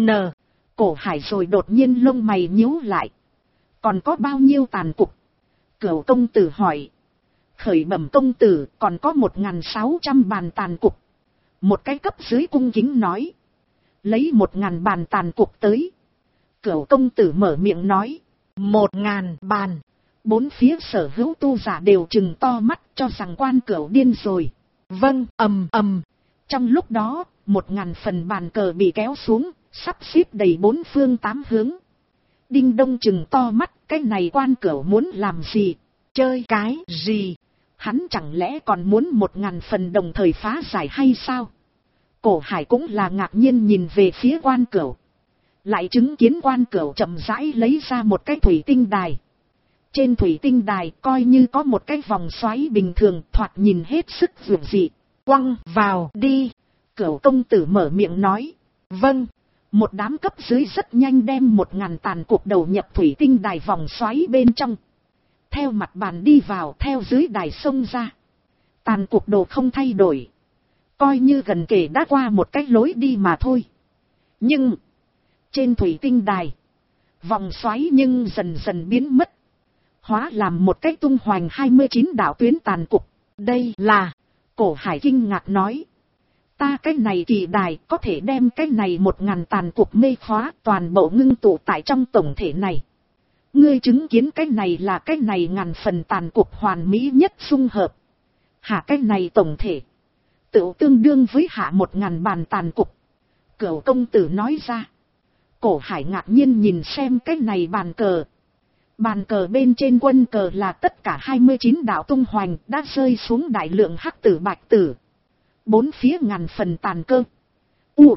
Cổ Hải rồi đột nhiên lông mày nhíu lại. Còn có bao nhiêu tàn cục? Cửu công tử hỏi. Khởi bẩm công tử, còn có 1.600 bàn tàn cục. Một cái cấp dưới cung kính nói. Lấy 1.000 bàn tàn cục tới. Cửu công tử mở miệng nói. 1.000 bàn. Bốn phía sở hữu tu giả đều trừng to mắt, cho rằng Quan Cửu điên rồi. Vâng, ầm ầm. Trong lúc đó, 1.000 phần bàn cờ bị kéo xuống, sắp xếp đầy bốn phương tám hướng. Đinh Đông trừng to mắt, cái này Quan Cửu muốn làm gì? Chơi cái gì? Hắn chẳng lẽ còn muốn 1.000 phần đồng thời phá giải hay sao? Cổ Hải cũng là ngạc nhiên nhìn về phía Quan Cửu. Lại chứng kiến Quan Cửu chậm rãi lấy ra một cái thủy tinh đài. Trên thủy tinh đài coi như có một cái vòng xoáy bình thường, thoạt nhìn hết sức dường dị. Quăng vào đi. Cửu công tử mở miệng nói. Vâng. Một đám cấp dưới rất nhanh đem 1.000 tàn cục đầu nhập thủy tinh đài vòng xoáy bên trong. Theo mặt bàn đi vào, theo dưới đài xông ra. Tàn cục đồ không thay đổi. Coi như gần kể đã qua một cái lối đi mà thôi. Nhưng trên thủy tinh đài, vòng xoáy nhưng dần dần biến mất. Hóa làm một cái tung hoành 29 đạo tuyến tàn cục. Đây là, Cổ Hải kinh ngạc nói. Ta cái này kỳ đài có thể đem cái này 1.000 tàn cục mê khóa toàn bộ ngưng tụ tại trong tổng thể này. Ngươi chứng kiến cái này là cái này ngàn phần tàn cục hoàn mỹ nhất xung hợp. Hạ cái này tổng thể tự tương đương với hạ 1.000 bàn tàn cục. Cửu công tử nói ra. Cổ Hải ngạc nhiên nhìn xem cái này bàn cờ. Bàn cờ bên trên quân cờ là tất cả 29 đạo tung hoành đã rơi xuống đại lượng hắc tử bạch tử. Bốn phía ngàn phần tàn cơ. U.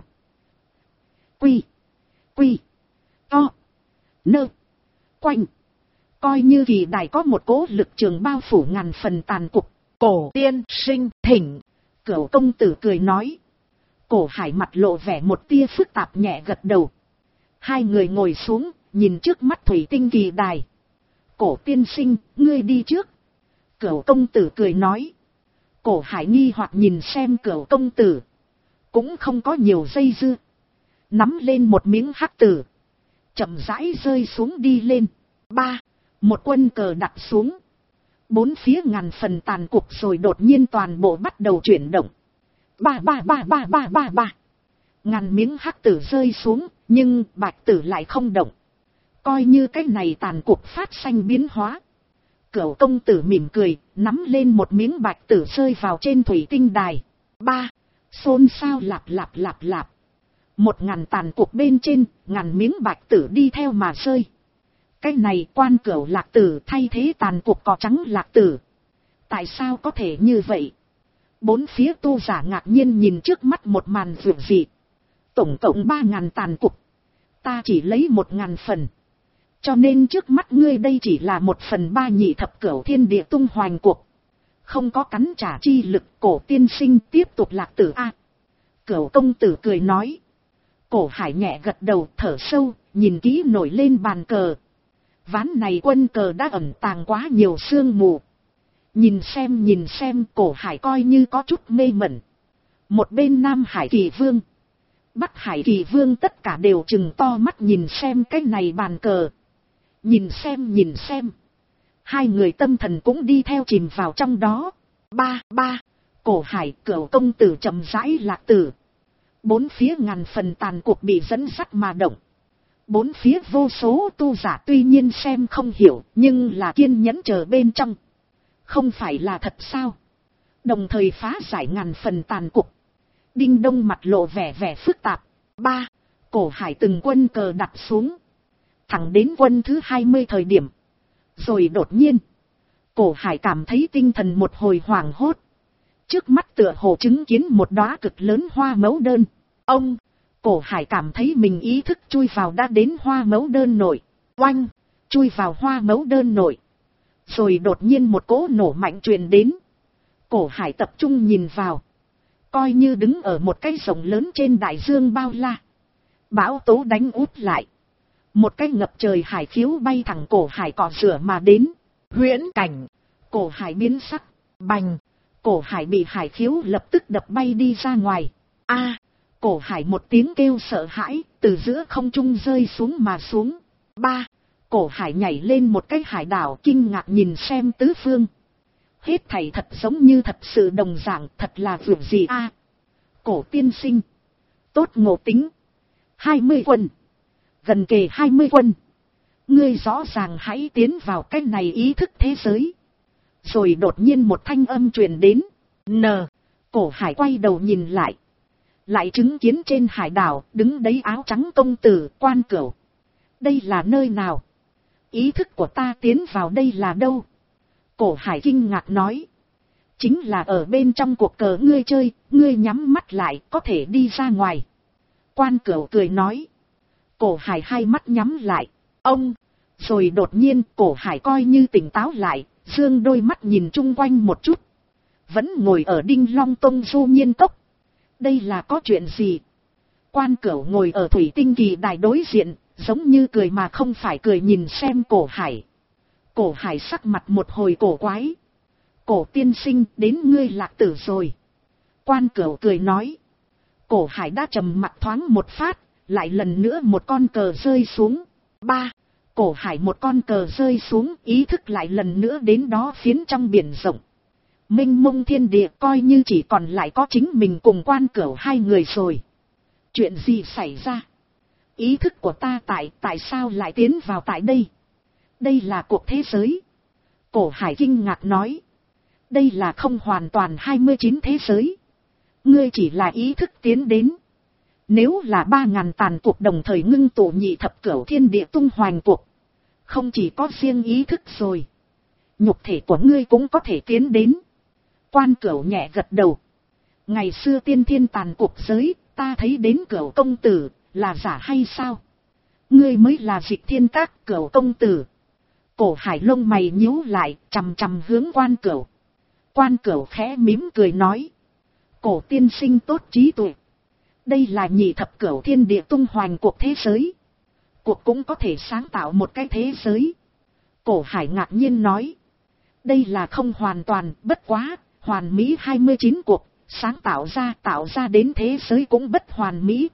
Quy. Quy. To. Nơ. Quanh. Coi như kỳ đài có một cỗ lực trường bao phủ ngàn phần tàn cục. Cổ tiên sinh thỉnh. Cửu công tử cười nói. Cổ Hải mặt lộ vẻ một tia phức tạp nhẹ gật đầu. Hai người ngồi xuống, nhìn trước mắt thủy tinh kỳ đài. Cổ tiên sinh, ngươi đi trước. Cửu công tử cười nói. Cổ Hải nghi hoặc nhìn xem Cửu công tử. Cũng không có nhiều dây dưa. Nắm lên một miếng hắc tử. Chậm rãi rơi xuống đi lên. Một quân cờ đặt xuống. Bốn phía ngàn phần tàn cục rồi đột nhiên toàn bộ bắt đầu chuyển động. Ngàn miếng hắc tử rơi xuống, nhưng bạch tử lại không động. Coi như cái này tàn cục phát sinh biến hóa. Cửu công tử mỉm cười, nắm lên một miếng bạch tử rơi vào trên thủy tinh đài. Xôn xao lạp. 1.000 tàn cục bên trên, ngàn miếng bạch tử đi theo mà rơi. Cái này Quan Cửu lạc tử thay thế tàn cục cỏ trắng lạc tử. Tại sao có thể như vậy? Bốn phía tu giả ngạc nhiên nhìn trước mắt một màn dường dị. Tổng cộng 3.000 tàn cục. Ta chỉ lấy 1.000 phần. Cho nên trước mắt ngươi đây chỉ là 1/3 nhị thập cửu thiên địa tung hoành cuộc. Không có cắn trả chi lực. Cổ tiên sinh tiếp tục lạc tử a. Cửu công tử cười nói. Cổ Hải nhẹ gật đầu thở sâu, nhìn kỹ nổi lên bàn cờ. Ván này quân cờ đã ẩn tàng quá nhiều sương mù. Nhìn xem Cổ Hải coi như có chút mê mẩn. Một bên Nam Hải Kỳ Vương. Bắc Hải Kỳ Vương tất cả đều trừng to mắt nhìn xem cái này bàn cờ. Nhìn xem. Hai người tâm thần cũng đi theo chìm vào trong đó. Ba, Cổ Hải Cửu công tử chậm rãi lạc tử. Bốn phía ngàn phần tàn cuộc bị dẫn dắt mà động. Bốn phía vô số tu giả tuy nhiên xem không hiểu, nhưng là kiên nhẫn chờ bên trong. Không phải là thật sao? Đồng thời phá giải ngàn phần tàn cục. Đinh Đông mặt lộ vẻ phức tạp. Cổ Hải từng quân cờ đặt xuống. Thẳng đến quân thứ 20 thời điểm. Rồi đột nhiên, Cổ Hải cảm thấy tinh thần một hồi hoảng hốt. Trước mắt tựa hồ chứng kiến một đóa cực lớn hoa mẫu đơn. Cổ Hải cảm thấy mình ý thức chui vào đã đến hoa mẫu đơn nội. Oanh, chui vào hoa mẫu đơn nội. Rồi đột nhiên một cỗ nổ mạnh truyền đến. Cổ Hải tập trung nhìn vào. Coi như đứng ở một cái rộng lớn trên đại dương bao la. Bão tố đánh út lại. Một cái ngập trời hải khiếu bay thẳng Cổ Hải cọ rửa mà đến. Huyễn cảnh. Cổ Hải biến sắc. Bành. Cổ Hải bị hải khiếu lập tức đập bay đi ra ngoài. Cổ Hải một tiếng kêu sợ hãi, từ giữa không trung rơi xuống mà xuống. Cổ Hải nhảy lên một cái hải đảo kinh ngạc nhìn xem tứ phương. Hết thảy thật giống như thật sự đồng dạng, thật là vượt gì Cổ tiên sinh. Tốt ngộ tính. 20 quân. Gần kề 20 quân. Ngươi rõ ràng hãy tiến vào cái này ý thức thế giới. Rồi đột nhiên một thanh âm truyền đến. Cổ Hải quay đầu nhìn lại. Lại chứng kiến trên hải đảo đứng đấy áo trắng công tử Quan Cửu. Đây là nơi nào? Ý thức của ta tiến vào đây là đâu? Cổ Hải kinh ngạc nói. Chính là ở bên trong cuộc cờ ngươi chơi, ngươi nhắm mắt lại có thể đi ra ngoài. Quan Cửu cười nói. Cổ Hải hai mắt nhắm lại. Rồi đột nhiên Cổ Hải coi như tỉnh táo lại, dương đôi mắt nhìn chung quanh một chút. Vẫn ngồi ở Đinh Long Tông Du Nhiên Cốc. Đây là có chuyện gì? Quan Cửu ngồi ở thủy tinh kỳ đài đối diện, giống như cười mà không phải cười nhìn xem Cổ Hải. Cổ Hải sắc mặt một hồi cổ quái. Cổ tiên sinh, đến ngươi lạc tử rồi. Quan Cửu cười nói. Cổ Hải đã trầm mặt thoáng một phát, lại lần nữa một con cờ rơi xuống. Cổ Hải một con cờ rơi xuống, ý thức lại lần nữa đến đó phiến trong biển rộng. Mênh mông thiên địa coi như chỉ còn lại có chính mình cùng Quan Cửu hai người rồi. Chuyện gì xảy ra? Ý thức của ta tại sao lại tiến vào tại đây? Đây là cuộc thế giới. Cổ Hải kinh ngạc nói. Đây là không hoàn toàn 29 thế giới. Ngươi chỉ là ý thức tiến đến. Nếu là 3.000 tàn cuộc đồng thời ngưng tụ nhị thập cửu thiên địa tung hoành cuộc. Không chỉ có riêng ý thức rồi. Nhục thể của ngươi cũng có thể tiến đến. Quan Cửu nhẹ gật đầu. Ngày xưa tiên thiên tàn cuộc giới, ta thấy đến Cửu công tử, là giả hay sao? Ngươi mới là Dịch Thiên Các Cửu công tử. Cổ Hải lông mày nhíu lại, chằm chằm hướng Quan Cửu. Quan Cửu khẽ mỉm cười nói. Cổ tiên sinh tốt trí tuệ. Đây là nhị thập cửu thiên địa tung hoành cuộc thế giới. Cuộc cũng có thể sáng tạo một cái thế giới. Cổ Hải ngạc nhiên nói. Đây là không hoàn toàn, bất quá, hoàn mỹ 29 cuộc, sáng tạo ra đến thế giới cũng bất hoàn mỹ.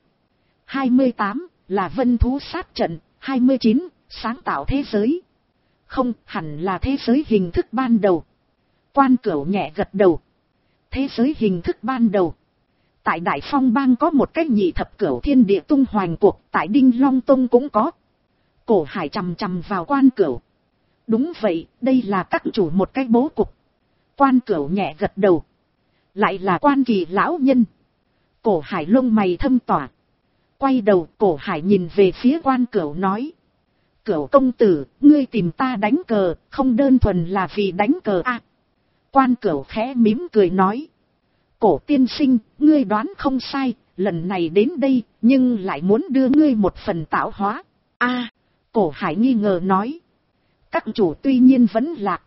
28 là vân thú sát trận, 29 sáng tạo thế giới. Không, hẳn là thế giới hình thức ban đầu. Quan Cửu nhẹ gật đầu. Thế giới hình thức ban đầu. Tại Đại Phong Bang có một cái nhị thập cửu thiên địa tung hoành cuộc, tại Đinh Long Tông cũng có. Cổ Hải chằm chằm vào Quan Cửu. Đúng vậy, đây là các chủ một cái bố cục. Quan Cửu nhẹ gật đầu. Lại là Quan Kỳ lão nhân. Cổ Hải lông mày thâm tỏa. Quay đầu Cổ Hải nhìn về phía Quan Cửu nói. Cửu công tử, ngươi tìm ta đánh cờ, không đơn thuần là vì đánh cờ à. Quan Cửu khẽ mỉm cười nói. Cổ tiên sinh, ngươi đoán không sai, lần này đến đây, nhưng lại muốn đưa ngươi một phần tạo hóa. Cổ Hải nghi ngờ nói. Các chủ tuy nhiên vẫn lạc.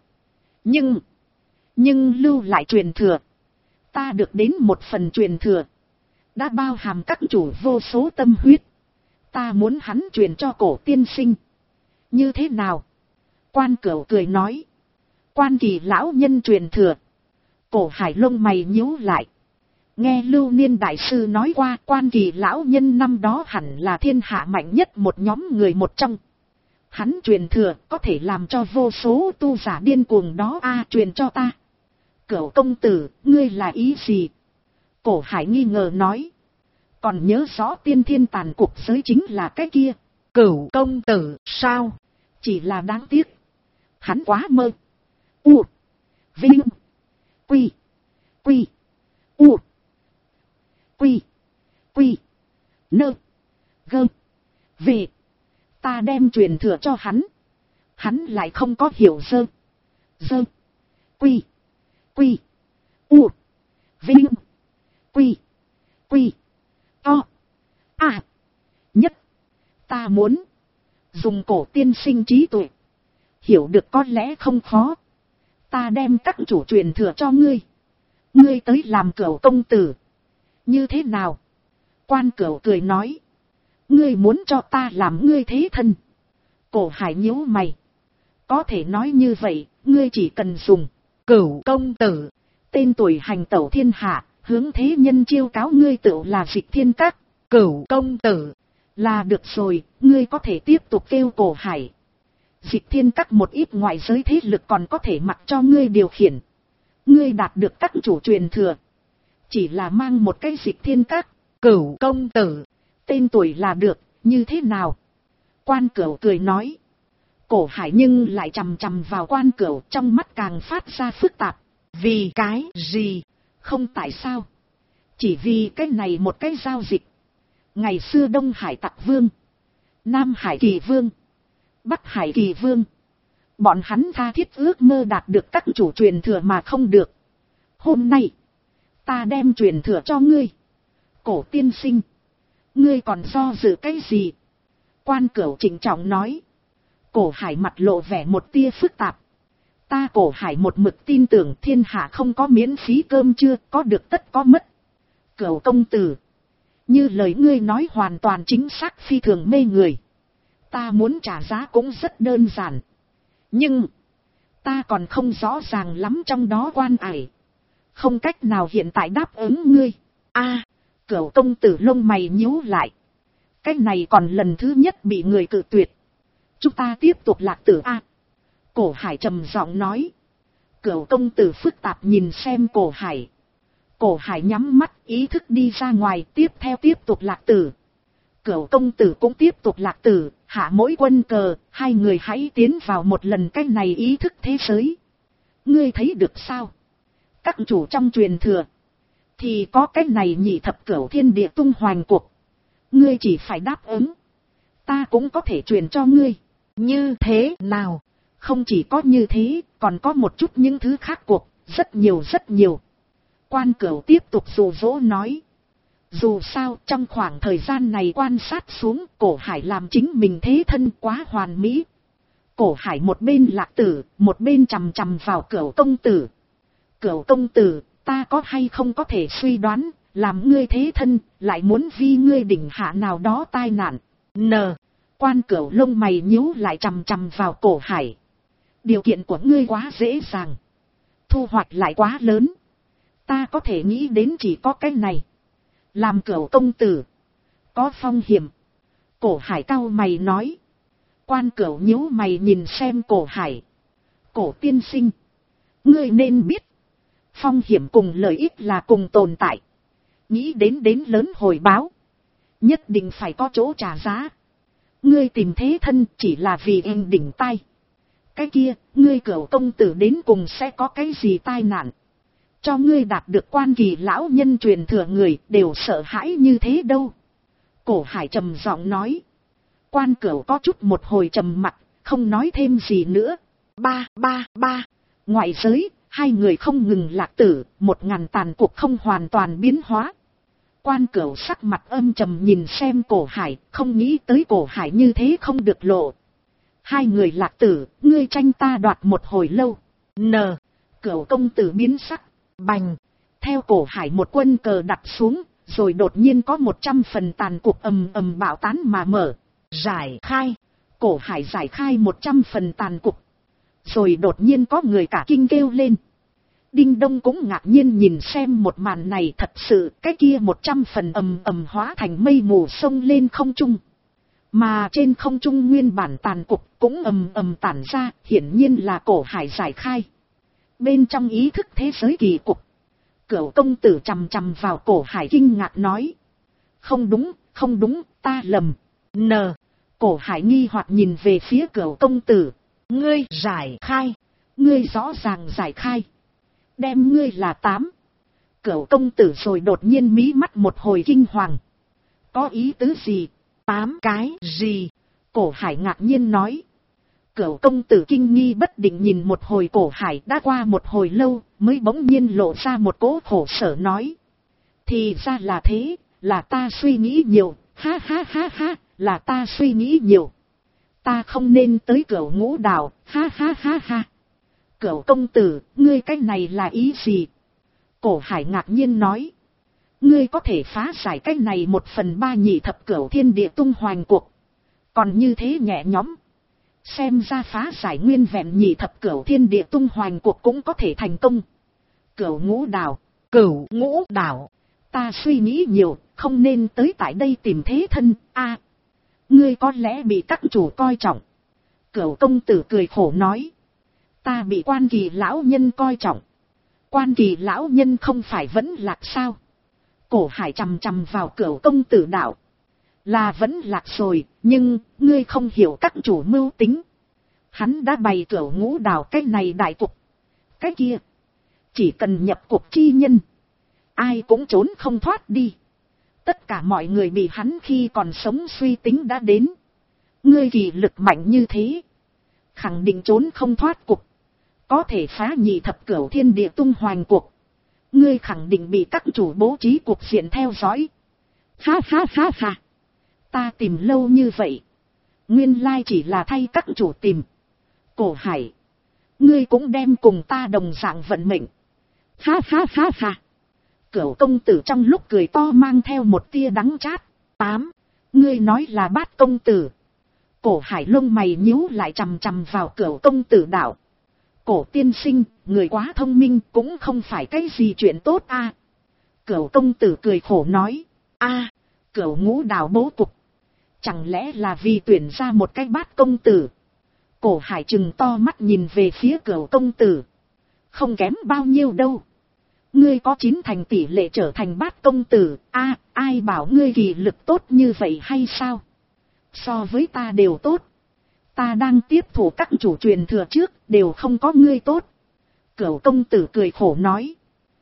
Nhưng lưu lại truyền thừa. Ta được đến một phần truyền thừa. Đã bao hàm các chủ vô số tâm huyết. Ta muốn hắn truyền cho cổ tiên sinh. Như thế nào? Quan Cửu cười nói. Quan Kỳ lão nhân truyền thừa. Cổ Hải lông mày nhíu lại. Nghe Lưu Niên Đại Sư nói qua, Quan Kỳ lão nhân năm đó hẳn là thiên hạ mạnh nhất một nhóm người một trong. Hắn truyền thừa có thể làm cho vô số tu giả điên cuồng đó truyền cho ta. Cửu công tử, ngươi là ý gì? Cổ Hải nghi ngờ nói. Còn nhớ rõ tiên thiên tàn cuộc giới chính là cái kia. Cửu công tử, sao? Chỉ là đáng tiếc. Hắn quá mơ. U. Vinh. Quy. Quy. U. Quy. Quy. Nơ. Gơ. Về. Ta đem truyền thừa cho hắn. Hắn lại không có hiểu dơ. Dơ. Quy. Quy. U. Vinh. Quy. Quy. To. Nhất. Ta muốn. Dùng cổ tiên sinh trí tuệ. Hiểu được có lẽ không khó. Ta đem các chủ truyền thừa cho ngươi. Ngươi tới làm Cửu công tử. Như thế nào? Quan Cửu cười nói. Ngươi muốn cho ta làm ngươi thế thân. Cổ Hải nhíu mày. Có thể nói như vậy, ngươi chỉ cần dùng Cửu công tử. Tên tuổi hành tẩu thiên hạ, hướng thế nhân chiêu cáo ngươi tựu là Dịch Thiên Các. Cửu công tử. Là được rồi, ngươi có thể tiếp tục kêu Cổ Hải. Dịch Thiên Các một ít ngoại giới thế lực còn có thể mặc cho ngươi điều khiển. Ngươi đạt được các chủ truyền thừa. Chỉ là mang một cái Dịch Thiên Các. Cửu công tử. Tên tuổi là được, như thế nào? Quan Cửu cười nói. Cổ Hải nhưng lại chằm chằm vào Quan Cửu, trong mắt càng phát ra phức tạp. Vì cái gì? Không tại sao. Chỉ vì cái này một cái giao dịch. Ngày xưa Đông Hải Tặc Vương, Nam Hải Kỳ Vương, Bắc Hải Kỳ Vương, bọn hắn tha thiết ước mơ đạt được các chủ truyền thừa mà không được. Hôm nay, ta đem truyền thừa cho ngươi. Cổ tiên sinh, ngươi còn do dự cái gì? Quan Cửu trịnh trọng nói. Cổ Hải mặt lộ vẻ một tia phức tạp. Ta Cổ Hải một mực tin tưởng thiên hạ không có miễn phí cơm chưa, có được tất có mất. Cửu công tử, như lời ngươi nói hoàn toàn chính xác, phi thường mê người. Ta muốn trả giá cũng rất đơn giản. Nhưng, ta còn không rõ ràng lắm trong đó quan ải. Không cách nào hiện tại đáp ứng ngươi. Cửu công tử lông mày nhíu lại. Cái này còn lần thứ nhất bị người cự tuyệt. Chúng ta tiếp tục lạc tử Cổ Hải trầm giọng nói. Cửu công tử phức tạp nhìn xem Cổ Hải. Cổ Hải nhắm mắt ý thức đi ra ngoài, tiếp tục lạc tử. Cửu công tử cũng tiếp tục lạc tử, hạ mỗi quân cờ, hai người hãy tiến vào một lần cái này ý thức thế giới. Ngươi thấy được sao? Các chủ trong truyền thừa thì có cái này nhị thập cửu thiên địa tung hoành cuộc. Ngươi chỉ phải đáp ứng, ta cũng có thể truyền cho ngươi. Như thế nào? Không chỉ có như thế, còn có một chút những thứ khác cuộc, rất nhiều rất nhiều. Quan Cửu tiếp tục dụ dỗ nói. Dù sao trong khoảng thời gian này quan sát xuống, Cổ Hải làm chính mình thế thân quá hoàn mỹ. Cổ Hải một bên lạc tử, một bên chằm chằm vào Cửu công tử. Cửu công tử, ta có hay không có thể suy đoán, làm ngươi thế thân, lại muốn vi ngươi đỉnh hạ nào đó tai nạn. Quan Cửu lông mày nhíu lại chằm chằm vào Cổ Hải. Điều kiện của ngươi quá dễ dàng, thu hoạch lại quá lớn. Ta có thể nghĩ đến chỉ có cái này. Làm Cửu công tử có phong hiểm. Cổ Hải cau mày nói. Quan Cửu nhíu mày nhìn xem Cổ Hải. Cổ tiên sinh, ngươi nên biết, phong hiểm cùng lợi ích là cùng tồn tại. Nghĩ đến lớn hồi báo, nhất định phải có chỗ trả giá. Ngươi tìm thế thân chỉ là vì em đỉnh tai. Cái kia, ngươi Cửu công tử đến cùng sẽ có cái gì tai nạn? Cho ngươi đạt được Quan Kỳ lão nhân truyền thừa người đều sợ hãi như thế đâu. Cổ Hải trầm giọng nói. Quan Cửu có chút một hồi trầm mặc, không nói thêm gì nữa. Ngoại giới, hai người không ngừng lạc tử, 1000 tàn cuộc không hoàn toàn biến hóa. Quan Cửu sắc mặt âm trầm nhìn xem Cổ Hải, không nghĩ tới Cổ Hải như thế không được lộ. Hai người lạc tử, ngươi tranh ta đoạt một hồi lâu. Cửu công tử biến sắc. Bành, theo Cổ Hải một quân cờ đặt xuống, rồi đột nhiên có 100 phần tàn cuộc ầm ầm bạo tán mà mở, giải khai. Cổ Hải giải khai 100 phần tàn cục, rồi đột nhiên có người cả kinh kêu lên. Đinh Đông cũng ngạc nhiên nhìn xem một màn này, thật sự cái kia 100 phần ầm ầm hóa thành mây mù xông lên không trung. Mà trên không trung nguyên bản tàn cục cũng ầm ầm tản ra, hiển nhiên là cổ hải giải khai. Bên trong ý thức thế giới kỳ cục, Cửu công tử chằm chằm vào cổ hải kinh ngạc nói. Không đúng, ta lầm. Cổ hải nghi hoặc nhìn về phía Cửu công tử. Ngươi giải khai, ngươi rõ ràng giải khai. Đem ngươi là 8. Cửu công tử rồi đột nhiên mí mắt một hồi kinh hoàng. Có ý tứ gì? 8 cái gì? Cổ hải ngạc nhiên nói. Cửu công tử kinh nghi bất định nhìn một hồi cổ hải, đã qua một hồi lâu mới bỗng nhiên lộ ra một cỗ khổ sở nói. Thì ra là thế, là ta suy nghĩ nhiều, ha, là ta suy nghĩ nhiều. Ta không nên tới Cửu Ngũ Đảo, ha. Cửu công tử, ngươi cái này là ý gì? Cổ hải ngạc nhiên nói. Ngươi có thể phá giải cái này 1/3 nhị thập cửu thiên địa tung hoành cuộc. Còn như thế nhẹ nhõm. Xem ra phá giải nguyên vẹn nhị thập cửu thiên địa tung hoành cuộc cũng có thể thành công. Cửu Ngũ Đảo. Ta suy nghĩ nhiều, không nên tới tại đây tìm thế thân, ngươi có lẽ bị các chủ coi trọng. Cửu công tử cười khổ nói. Ta bị Quan Kỳ lão nhân coi trọng. Quan Kỳ lão nhân không phải vẫn lạc sao? Cổ hải chằm chằm vào Cửu công tử đạo. Là vẫn lạc rồi, nhưng ngươi không hiểu các chủ mưu tính. Hắn đã bày Cửu Ngũ Đảo cái này đại cục. Cái kia, chỉ cần nhập cuộc chi nhân, ai cũng trốn không thoát đi. Tất cả mọi người bị hắn khi còn sống suy tính đã đến. Ngươi kỳ lực mạnh như thế, khẳng định trốn không thoát cục. Có thể phá nhị thập cửu thiên địa tung hoành cuộc. Ngươi khẳng định bị các chủ bố trí cục diện theo dõi. Ha. Ta tìm lâu như vậy, nguyên lai chỉ là thay các chủ tìm. Cổ hải, ngươi cũng đem cùng ta đồng dạng vận mệnh. Ha. Cửu công tử trong lúc cười to mang theo một tia đắng chát. 8. Ngươi nói là Bát công tử. Cổ hải lông mày nhíu lại chằm chằm vào Cửu công tử đạo. Cổ tiên sinh, người quá thông minh cũng không phải cái gì chuyện tốt a. Cửu công tử cười khổ nói. Cửu Ngũ Đảo bố cục, chẳng lẽ là vì tuyển ra một cái Bát công tử? Cổ hải trừng to mắt nhìn về phía Cửu công tử. Không kém bao nhiêu đâu. Ngươi có 9 thành tỷ lệ trở thành Bát công tử, ai bảo ngươi kỳ lực tốt như vậy hay sao? So với ta đều tốt. Ta đang tiếp thủ các chủ truyền thừa trước, đều không có ngươi tốt. Cửu công tử cười khổ nói.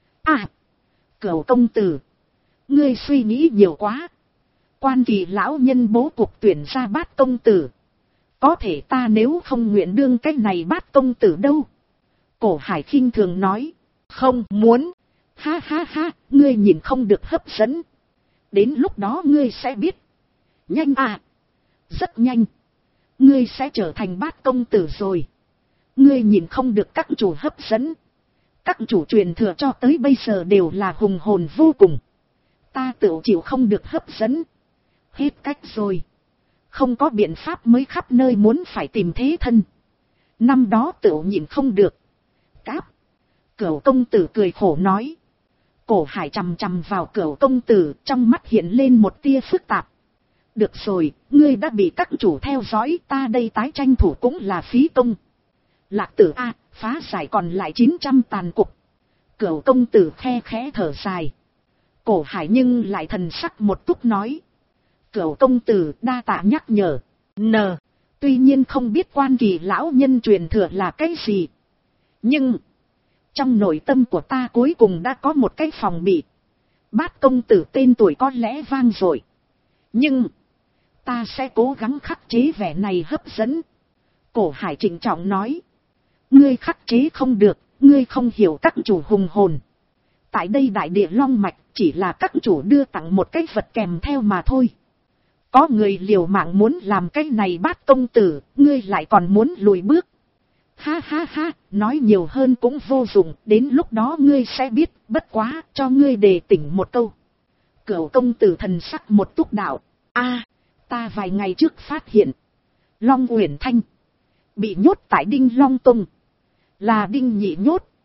Cửu công tử, ngươi suy nghĩ nhiều quá. Quan Kỳ lão nhân bố cục tuyển ra Bát công tử. Có thể ta nếu không nguyện đương cái này Bát công tử đâu. Cổ hải khinh thường nói. Không muốn. Ha, ngươi nhìn không được hấp dẫn. Đến lúc đó ngươi sẽ biết. Nhanh rất nhanh. Ngươi sẽ trở thành Bát công tử rồi. Ngươi nhìn không được các chủ hấp dẫn. Các chủ truyền thừa cho tới bây giờ đều là hùng hồn vô cùng. Ta tự chịu không được hấp dẫn. Hết cách rồi. Không có biện pháp mới khắp nơi muốn phải tìm thế thân. Năm đó tự nhìn không được. Cáp. Cửu công tử cười khổ nói. Cổ hải chằm chằm vào Cửu công tử, trong mắt hiện lên một tia phức tạp. Được rồi, ngươi đã bị các chủ theo dõi, ta đây tái tranh thủ cũng là phí công. Lạc tử phá giải còn lại 900 tàn cục. Cửu công tử khe khẽ thở dài. Cổ hải nhưng lại thần sắc một túc nói. Cửu công tử đa tạ nhắc nhở. Tuy nhiên không biết Quan Kỳ lão nhân truyền thừa là cái gì. Nhưng trong nội tâm của ta cuối cùng đã có một cái phòng bị. Bát công tử tên tuổi có lẽ vang dội. Nhưng ta sẽ cố gắng khắc chế vẻ này hấp dẫn. Cổ hải trịnh trọng nói. Ngươi khắc chế không được, ngươi không hiểu các chủ hùng hồn. Tại đây đại địa long mạch chỉ là các chủ đưa tặng một cái vật kèm theo mà thôi. Có người liều mạng muốn làm cái này Bát công tử, ngươi lại còn muốn lùi bước. Ha, nói nhiều hơn cũng vô dụng, đến lúc đó ngươi sẽ biết, bất quá, cho ngươi đề tỉnh một câu. Cửu công tử thần sắc một túc đạo. Ta vài ngày trước phát hiện, Long Uyển Thanh bị nhốt tại Đinh Long Tông. Là Đinh Nhị nhốt.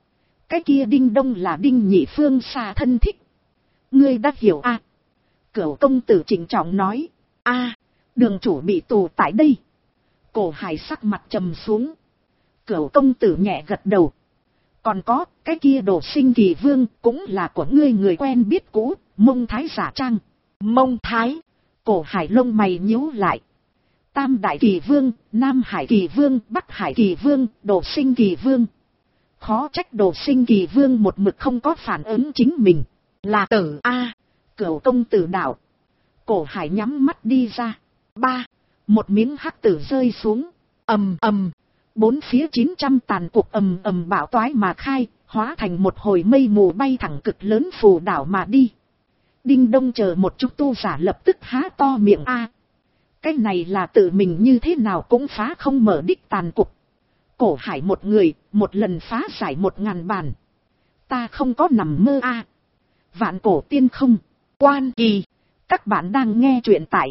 Cái kia Đinh Đông là Đinh Nhị phương xa thân thích. Ngươi đã hiểu à? Cửu công tử trịnh trọng nói. Đường chủ bị tù tại đây. Cổ Hải sắc mặt trầm xuống. Cửu công tử nhẹ gật đầu. Còn có, cái kia Đồ Sinh Kỳ Vương cũng là của ngươi người quen biết cũ, Mông Thái giả trang. Mông Thái. Cổ Hải lông mày nhíu lại. Tam Đại Kỳ Vương, Nam Hải Kỳ Vương, Bắc Hải Kỳ Vương, Đồ Sinh Kỳ Vương. Khó trách Đồ Sinh Kỳ Vương một mực không có phản ứng chính mình. Là tử A. Cửu công tử đạo. Cổ Hải nhắm mắt đi ra. Một miếng hắc tử rơi xuống. Ầm ầm. Bốn phía 900 tàn cục ầm ầm bão toái mà khai, hóa thành một hồi mây mù bay thẳng cực lớn phù đảo mà đi. Đinh Đông chờ một chút tu giả lập tức há to miệng a. Cái này là tự mình như thế nào cũng phá không mở đích tàn cục. Cổ Hải một người, một lần phá giải 1000 bàn. Ta không có nằm mơ a. Vạn cổ tiên không. Quan Kỳ. Các bạn đang nghe truyện tại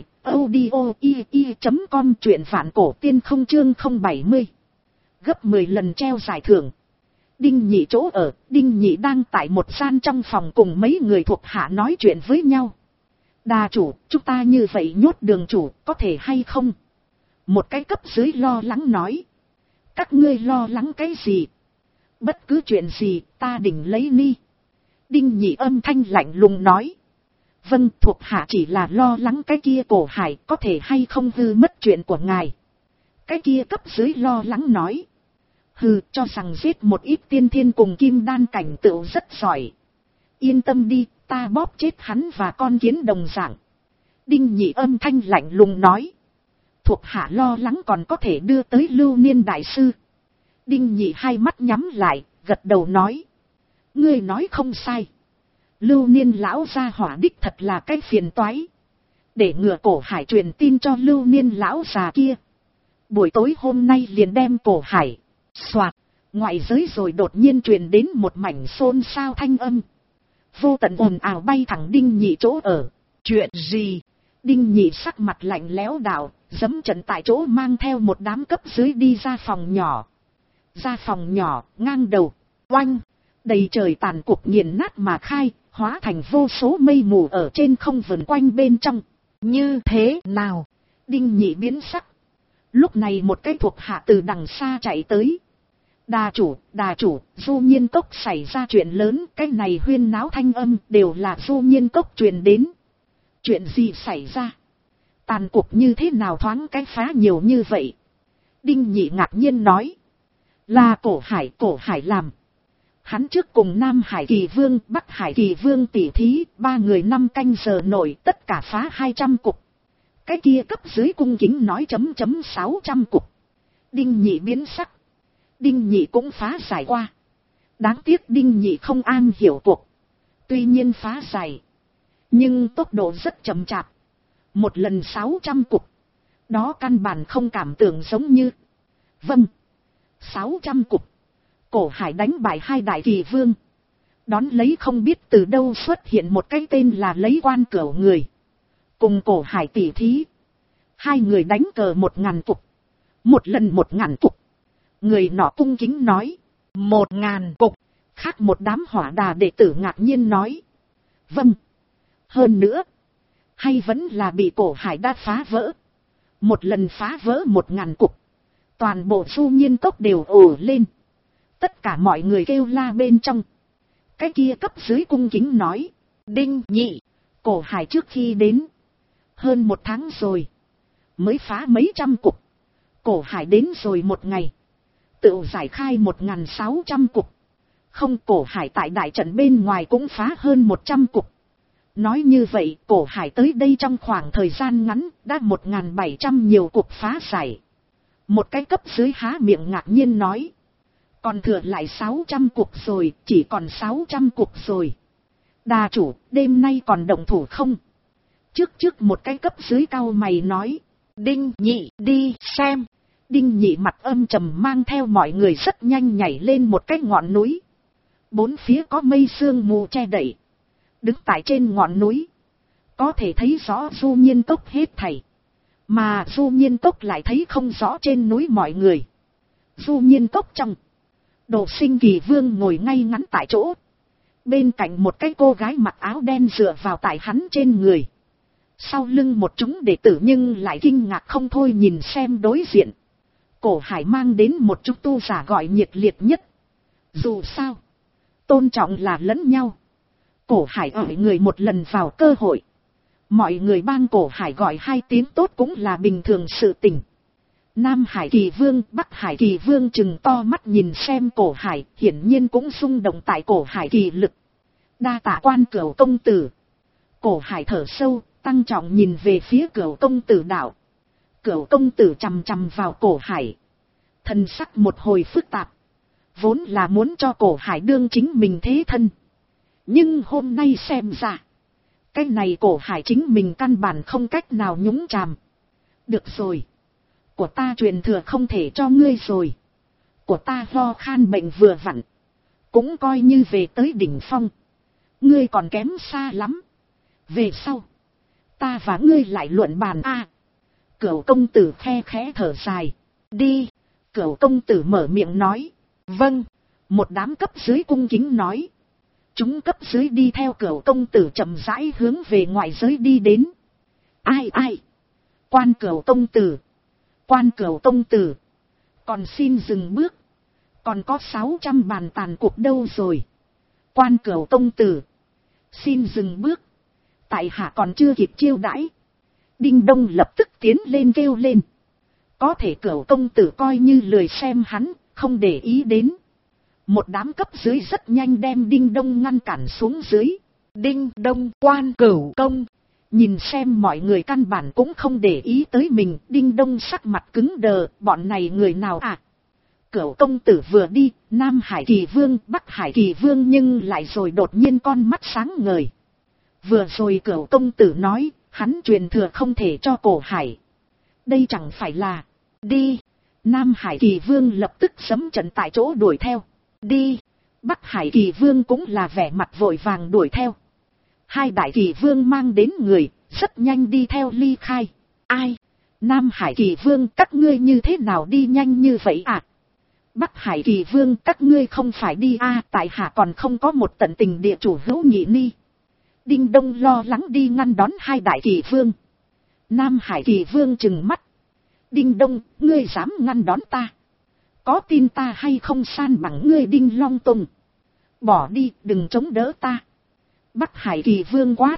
audio.com, truyện Vạn cổ tiên không chương 070. Gấp 10 lần treo giải thưởng. Đinh Nhị chỗ ở, Đinh Nhị đang tại một gian trong phòng cùng mấy người thuộc hạ nói chuyện với nhau. Đà chủ, chúng ta như vậy nhốt đường chủ, có thể hay không? Một cái cấp dưới lo lắng nói. Các ngươi lo lắng cái gì? Bất cứ chuyện gì, ta định lấy ni. Đinh Nhị âm thanh lạnh lùng nói. Vâng, thuộc hạ chỉ là lo lắng cái kia Cổ Hải có thể hay không hư mất chuyện của ngài. Cái kia cấp dưới lo lắng nói. Hừ, cho rằng giết một ít tiên thiên cùng kim đan cảnh tựu rất giỏi. Yên tâm đi, ta bóp chết hắn và con kiến đồng dạng. Đinh Nhị âm thanh lạnh lùng nói. Thuộc hạ lo lắng còn có thể đưa tới Lưu Niên đại sư. Đinh Nhị hai mắt nhắm lại, gật đầu nói. Ngươi nói không sai. Lưu Niên lão gia hỏa đích thật là cái phiền toái. Để ngừa Cổ Hải truyền tin cho Lưu Niên lão già kia. Buổi tối hôm nay liền đem Cổ Hải. Soạt, ngoại giới rồi đột nhiên truyền đến một mảnh xôn xao thanh âm. Vô tận ồn ào bay thẳng Đinh Nhị chỗ ở. Chuyện gì? Đinh Nhị sắc mặt lạnh lẽo đạo, giẫm trận tại chỗ mang theo một đám cấp dưới đi ra phòng nhỏ. Ra phòng nhỏ, ngang đầu, oanh, đầy trời tàn cục nghiền nát mà khai, hóa thành vô số mây mù ở trên không vần quanh bên trong. Như thế nào? Đinh Nhị biến sắc. Lúc này một cái thuộc hạ từ đằng xa chạy tới. Đà chủ, Du Nhiên Cốc xảy ra chuyện lớn, cái này huyên náo thanh âm đều là Du Nhiên Cốc truyền đến. Chuyện gì xảy ra? Tàn cục như thế nào thoáng cái phá nhiều như vậy? Đinh Nhị ngạc nhiên nói. Là Cổ Hải làm. Hắn trước cùng Nam Hải Kỳ Vương, Bắc Hải Kỳ Vương tỉ thí, 3 người 5 canh giờ nổi, tất cả phá 200 cục. Cái kia cấp dưới cung kính nói 600 cục. Đinh Nhị biến sắc. Đinh Nhị cũng phá giải qua. Đáng tiếc Đinh Nhị không an hiểu cuộc. Tuy nhiên phá giải, nhưng tốc độ rất chậm chạp. Một lần 600 cục. Đó căn bản không cảm tưởng giống như. Vâng, 600 cục. Cổ Hải đánh bại 2 đại kỳ vương. Đón lấy không biết từ đâu xuất hiện một cái tên là Lấy Quan Cửu người. Cùng Cổ Hải tỉ thí. 2 người đánh cờ 1000 cục. Một lần 1000 cục. Người nọ cung kính nói. 1000 cục. Khác một đám hỏa đà đệ tử ngạc nhiên nói. Vâng. Hơn nữa. Hay vẫn là bị Cổ Hải đã phá vỡ. Một lần phá vỡ 1000 cục. Toàn bộ Du Nhiên Cốc đều ồ lên. Tất cả mọi người kêu la bên trong. Cái kia cấp dưới cung kính nói. Đinh Nhị. Cổ Hải trước khi đến. Hơn 1 tháng rồi. Mới phá mấy trăm cục. Cổ Hải đến rồi 1 ngày. Tự giải khai 1600 cục. Không, Cổ Hải tại đại trận bên ngoài cũng phá hơn 100 cục. Nói như vậy, Cổ Hải tới đây trong khoảng thời gian ngắn, đã 1700 nhiều cục phá giải. Một cái cấp dưới há miệng ngạc nhiên nói. Còn thừa lại 600 cục rồi, chỉ còn 600 cục rồi. Đà chủ, đêm nay còn động thủ không? Trước một cái cấp dưới cau mày nói. Đinh Nhị đi xem. Đinh Nhị mặt âm trầm mang theo mọi người rất nhanh nhảy lên một cái ngọn núi. 4 phía có mây sương mù che đậy. Đứng tại trên ngọn núi. Có thể thấy rõ Du Nhiên Cốc hết thảy. Mà Du Nhiên Cốc lại thấy không rõ trên núi mọi người. Du Nhiên Cốc trong. Đồ Sinh Kỳ Vương ngồi ngay ngắn tại chỗ. Bên cạnh một cái cô gái mặc áo đen dựa vào tại hắn trên người. Sau lưng một chúng đệ tử nhưng lại kinh ngạc không thôi nhìn xem đối diện. Cổ Hải mang đến một chút tu giả gọi nhiệt liệt nhất. Dù sao, tôn trọng là lẫn nhau. Cổ Hải ỏi người một lần vào cơ hội. Mọi người bang Cổ Hải gọi 2 tiếng tốt cũng là bình thường sự tình. Nam Hải Kỳ Vương, Bắc Hải Kỳ Vương trừng to mắt nhìn xem Cổ Hải, hiển nhiên cũng xung động tại Cổ Hải kỳ lực. Đa tạ Quan Cửu công tử. Cổ Hải thở sâu, tăng trọng nhìn về phía Cửu công tử đạo. Cửu công tử chằm chằm vào Cổ Hải. Thần sắc một hồi phức tạp. Vốn là muốn cho Cổ Hải đương chính mình thế thân. Nhưng hôm nay xem ra, cái này Cổ Hải chính mình căn bản không cách nào nhúng chàm. Được rồi. Của ta truyền thừa không thể cho ngươi rồi. Của ta ho khan bệnh vừa vặn. Cũng coi như về tới đỉnh phong. Ngươi còn kém xa lắm. Về sau, ta và ngươi lại luận bàn a. Cửu công tử khe khẽ thở dài. Đi. Cửu công tử mở miệng nói. Vâng. Một đám cấp dưới cung kính nói. Chúng cấp dưới đi theo Cửu công tử chậm rãi hướng về ngoại giới đi đến. Ai? Quan Cửu công tử. Quan Cửu công tử. Còn xin dừng bước. Còn có 600 bàn tàn cuộc đâu rồi. Quan Cửu công tử. Xin dừng bước. Tại hạ còn chưa kịp chiêu đãi. Đinh Đông lập tức tiến lên kêu lên. Có thể Cửu công tử coi như lười xem hắn, không để ý đến. Một đám cấp dưới rất nhanh đem Đinh Đông ngăn cản xuống dưới. Đinh Đông, Quan Cửu công. Nhìn xem mọi người căn bản cũng không để ý tới mình. Đinh Đông sắc mặt cứng đờ. Bọn này người nào à? Cửu công tử vừa đi, Nam Hải Kỳ Vương, Bắc Hải Kỳ Vương nhưng lại rồi đột nhiên con mắt sáng ngời. Vừa rồi Cửu công tử nói, hắn truyền thừa không thể cho Cổ Hải. Đây chẳng phải là... Đi! Nam Hải Kỳ Vương lập tức sấm trận tại chỗ đuổi theo. Đi! Bắc Hải Kỳ Vương cũng là vẻ mặt vội vàng đuổi theo. 2 đại Kỳ Vương mang đến người, rất nhanh đi theo ly khai. Ai? Nam Hải Kỳ Vương, các ngươi như thế nào đi nhanh như vậy à? Bắc Hải Kỳ Vương, các ngươi không phải đi à, tại hạ còn không có một tận tình địa chủ hữu nghị ni. Đinh Đông lo lắng đi ngăn đón 2 đại Kỳ Vương. Nam Hải Kỳ Vương trừng mắt. Đinh Đông, ngươi dám ngăn đón ta? Có tin ta hay không san bằng ngươi Đinh Long Tùng? Bỏ đi, đừng chống đỡ ta. Bắc Hải Kỳ Vương quát.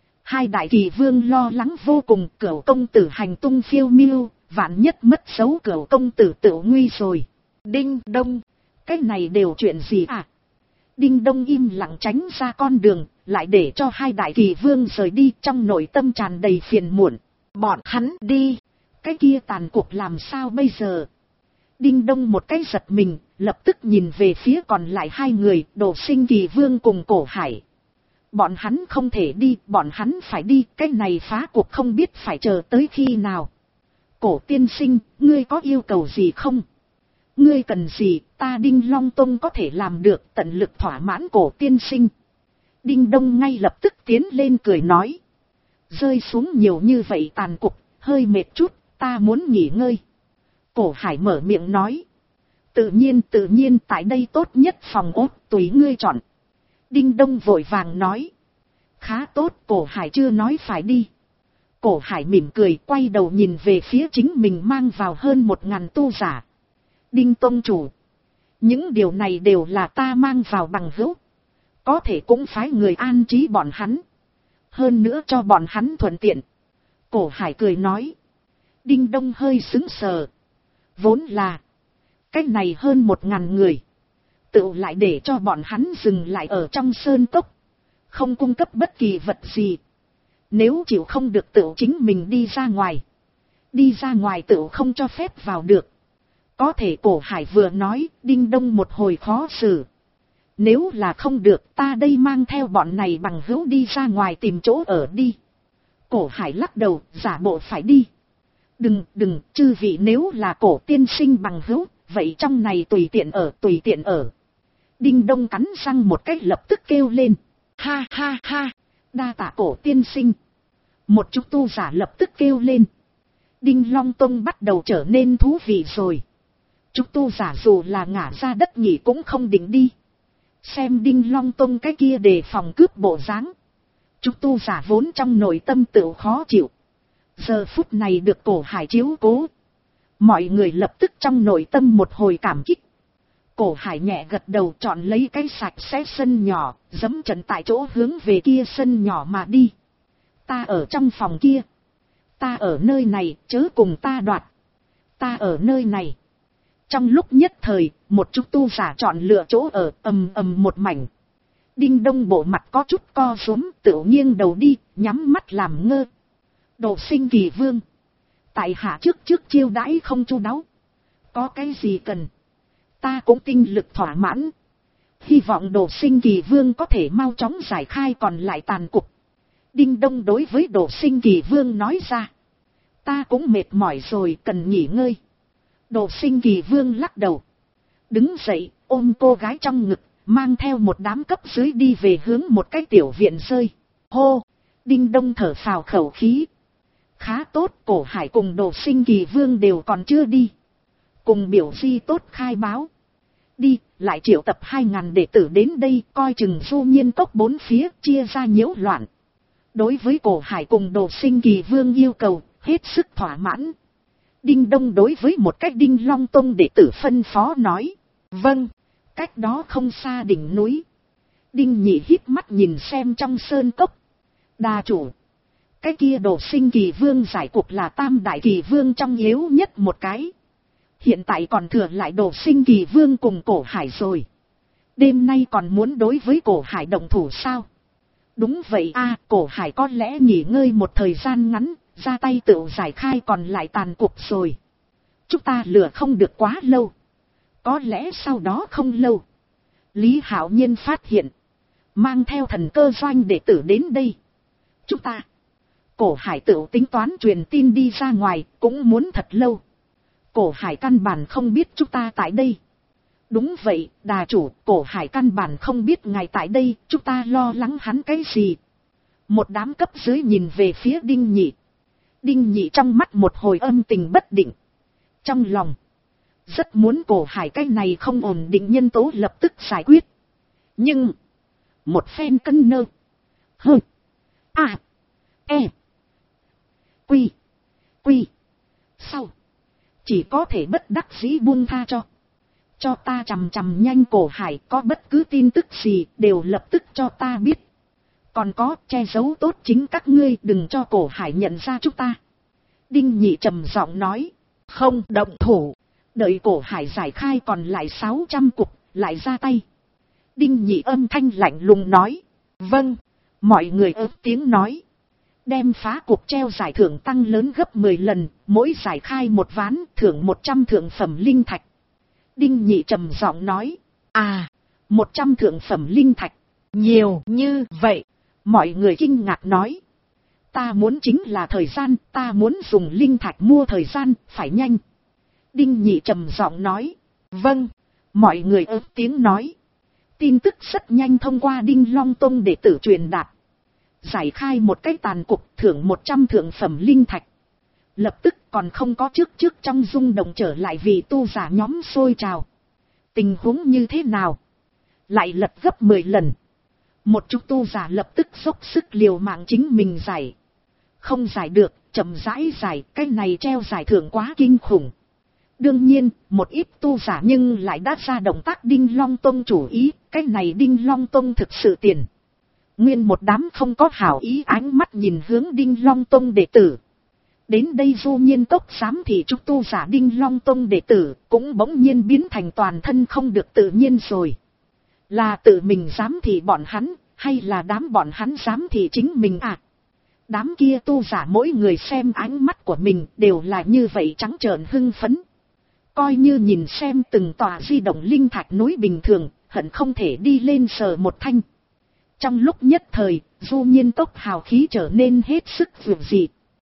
2 đại Kỳ Vương lo lắng vô cùng. Cửu công tử hành tung phiêu miêu, vạn nhất mất dấu Cửu công tử tự nguy rồi. Đinh Đông, cái này đều chuyện gì à? Đinh Đông im lặng tránh ra con đường, lại để cho 2 đại Kỳ Vương rời đi, trong nội tâm tràn đầy phiền muộn. Bọn hắn đi, cái kia tàn cuộc làm sao bây giờ? Đinh Đông một cái giật mình, lập tức nhìn về phía còn lại 2 người, Đồ Sinh Kỳ Vương cùng Cổ Hải. Bọn hắn không thể đi, bọn hắn phải đi, cái này phá cuộc không biết phải chờ tới khi nào. Cổ tiên sinh, ngươi có yêu cầu gì không? Ngươi cần gì, ta Đinh Long Tông có thể làm được, tận lực thỏa mãn Cổ tiên sinh. Đinh Đông ngay lập tức tiến lên cười nói. Rơi xuống nhiều như vậy tàn cục, hơi mệt chút, ta muốn nghỉ ngơi. Cổ Hải mở miệng nói. Tự nhiên tại đây tốt nhất phòng ốt, tùy ngươi chọn. Đinh Đông vội vàng nói. Khá tốt, Cổ Hải chưa nói phải đi. Cổ Hải mỉm cười quay đầu nhìn về phía chính mình mang vào hơn 1000 tu giả. Đinh Tông chủ. Những điều này đều là ta mang vào bằng hữu. Có thể cũng phái người an trí bọn hắn. Hơn nữa cho bọn hắn thuận tiện. Cổ Hải cười nói. Đinh Đông hơi sững sờ. Vốn là. Cái này hơn 1000 người. Tự lại để cho bọn hắn dừng lại ở trong sơn cốc. Không cung cấp bất kỳ vật gì. Nếu chịu không được tự chính mình đi ra ngoài. Đi ra ngoài tự không cho phép vào được. Có thể Cổ Hải vừa nói, Đinh Đông một hồi khó xử. Nếu là không được, ta đây mang theo bọn này bằng hữu đi ra ngoài tìm chỗ ở đi. Cổ Hải lắc đầu, giả bộ phải đi. Đừng, chư vị nếu là Cổ tiên sinh bằng hữu, vậy trong này tùy tiện ở. Đinh Đông cắn răng một cách lập tức kêu lên. Ha, đa tạ Cổ tiên sinh. Một chút tu giả lập tức kêu lên. Đinh Long Tông bắt đầu trở nên thú vị rồi. Trúc tu giả dù là ngả ra đất nghỉ cũng không định đi. Xem Đinh Long Tông cái kia đề phòng cướp bộ dáng, Trúc tu giả vốn trong nội tâm tự khó chịu. Giờ phút này được Cổ Hải chiếu cố, mọi người lập tức trong nội tâm một hồi cảm kích. Cổ Hải nhẹ gật đầu, chọn lấy cái sạch sẽ sân nhỏ, dẫm trận tại chỗ hướng về kia sân nhỏ mà đi. Ta ở trong phòng kia, ta ở nơi này, chớ cùng ta đoạt. Ta ở nơi này. Trong lúc nhất thời, một chút tu giả chọn lựa chỗ ở, ầm ầm một mảnh. Đinh Đông bộ mặt có chút co rúm, tự nghiêng đầu đi, nhắm mắt làm ngơ. Đồ Sinh Kỳ Vương, tại hạ trước chiêu đãi không chu đáo, có cái gì cần, ta cũng tinh lực thỏa mãn. Hy vọng Đồ Sinh Kỳ Vương có thể mau chóng giải khai còn lại tàn cục. Đinh Đông đối với Đồ Sinh Kỳ Vương nói ra. Ta cũng mệt mỏi rồi, cần nghỉ ngơi. Đồ Sinh Kỳ Vương lắc đầu, đứng dậy, ôm cô gái trong ngực, mang theo một đám cấp dưới đi về hướng một cái tiểu viện rơi. Hô! Đinh Đông thở phào khẩu khí. Khá tốt, Cổ Hải cùng Đồ Sinh Kỳ Vương đều còn chưa đi. Cùng biểu di tốt khai báo. Đi, lại triệu tập 2.000 đệ tử đến đây, coi chừng Du Nhiên Cốc bốn phía, chia ra nhiễu loạn. Đối với Cổ Hải cùng Đồ Sinh Kỳ Vương yêu cầu, hết sức thỏa mãn. Đinh Đông đối với một cách Đinh Long Tông đệ tử phân phó nói. Vâng, cách đó không xa đỉnh núi. Đinh Nhị híp mắt nhìn xem trong sơn cốc. Đà chủ, cái kia Đồ Sinh Kỳ Vương giải cuộc là tam đại kỳ vương trong yếu nhất một cái. Hiện tại còn thừa lại Đồ Sinh Kỳ Vương cùng Cổ Hải rồi. Đêm nay còn muốn đối với Cổ Hải động thủ sao? Đúng vậy a, Cổ Hải có lẽ nghỉ ngơi một thời gian ngắn, ra tay tự giải khai còn lại tàn cục rồi. Chúng ta lừa không được quá lâu. Có lẽ sau đó không lâu, Lý Hạo Nhiên phát hiện, mang theo Thần Cơ Doanh đệ tử đến đây. Chúng ta, Cổ Hải tự tính toán truyền tin đi ra ngoài, cũng muốn thật lâu. Cổ Hải căn bản không biết chúng ta tại đây. Đúng vậy, đà chủ, Cổ Hải căn bản không biết ngài tại đây, chúng ta lo lắng hắn cái gì. Một đám cấp dưới nhìn về phía Đinh Nhị. Đinh Nhị trong mắt một hồi âm tình bất định. Trong lòng, rất muốn Cổ Hải cái này không ổn định nhân tố lập tức giải quyết. Nhưng, một phen cân nơ. Hơ. À. E. Quy. Quy. Sau. Chỉ có thể bất đắc dĩ buông tha cho ta chằm nhanh Cổ Hải, có bất cứ tin tức gì đều lập tức cho ta biết. Còn có, che giấu tốt chính các ngươi, đừng cho Cổ Hải nhận ra chúng ta. Đinh Nhị trầm giọng nói. Không động thủ, đợi Cổ Hải giải khai còn lại 600 cục, lại ra tay. Đinh Nhị âm thanh lạnh lùng nói. Vâng, mọi người ớt tiếng nói. Đem phá cục treo giải thưởng tăng lớn gấp 10 lần, mỗi giải khai một ván, thưởng 100 thượng phẩm linh thạch. Đinh Nhị trầm giọng nói. À, 100 thượng phẩm linh thạch, nhiều như vậy. Mọi người kinh ngạc nói. Ta muốn chính là thời gian, ta muốn dùng linh thạch mua thời gian, phải nhanh. Đinh Nhị trầm giọng nói. Vâng, mọi người ớt tiếng nói. Tin tức rất nhanh thông qua Đinh Long Tông đệ tử truyền đạt. Giải khai một cái tàn cục, thưởng 100 thượng phẩm linh thạch. Lập tức còn không có trước trong rung động trở lại vì tu giả nhóm sôi trào. Tình huống như thế nào? Lại lật gấp 10 lần. Một chút tu giả lập tức dốc sức liều mạng chính mình giải. Không giải được, chậm rãi giải, cái này treo giải thưởng quá kinh khủng. Đương nhiên, một ít tu giả nhưng lại đã ra động tác Đinh Long Tông chủ ý, cái này Đinh Long Tông thực sự tiền. Nguyên một đám không có hảo ý ánh mắt nhìn hướng Đinh Long Tông đệ tử. Đến đây Du Nhiên Cốc giám thị trúc tu giả Đinh Long Tông đệ tử, cũng bỗng nhiên biến thành toàn thân không được tự nhiên rồi. Là tự mình giám thị bọn hắn, hay là đám bọn hắn giám thị chính mình à? Đám kia tu giả mỗi người xem ánh mắt của mình đều là như vậy trắng trợn hưng phấn. Coi như nhìn xem từng tòa di động linh thạch núi bình thường, hận không thể đi lên sờ một thanh. Trong lúc nhất thời, Du Nhiên Cốc hào khí trở nên hết sức vượt dị.